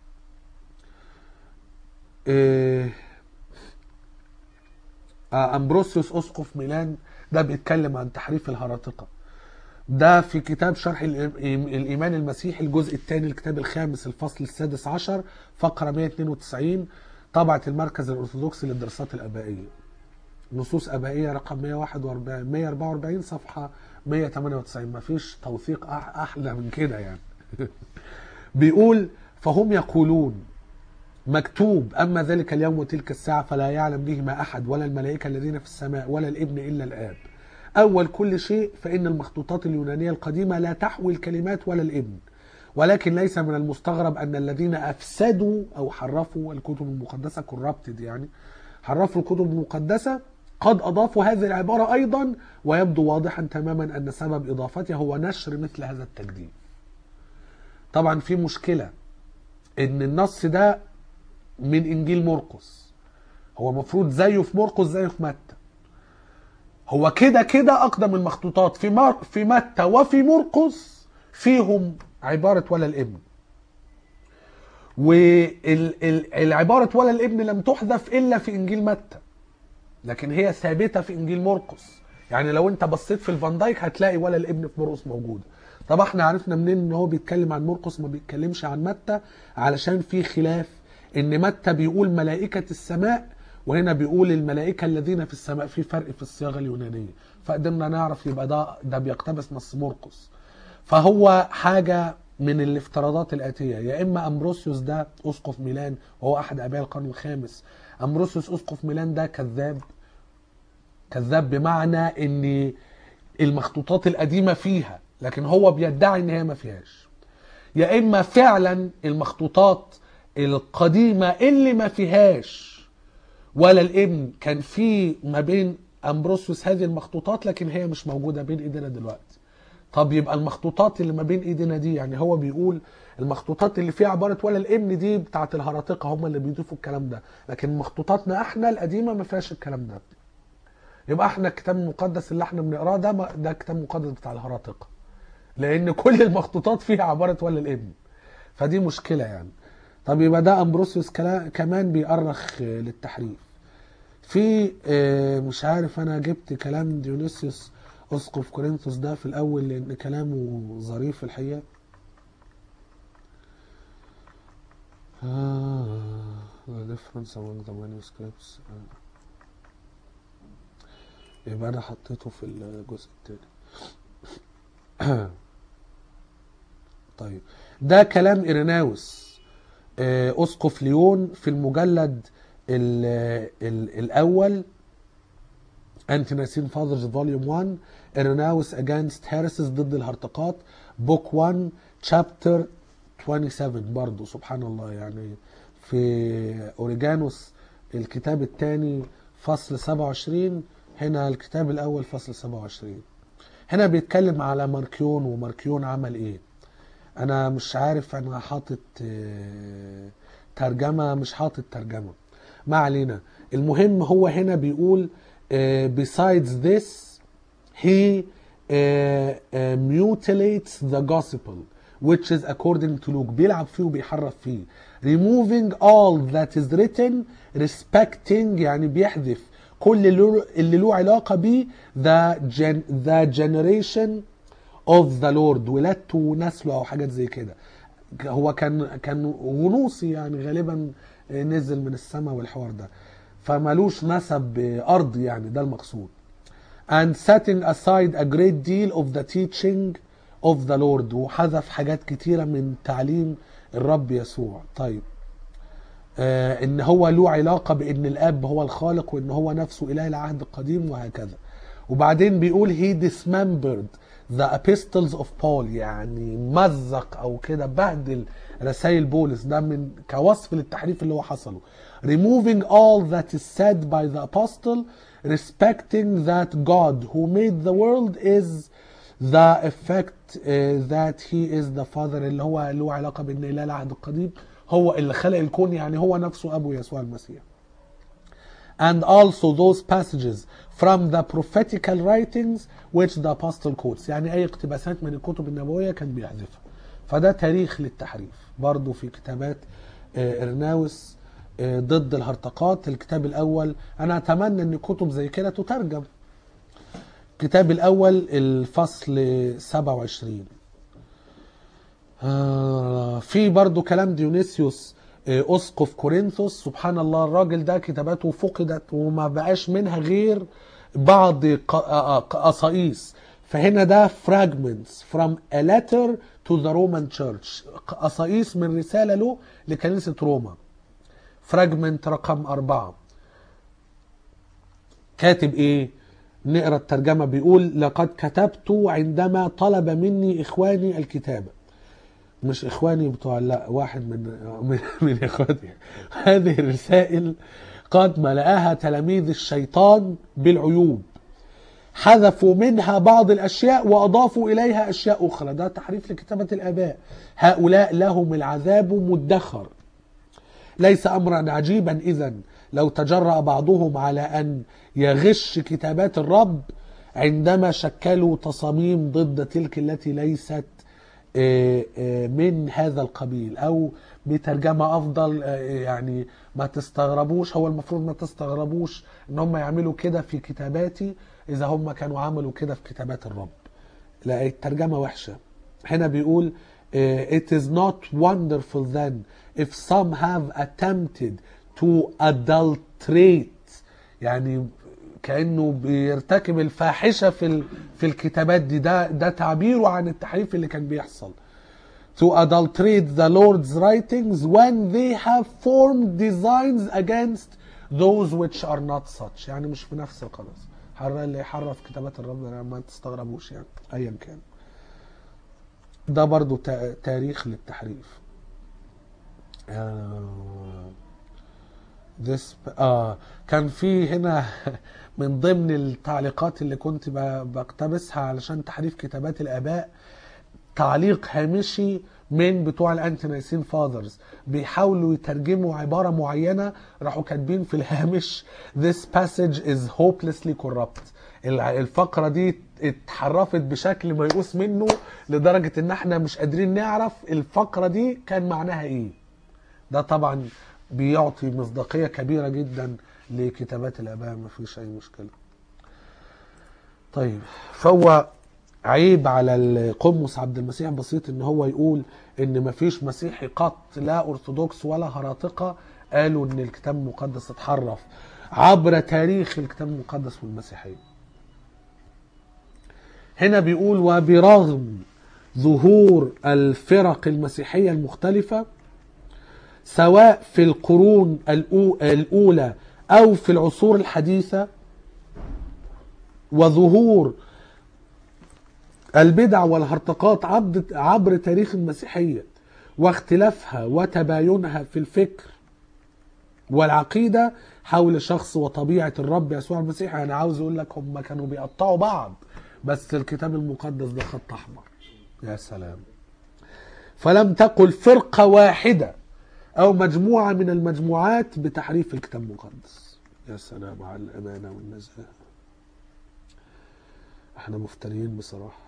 إيه أمبروسيوس أسقف ميلان، ده بيتكلم عن تحريف الهراطقة. ده في كتاب شرح الإيمان المسيحي الجزء الثاني الكتاب الخامس الفصل السادس عشر فقرة مئة واثنين وتسعين، طبعة المركز الأرثوذكسي للدراسات الآبائية، نصوص آبائية رقم مئة وواحد وأربعين مئة وأربعة وأربعين صفحة مئة وثمانية وتسعين. مفيش توثيق أحلى من كده يعني. بيقول فهم يقولون مكتوب أما ذلك اليوم وتلك الساعة فلا يعلم بهما أحد ولا الملائكة الذين في السماء ولا الابن إلا الآب. أول كل شيء فإن المخطوطات اليونانية القديمة لا تحوي الكلمات ولا الابن، ولكن ليس من المستغرب أن الذين أفسدوا أو حرفوا الكتب المقدسة كورابتد يعني حرفوا الكتب المقدسة قد أضافوا هذه العبارة أيضا، ويبدو واضحا تماما أن سبب إضافتها هو نشر مثل هذا التجديد. طبعا في مشكلة إن النص ده من إنجيل مرقس، هو مفروض زيه في مرقس زيه في متى، هو كده كده أقدم المخطوطات في مر... في متى وفي مرقس فيهم عبارة ولا الابن، والعبارة ولا الابن لم تحذف إلا في إنجيل متى، لكن هي ثابتة في إنجيل مرقس. يعني لو أنت بصيت في الفان دايك هتلاقي ولا الابن في مرقس موجودة. طب احنا عرفنا منين ان هو بيتكلم عن مرقس ما بيتكلمش عن متى؟ علشان في خلاف ان متى بيقول ملائكة السماء وهنا بيقول الملائكة الذين في السماء، في فرق في الصياغة اليونانية، فقدرنا نعرف يبقى ده ده بيقتبس نص مرقس. فهو حاجة من الافتراضات الآتية، يا إما أمبروسيوس ده أسقف ميلان وهو أحد آباء القرن الخامس، أمبروسيوس أسقف ميلان ده كذاب، كذاب بمعنى ان المخطوطات القديمة فيها لكن هو بيدعي ان هي ما فيهاش، يا اما فعلا المخطوطات القديمة اللي ما فيهاش ولا الابن كان في ما بين امبروسيوس هذه المخطوطات لكن هي مش موجودة بين ايدينا دلوقتي. طب يبقى المخطوطات اللي ما بين ايدينا دي، يعني هو بيقول المخطوطات اللي فيها عبارة ولا الابن دي بتاعت الهراطقة هم اللي بيضيفوا الكلام ده، لكن مخطوطاتنا احنا القديمة ما فيهاش الكلام ده. يبقى احنا الكتاب المقدس اللي احنا بنقراه ده ده كتاب مقدس بتاع الهراطقة، لان كل المخطوطات فيها عبارة ولا الابن، فدي مشكلة يعني. طب يبقى ده امبروسيوس كمان بيأرخ للتحريف. في مش عارف انا جبت كلام ديونيسيوس اسقف كورنثوس ده في الاول لان كلامه ظريف الحقيقة. آه the difference among the manuscripts، يبقى انا حطيته في الجزء التاني. طيب ده كلام إيريناوس أسقف ليون في المجلد ال ال الأول Ante-Nicene Fathers Volume واحد، إيريناوس Against Heresies ضد الهرطقات Book واحد Chapter سبعة وعشرين. برضو سبحان الله يعني في أوريجانوس الكتاب الثاني فصل سبعة وعشرين هنا الكتاب الأول فصل سبعة وعشرين. هنا بيتكلم على ماركيون، وماركيون عمل ايه. انا مش عارف، انا حاطط آه، ترجمة مش حاطط ترجمة، ما علينا. المهم هو هنا بيقول آه، besides this he uh, uh, mutilates the gospel which is according to Luke. بيلعب فيه وبيحرف فيه. removing all that is written respecting، يعني بيحذف كل اللي اللي له علاقة بيه the, gen, the generation of the Lord، ولادته ونسله او حاجات زي كده. هو كان كان غنوصي يعني، غالبا نزل من السماء والحوار ده، فمالوش نسب ارضي يعني، ده المقصود. and setting aside a great deal of the teaching of the Lord، وحذف حاجات كتيرة من تعليم الرب يسوع. طيب آه ان هو له علاقة بان الاب هو الخالق، وان هو نفسه اله العهد القديم وهكذا. وبعدين بيقول he dismembered the epistles of Paul، يعني مزق او كده بهدل رسائل بولس، ده من كوصف للتحريف اللي هو حصله. removing all that is said by the apostle respecting that God who made the world is the effect uh, that he is the father، اللي هو له علاقة بان اله العهد القديم هو اللي خلق الكون، يعني هو نفسه ابو يسوع المسيح. and also those passages from the prophetical writings which the apostle quotes، يعني اي اقتباسات من الكتب النبوية كان بيحذفها. فده تاريخ للتحريف برضو في كتابات إرناوس ضد الهرطقات. الكتاب الاول انا اتمنى ان كتب زي كده تترجم. الكتاب الاول الفصل سبعة وعشرين. في برضو كلام ديونيسيوس اسقف كورنثوس. سبحان الله، الراجل ده كتاباته فقدت وما بقاش منها غير بعض قصائص. فهنا ده fragments from a letter to the Roman church، قصائص من رسالة له لكنيسة روما. fragment رقم أربعة كاتب ايه؟ نقرأ الترجمة. بيقول لقد كتبت عندما طلب مني إخواني الكتابة. مش إخواني بتوع، لا، واحد من من, من إخواني. هذه الرسائل قد ملأها تلاميذ الشيطان بالعيوب، حذفوا منها بعض الأشياء وأضافوا إليها أشياء أخرى. ده تحريف لكتابة الآباء. هؤلاء لهم العذاب مدخر. ليس أمرا عجيبا إذن لو تجرأ بعضهم على أن يغش كتابات الرب عندما شكلوا تصاميم ضد تلك التي ليست من هذا القبيل، أو بترجمة أفضل يعني ما تستغربوش، هو المفروض ما تستغربوش إن هم يعملوا كده في كتاباتي إذا هم كانوا عملوا كده في كتابات الرب. لا، الترجمة وحشة. هنا بيقول it is not wonderful then if some have attempted to adulterate، يعني كأنه بيرتكب الفاحشة في في الكتابات دي. ده ده تعبيره عن التحريف اللي كان بيحصل. to adulterate the Lord's writings when they have formed designs against those which are not such، يعني مش في نفس القدس. اللي يحرف كتابات الرب ما تستغربوش يعني ايا كان. ده برضو تاريخ للتحريف. آه this آه كان في هنا من ضمن التعليقات اللي كنت بقتبسها علشان تحريف كتابات الآباء، تعليق هامشي من بتوع الانتي-نايسين فاذرز، بيحاولوا يترجموا عبارة معينة، راحوا كاتبين في الهامش this passage is hopelessly corrupt. الفقرة دي اتحرفت بشكل ما يقوس منه لدرجة ان احنا مش قادرين نعرف الفقرة دي كان معناها ايه. ده طبعا بيعطي مصداقية كبيرة جدا لكتابات الآباء، ما فيش اي مشكلة. طيب، فهو عيب على القمص عبد المسيح بسيط ان هو يقول ان ما فيش مسيحي قط، لا ارثوذكس ولا هراطقة، قالوا ان الكتاب المقدس اتحرف عبر تاريخ الكتاب المقدس والمسيحية. هنا بيقول وبرغم ظهور الفرق المسيحية المختلفة سواء في القرون الأولى أو في العصور الحديثة، وظهور البدع والهرطقات عبر تاريخ المسيحية واختلافها وتباينها في الفكر والعقيدة حول شخص وطبيعة الرب يسوع المسيح. يعني عاوز اقول لك هم كانوا بيقطعوا بعض، بس الكتاب المقدس ده خط احمر. يا سلام. فلم تقل فرقة واحدة او مجموعة من المجموعات بتحريف الكتاب المقدس. يا سلام على الامانة والنزاهة. احنا مفترين بصراحة.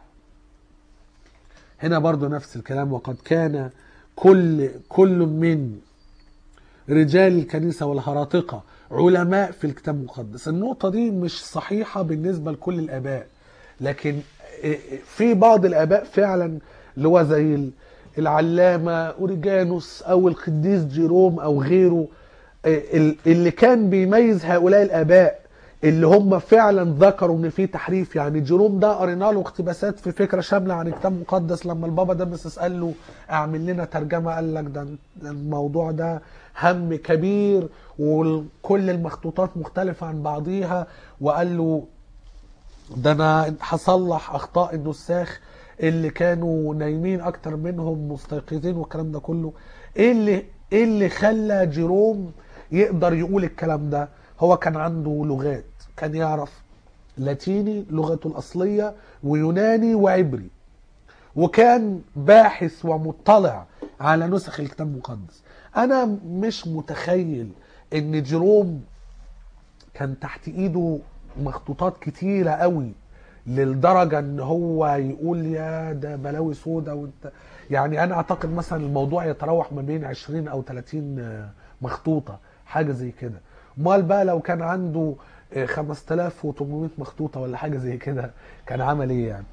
هنا برضو نفس الكلام. وقد كان كل كل من رجال الكنيسة والهراطقة علماء في الكتاب المقدس. النقطة دي مش صحيحة بالنسبة لكل الآباء، لكن في بعض الآباء فعلا اللي هو زي العلامة أوريجانوس أو القديس جيروم أو غيره، اللي كان بيميز هؤلاء الآباء اللي هم فعلا ذكروا ان في تحريف. يعني جيروم ده قرينا له اقتباسات في فكره شامله عن الكتاب المقدس. لما البابا ده مسس قال له اعمل لنا ترجمه، قال لك ده الموضوع ده هم كبير وكل المخطوطات مختلفه عن بعضيها، وقال له ده انا هصلح اخطاء النساخ اللي كانوا نايمين اكتر منهم مستيقظين والكلام ده كله. ايه اللي ايه اللي خلى جيروم يقدر يقول الكلام ده؟ هو كان عنده لغات، كان يعرف لاتيني لغته الأصلية ويوناني وعبري، وكان باحث ومطلع على نسخ الكتاب المقدس. أنا مش متخيل إن جيروم كان تحت إيده مخطوطات كتيرة قوي للدرجة إن هو يقول يا ده بلاوي سودا وانت. يعني أنا أعتقد مثلا الموضوع يتراوح ما بين عشرين أو ثلاثين مخطوطة، حاجة زي كده. مال بقى لو كان عنده خمسة آلاف وثمانمائة مخطوطة ولا حاجة زي كده كان عمل ايه يعني؟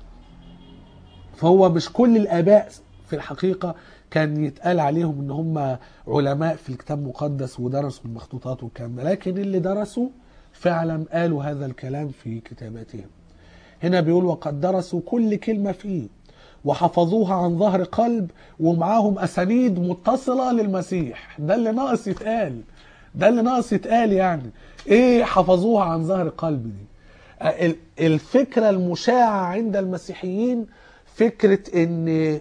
فهو مش كل الآباء في الحقيقة كان يتقال عليهم ان هم علماء في الكتاب المقدس ودرسوا المخطوطات والكلام ده، لكن اللي درسوا فعلا قالوا هذا الكلام في كتاباتهم. هنا بيقول وقد درسوا كل كلمة فيه وحفظوها عن ظهر قلب، ومعاهم أسانيد متصلة للمسيح. ده اللي ناقص يتقال، ده اللي ناقص يتقال. يعني ايه حفظوها عن ظهر قلب دي؟ الفكرة المشاعة عند المسيحيين فكرة ان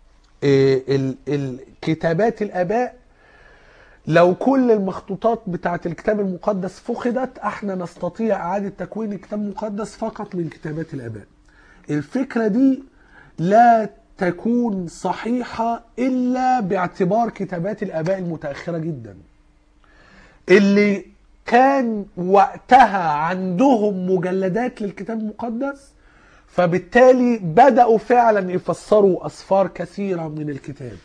الكتابات الآباء لو كل المخطوطات بتاعة الكتاب المقدس فقدت احنا نستطيع اعادة تكوين الكتاب المقدس فقط من كتابات الآباء. الفكرة دي لا تكون صحيحة الا باعتبار كتابات الآباء المتأخرة جدا، اللي كان وقتها عندهم مجلدات للكتاب المقدس، فبالتالي بدأوا فعلا يفسروا أسفار كثيرة من الكتاب.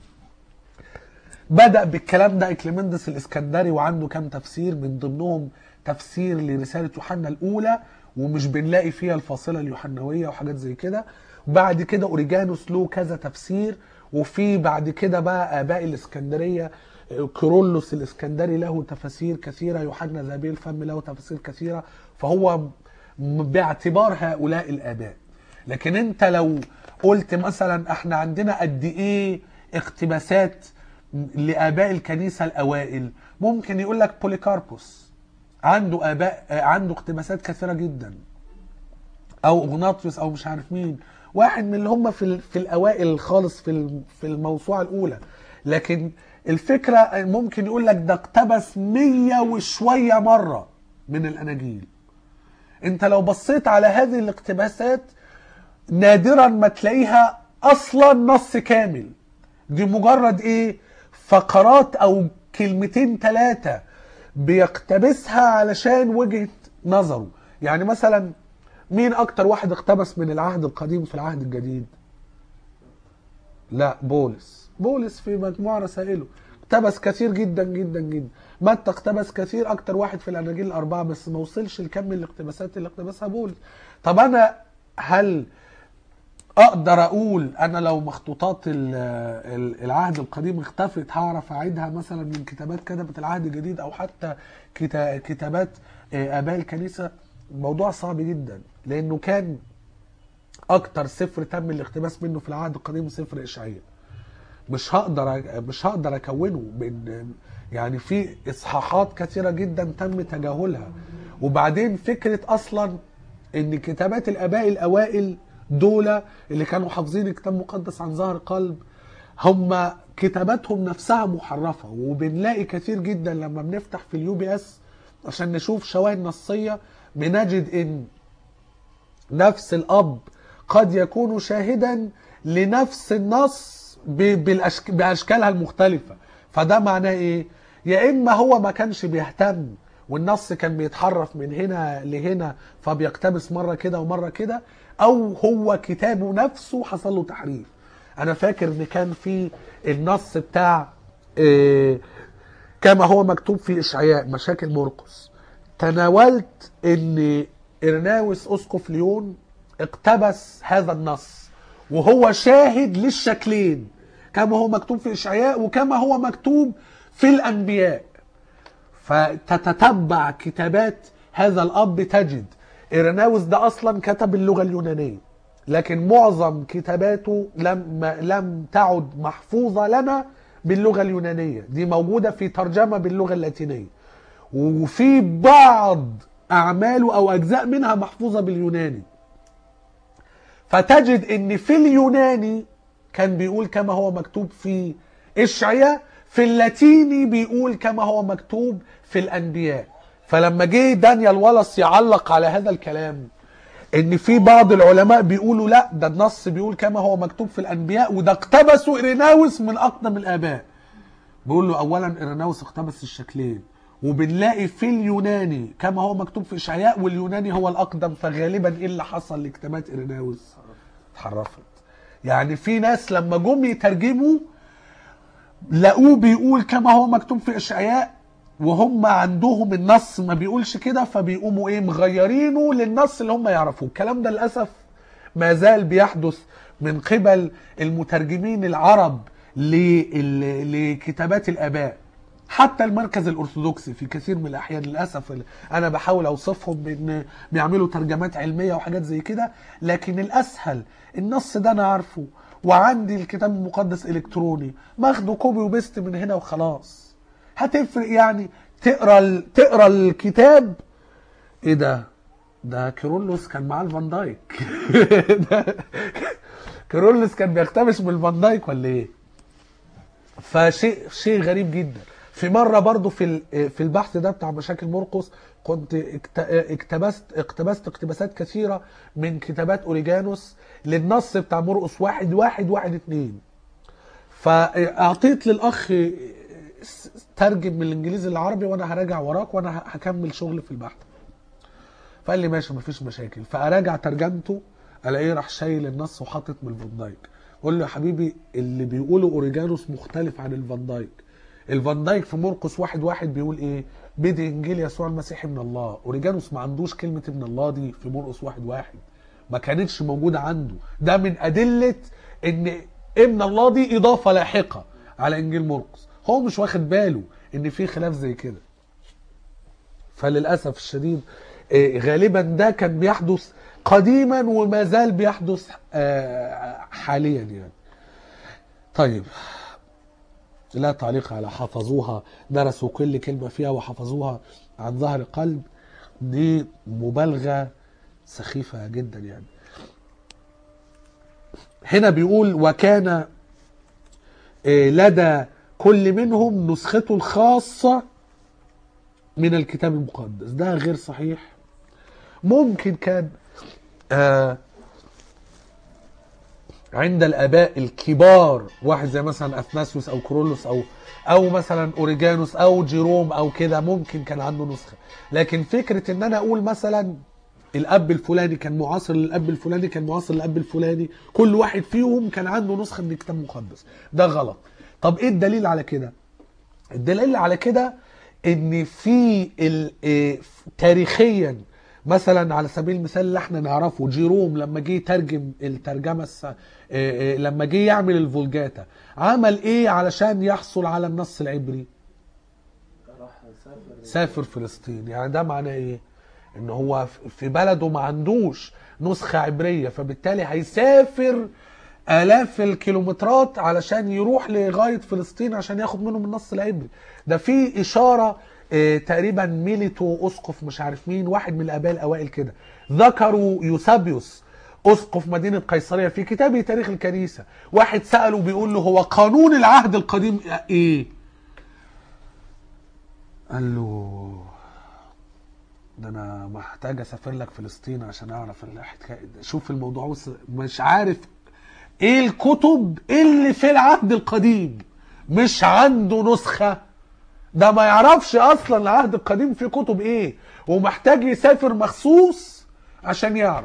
بدأ بالكلام ده إكليمندس الإسكندري وعنده كام تفسير، من ضمنهم تفسير لرسالة يوحنا الأولى ومش بنلاقي فيها الفاصلة اليوحنوية وحاجات زي كده. وبعد كده أوريجانوس له كذا تفسير، وفي بعد كده بقى آباء الإسكندرية كيرلس الإسكندري له تفاسير كثيرة، يوحنا ذهبي الفم له تفاسير كثيرة. فهو باعتبار هؤلاء الآباء. لكن انت لو قلت مثلا احنا عندنا قد ايه اقتباسات لآباء الكنيسة الأوائل، ممكن يقول لك بوليكاربوس عنده آباء عنده اقتباسات كثيرة جدا، او اغناطيوس او مش عارف مين، واحد من اللي هم في في الأوائل خالص في في الموسوعة الأولى. لكن الفكرة ممكن يقول لك ده اقتبس مية وشوية مرة من الأناجيل. انت لو بصيت على هذه الاقتباسات نادرا ما تلاقيها اصلا نص كامل، دي مجرد ايه فقرات او كلمتين ثلاثة بيقتبسها علشان وجهة نظره. يعني مثلا مين اكتر واحد اقتبس من العهد القديم في العهد الجديد؟ لا بولس. بولس في مجموعة رسائله اقتبس كثير جدا جدا جدا. متى اقتبس كثير، اكتر واحد في الاناجيل الاربعه، بس ما وصلش لكم الاقتباسات اللي اقتبسها بولس. طب انا هل اقدر اقول انا لو مخطوطات العهد القديم اختفت هعرف اعيدها مثلا من كتابات كتبت العهد الجديد او حتى كتابات اباء الكنيسه؟ الموضوع صعب جدا، لانه كان اكتر سفر تم الاقتباس منه في العهد القديم سفر اشعياء. مش هقدر مش هقدر اكونه بين، يعني في اصحاحات كثيره جدا تم تجاهلها. وبعدين فكره اصلا ان كتابات الاباء الاوائل دول اللي كانوا حافظين الكتاب المقدس عن ظهر قلب هم كتاباتهم نفسها محرفة. وبنلاقي كثير جدا لما بنفتح في اليو بي اس عشان نشوف شواهد نصية بنجد ان نفس الاب قد يكون شاهدا لنفس النص بالأشك... باشكالها المختلفة. فده معناه ايه؟ يا اما هو ما كانش بيهتم والنص كان بيتحرف من هنا لهنا فبيقتبس مرة كده ومرة كده، او هو كتابه نفسه حصل له تحريف. انا فاكر ان كان في النص بتاع إيه كما هو مكتوب في اشعياء مشاكل مرقس، تناولت ان إرناوس اسقف ليون اقتبس هذا النص وهو شاهد للشكلين، كما هو مكتوب في اشعياء وكما هو مكتوب في الانبياء. فتتتبع كتابات هذا الاب تجد إرناوس ده اصلا كتب اللغة اليونانية، لكن معظم كتاباته لم لم تعد محفوظة لنا باللغة اليونانية، دي موجودة في ترجمة باللغة اللاتينية، وفي بعض أعماله أو أجزاء منها محفوظة باليوناني. فتجد إن في اليوناني كان بيقول كما هو مكتوب في إشعياء، في اللاتيني بيقول كما هو مكتوب في الأنبياء. فلما جه دانيال والاس يعلق على هذا الكلام ان في بعض العلماء بيقولوا لا ده النص بيقول كما هو مكتوب في الانبياء وده اقتبسوا إرناوس من اقدم الاباء، بيقول له اولا إرناوس اقتبس الشكلين، وبنلاقي في اليوناني كما هو مكتوب في اشعياء واليوناني هو الاقدم، فغالبا ايه اللي حصل لكتابات إرناوس؟ اتحرفت. يعني في ناس لما جم يترجموا لقوه بيقول كما هو مكتوب في اشعياء وهم عندهم النص ما بيقولش كده، فبيقوموا ايه مغيرينه للنص اللي هم يعرفوه. الكلام ده للأسف ما زال بيحدث من قبل المترجمين العرب لكتابات الآباء. حتى المركز الأرثوذكسي في كثير من الأحيان للأسف أنا بحاول أوصفهم بأن بيعملوا ترجمات علمية وحاجات زي كده، لكن الأسهل النص ده أنا عارفه وعندي الكتاب المقدس إلكتروني ماخده كوبي وبيست من هنا وخلاص. هتفرق يعني تقرا ال... تقرا الكتاب ايه ده ده كيرلس كان معاه الفان دايك كيرلس كان بيقتبس من الفان دايك ولا ايه؟ فشيء شيء غريب جدا. في مره برضو في في البحث ده بتاع مشاكل مرقس كنت اقتبست اقتبست اقتباسات كثيره من كتابات اوريجانوس للنص بتاع مرقس واحد واحد واحد اتنين، فاعطيت للاخ ترجم من الانجليزي للعربي وانا هراجع وراك وانا هكمل شغل في البحث. فقال لي ماشي مفيش مشاكل. فاراجع ترجمته الاقيه راح شايل النص وحاطط من الفان دايك. قول له يا حبيبي اللي بيقوله اوريجانوس مختلف عن الفان دايك. الفان دايك في مرقس واحد واحد بيقول ايه؟ بدء انجيل يسوع المسيح من الله. اوريجانوس ما عندوش كلمه ابن الله دي في مرقس واحد واحد، ما كانتش موجوده عنده. ده من ادله ان ابن الله دي اضافه لاحقه على انجيل مرقس، هو مش واخد باله ان في خلاف زي كده. فللاسف الشديد غالبا ده كان بيحدث قديما وما زال بيحدث حاليا يعني. طيب لا تعليق على حفظوها، درسوا كل كلمة فيها وحفظوها عن ظهر قلب، دي مبالغة سخيفة جدا يعني. هنا بيقول وكان لدى كل منهم نسخته الخاصة من الكتاب المقدس. ده غير صحيح. ممكن كان آه عند الآباء الكبار واحد زي مثلا أثناسيوس أو كورولوس أو أو مثلا أوريجانوس أو جيروم أو كده ممكن كان عنده نسخة. لكن فكرة إن أنا أقول مثلا الأب الفلاني كان معاصر للأب الفلاني كان معاصر للأب الفلاني كل واحد فيهم كان عنده نسخة من الكتاب المقدس، ده غلط. طب إيه الدليل على كده؟ الدليل على كده إن في تاريخيا مثلا على سبيل المثال اللي احنا نعرفه جيروم لما جه يترجم الترجمه الس... لما جه يعمل الفولجاتا عمل ايه علشان يحصل على النص العبري؟ راح سافر سافر فلسطين. يعني ده معناه ايه؟ ان هو في بلده ما عندوش نسخه عبريه، فبالتالي هيسافر آلاف الكيلومترات علشان يروح لغايه فلسطين عشان ياخد منهم النص العبري. ده في اشاره إيه تقريبا ميليتو اسقف مش عارف مين واحد من الاباء الاوائل كده ذكروا يوسابيوس اسقف مدينه قيصريه في كتابه تاريخ الكنيسه، واحد ساله بيقول له هو قانون العهد القديم ايه؟ قال له ده انا محتاج اسافر لك فلسطين عشان اعرف الحكايه. شوف الموضوع وصل، مش عارف ايه الكتب اللي في العهد القديم، مش عنده نسخه، ده ما يعرفش اصلا العهد القديم فيه كتب ايه، ومحتاج يسافر مخصوص عشان يعرف.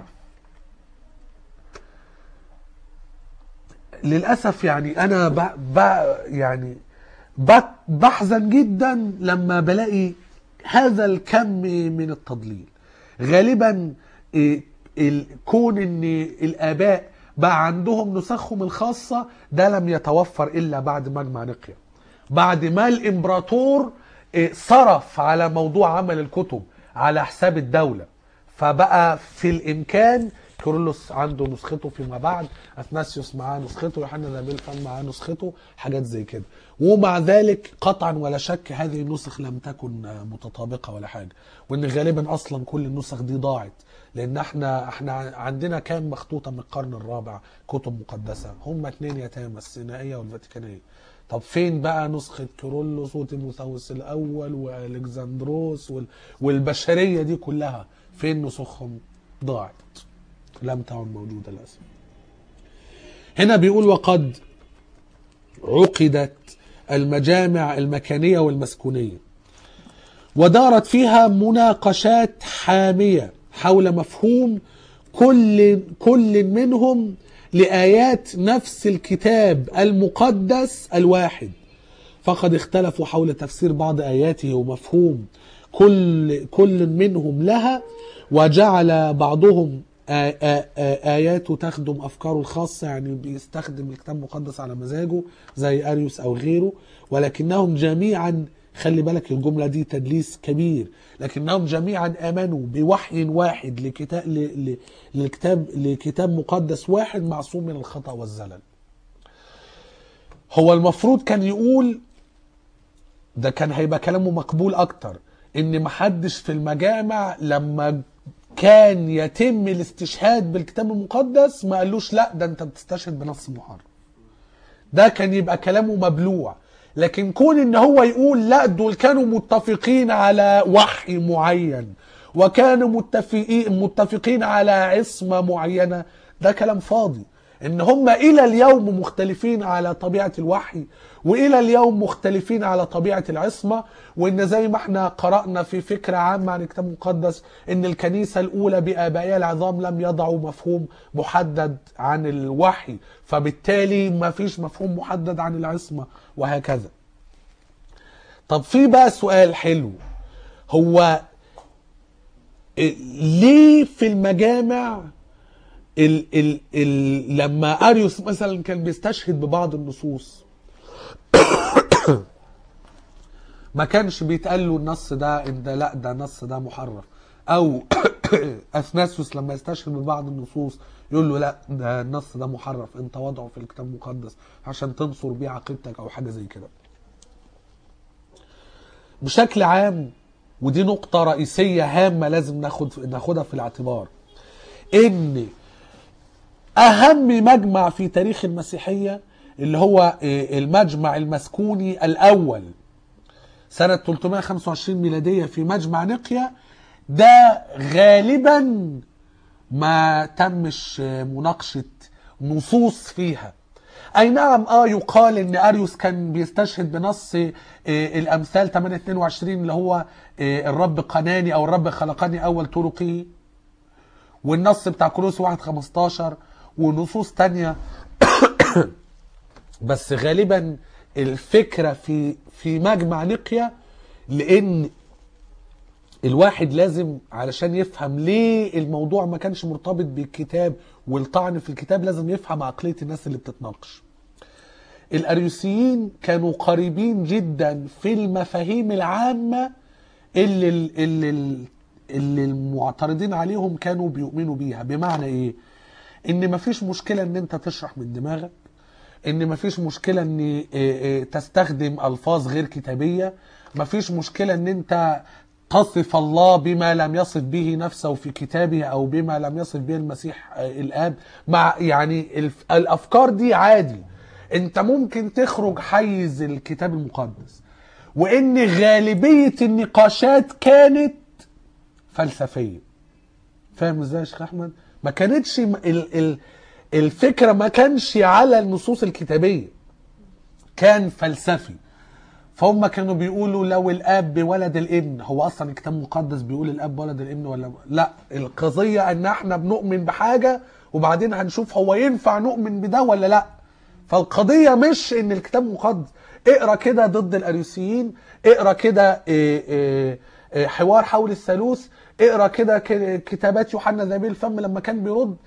للاسف يعني انا ب... ب... يعني ب... بحزن جدا لما بلاقي هذا الكم من التضليل. غالبا إيه كون ان الاباء بقى عندهم نسخهم الخاصة ده لم يتوفر الا بعد مجمع نقيا، بعد ما الامبراطور إيه صرف على موضوع عمل الكتب على حساب الدولة، فبقى في الامكان كيرلس عنده نسخته فيما بعد، اثناسيوس معاه نسخته، يوحنا ذا بيلفان معاه نسخته، حاجات زي كده. ومع ذلك قطعا ولا شك هذه النسخ لم تكن متطابقه ولا حاجه، وان غالبا اصلا كل النسخ دي ضاعت، لان احنا احنا عندنا كام مخطوطه من القرن الرابع كتب مقدسه، هم اتنين يتامى، السينائيه والفاتيكانيه. طب فين بقى نسخه كيرلس وتيموثاوس الاول والكسندروس والبشريه دي كلها؟ فين نسخهم؟ ضاعت، لم تعد موجودة للأسف. هنا بيقول وقد عقدت المجامع المكانية والمسكونية ودارت فيها مناقشات حامية حول مفهوم كل كل منهم لآيات نفس الكتاب المقدس الواحد، فقد اختلفوا حول تفسير بعض آياته ومفهوم كل كل منهم لها، وجعل بعضهم آياته تخدم أفكاره الخاصة، يعني بيستخدم الكتاب المقدس على مزاجه زي أريوس أو غيره، ولكنهم جميعا، خلي بالك الجملة دي تدليس كبير، لكنهم جميعا آمنوا بوحي واحد لكتاب لكتاب لكتاب مقدس واحد معصوم من الخطأ والزلل. هو المفروض كان يقول ده، كان هيبقى كلامه مقبول أكتر، إن محدش في المجامع لما كان يتم الاستشهاد بالكتاب المقدس ما قالوش لا ده انت بتستشهد بنص محرم، ده كان يبقى كلامه مبلوع. لكن كون ان هو يقول لا دول كانوا متفقين على وحي معين وكانوا متفقين متفقين على عصمة معينة، ده كلام فاضي. ان هم الى اليوم مختلفين على طبيعة الوحي، والى اليوم مختلفين على طبيعة العصمة، وان زي ما احنا قرأنا في فكرة عامة عن الكتاب المقدس ان الكنيسة الاولى بآبائها العظام لم يضعوا مفهوم محدد عن الوحي، فبالتالي ما فيش مفهوم محدد عن العصمة وهكذا. طب في بقى سؤال حلو، هو ليه في المجامع ال ال ال لما أريوس مثلا كان بيستشهد ببعض النصوص ما كانش بيتقال له النص ده ان ده لا ده النص ده محرف، او اثناسيوس لما يستشهد ببعض النصوص يقول له لا ده النص ده محرف انت وضعه في الكتاب المقدس عشان تنصر بيه عقيدتك او حاجه زي كده. بشكل عام، ودي نقطه رئيسيه هامه لازم ناخد ناخدها في الاعتبار، ان اهم مجمع في تاريخ المسيحيه اللي هو المجمع المسكوني الاول سنة ثلاثمائة وخمسة وعشرين ميلادية في مجمع نقيا، ده غالبا ما تمش مناقشة نصوص فيها. اي نعم اه يقال ان اريوس كان بيستشهد بنص الامثال ثمانية اثنين وعشرين اللي هو الرب قناني او الرب خلقني اول طرقي، والنص بتاع كولوس واحد خمستاشر ونصوص تانية بس غالبا الفكرة في في مجمع نقيا، لان الواحد لازم علشان يفهم ليه الموضوع ما كانش مرتبط بالكتاب والطعن في الكتاب لازم يفهم عقلية الناس اللي بتتناقش. الاريوسيين كانوا قريبين جدا في المفاهيم العامة اللي اللي اللي المعترضين عليهم كانوا بيؤمنوا بيها. بمعنى ايه؟ ان مفيش مشكلة ان انت تشرح من دماغك، ان مفيش مشكلة ان تستخدم الفاظ غير كتابية، مفيش مشكلة ان انت تصف الله بما لم يصف به نفسه في كتابه او بما لم يصف به المسيح الاب، مع يعني الف- الافكار دي عادي. انت ممكن تخرج حيز الكتاب المقدس، وان غالبية النقاشات كانت فلسفية. فاهم ازاي يا شيخ احمد؟ ما كانتش م- ال ال الفكرة ما كانش على النصوص الكتابية، كان فلسفي. فهم كانوا بيقولوا لو الاب بولد الابن، هو اصلا الكتاب المقدس بيقول الاب ولد الابن ولا لا؟ القضيه ان احنا بنؤمن بحاجه وبعدين هنشوف هو ينفع نؤمن بده ولا لا. فالقضيه مش ان الكتاب مقدس. اقرا كده ضد الاريوسيين، اقرا كده إيه إيه إيه حوار حول الثالوث، اقرا كده ك- كتابات يوحنا ذبيح الفم لما كان بيرد.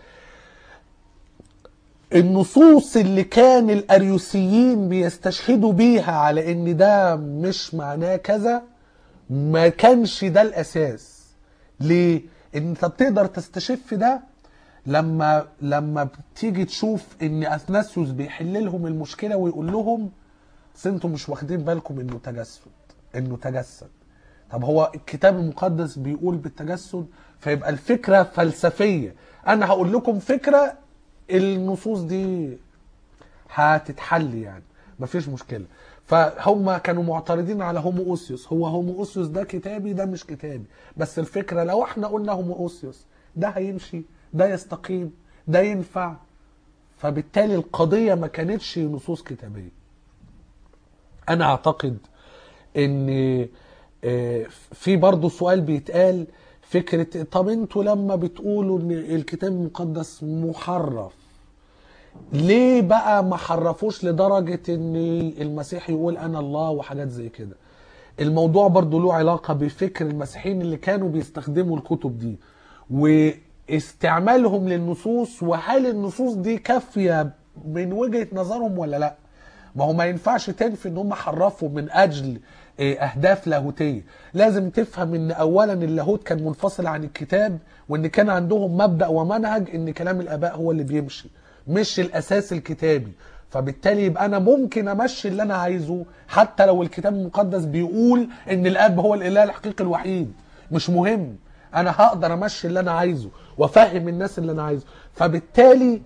النصوص اللي كان الاريوسيين بيستشهدوا بيها على ان ده مش معناه كذا، ما كانش ده الاساس. ليه؟ انت بتقدر تستشف ده لما لما بتيجي تشوف ان اثناسيوس بيحل لهم المشكله ويقول لهم بس انتوا مش واخدين بالكم انه تجسد، انه تجسد. طب هو الكتاب المقدس بيقول بالتجسد، فيبقى الفكره فلسفيه. انا هقول لكم فكره، النصوص دي هتتحل يعني، مفيش مشكله. فهم كانوا معترضين على هومو اوسيوس. هو هومو اوسيوس ده كتابي، ده مش كتابي. بس الفكره لو احنا قلنا هومو اوسيوس ده هيمشي، ده يستقيم، ده ينفع. فبالتالي القضيه ما كانتش نصوص كتابيه. انا اعتقد ان آه، في برضو سؤال بيتقال، فكره طب انتوا لما بتقولوا ان الكتاب المقدس محرف، ليه بقى ما حرفوش لدرجة ان المسيح يقول انا الله وحاجات زي كده؟ الموضوع برضو له علاقة بفكر المسيحيين اللي كانوا بيستخدموا الكتب دي واستعمالهم للنصوص، وهل النصوص دي كافية من وجهة نظرهم ولا لا. ما هو ما ينفعش تنفي ان هم حرفوا من اجل إيه، اهداف لاهوتيه. لازم تفهم ان اولا اللاهوت كان منفصل عن الكتاب، وان كان عندهم مبدأ ومنهج ان كلام الاباء هو اللي بيمشي، مش الاساس الكتابي. فبالتالي يبقى انا ممكن امشي اللي انا عايزه حتى لو الكتاب المقدس بيقول ان الاب هو الاله الحقيقي الوحيد، مش مهم. انا هقدر امشي اللي انا عايزه وافهم الناس اللي انا عايزه. فبالتالي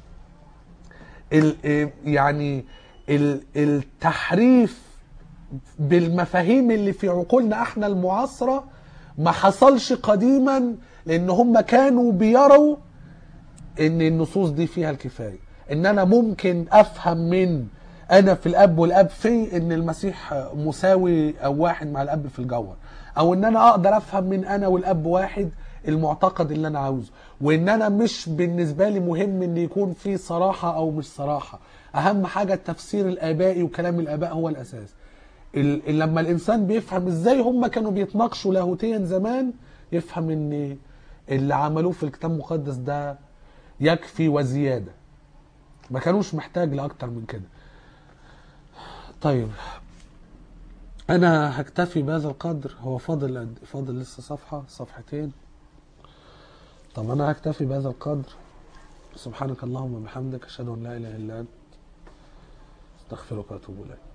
ال يعني ال التحريف بالمفاهيم اللي في عقولنا احنا المعاصرة ما حصلش قديما، لان هم كانوا بيروا ان النصوص دي فيها الكفاية. ان انا ممكن افهم من انا في الاب والاب في ان المسيح مساوي او واحد مع الاب في الجوهر، او ان انا اقدر افهم من انا والاب واحد المعتقد اللي انا عاوزه، وان انا مش بالنسبة لي مهم ان يكون في صراحة او مش صراحة. اهم حاجة التفسير الابائي وكلام الاباء هو الاساس. ال- لما الانسان بيفهم ازاي هم كانوا بيتناقشوا لاهوتيا زمان، يفهم ان اللي عملوه في الكتاب المقدس ده يكفي وزيادة، ما كانوش محتاج لاكتر من كده. طيب انا هكتفي بهذا القدر. هو فاضل قد- فاضل لسه صفحة صفحتين. طب انا هكتفي بهذا القدر. سبحانك اللهم وبحمدك، اشهد ان لا اله الا انت، استغفرك واتوب اليك.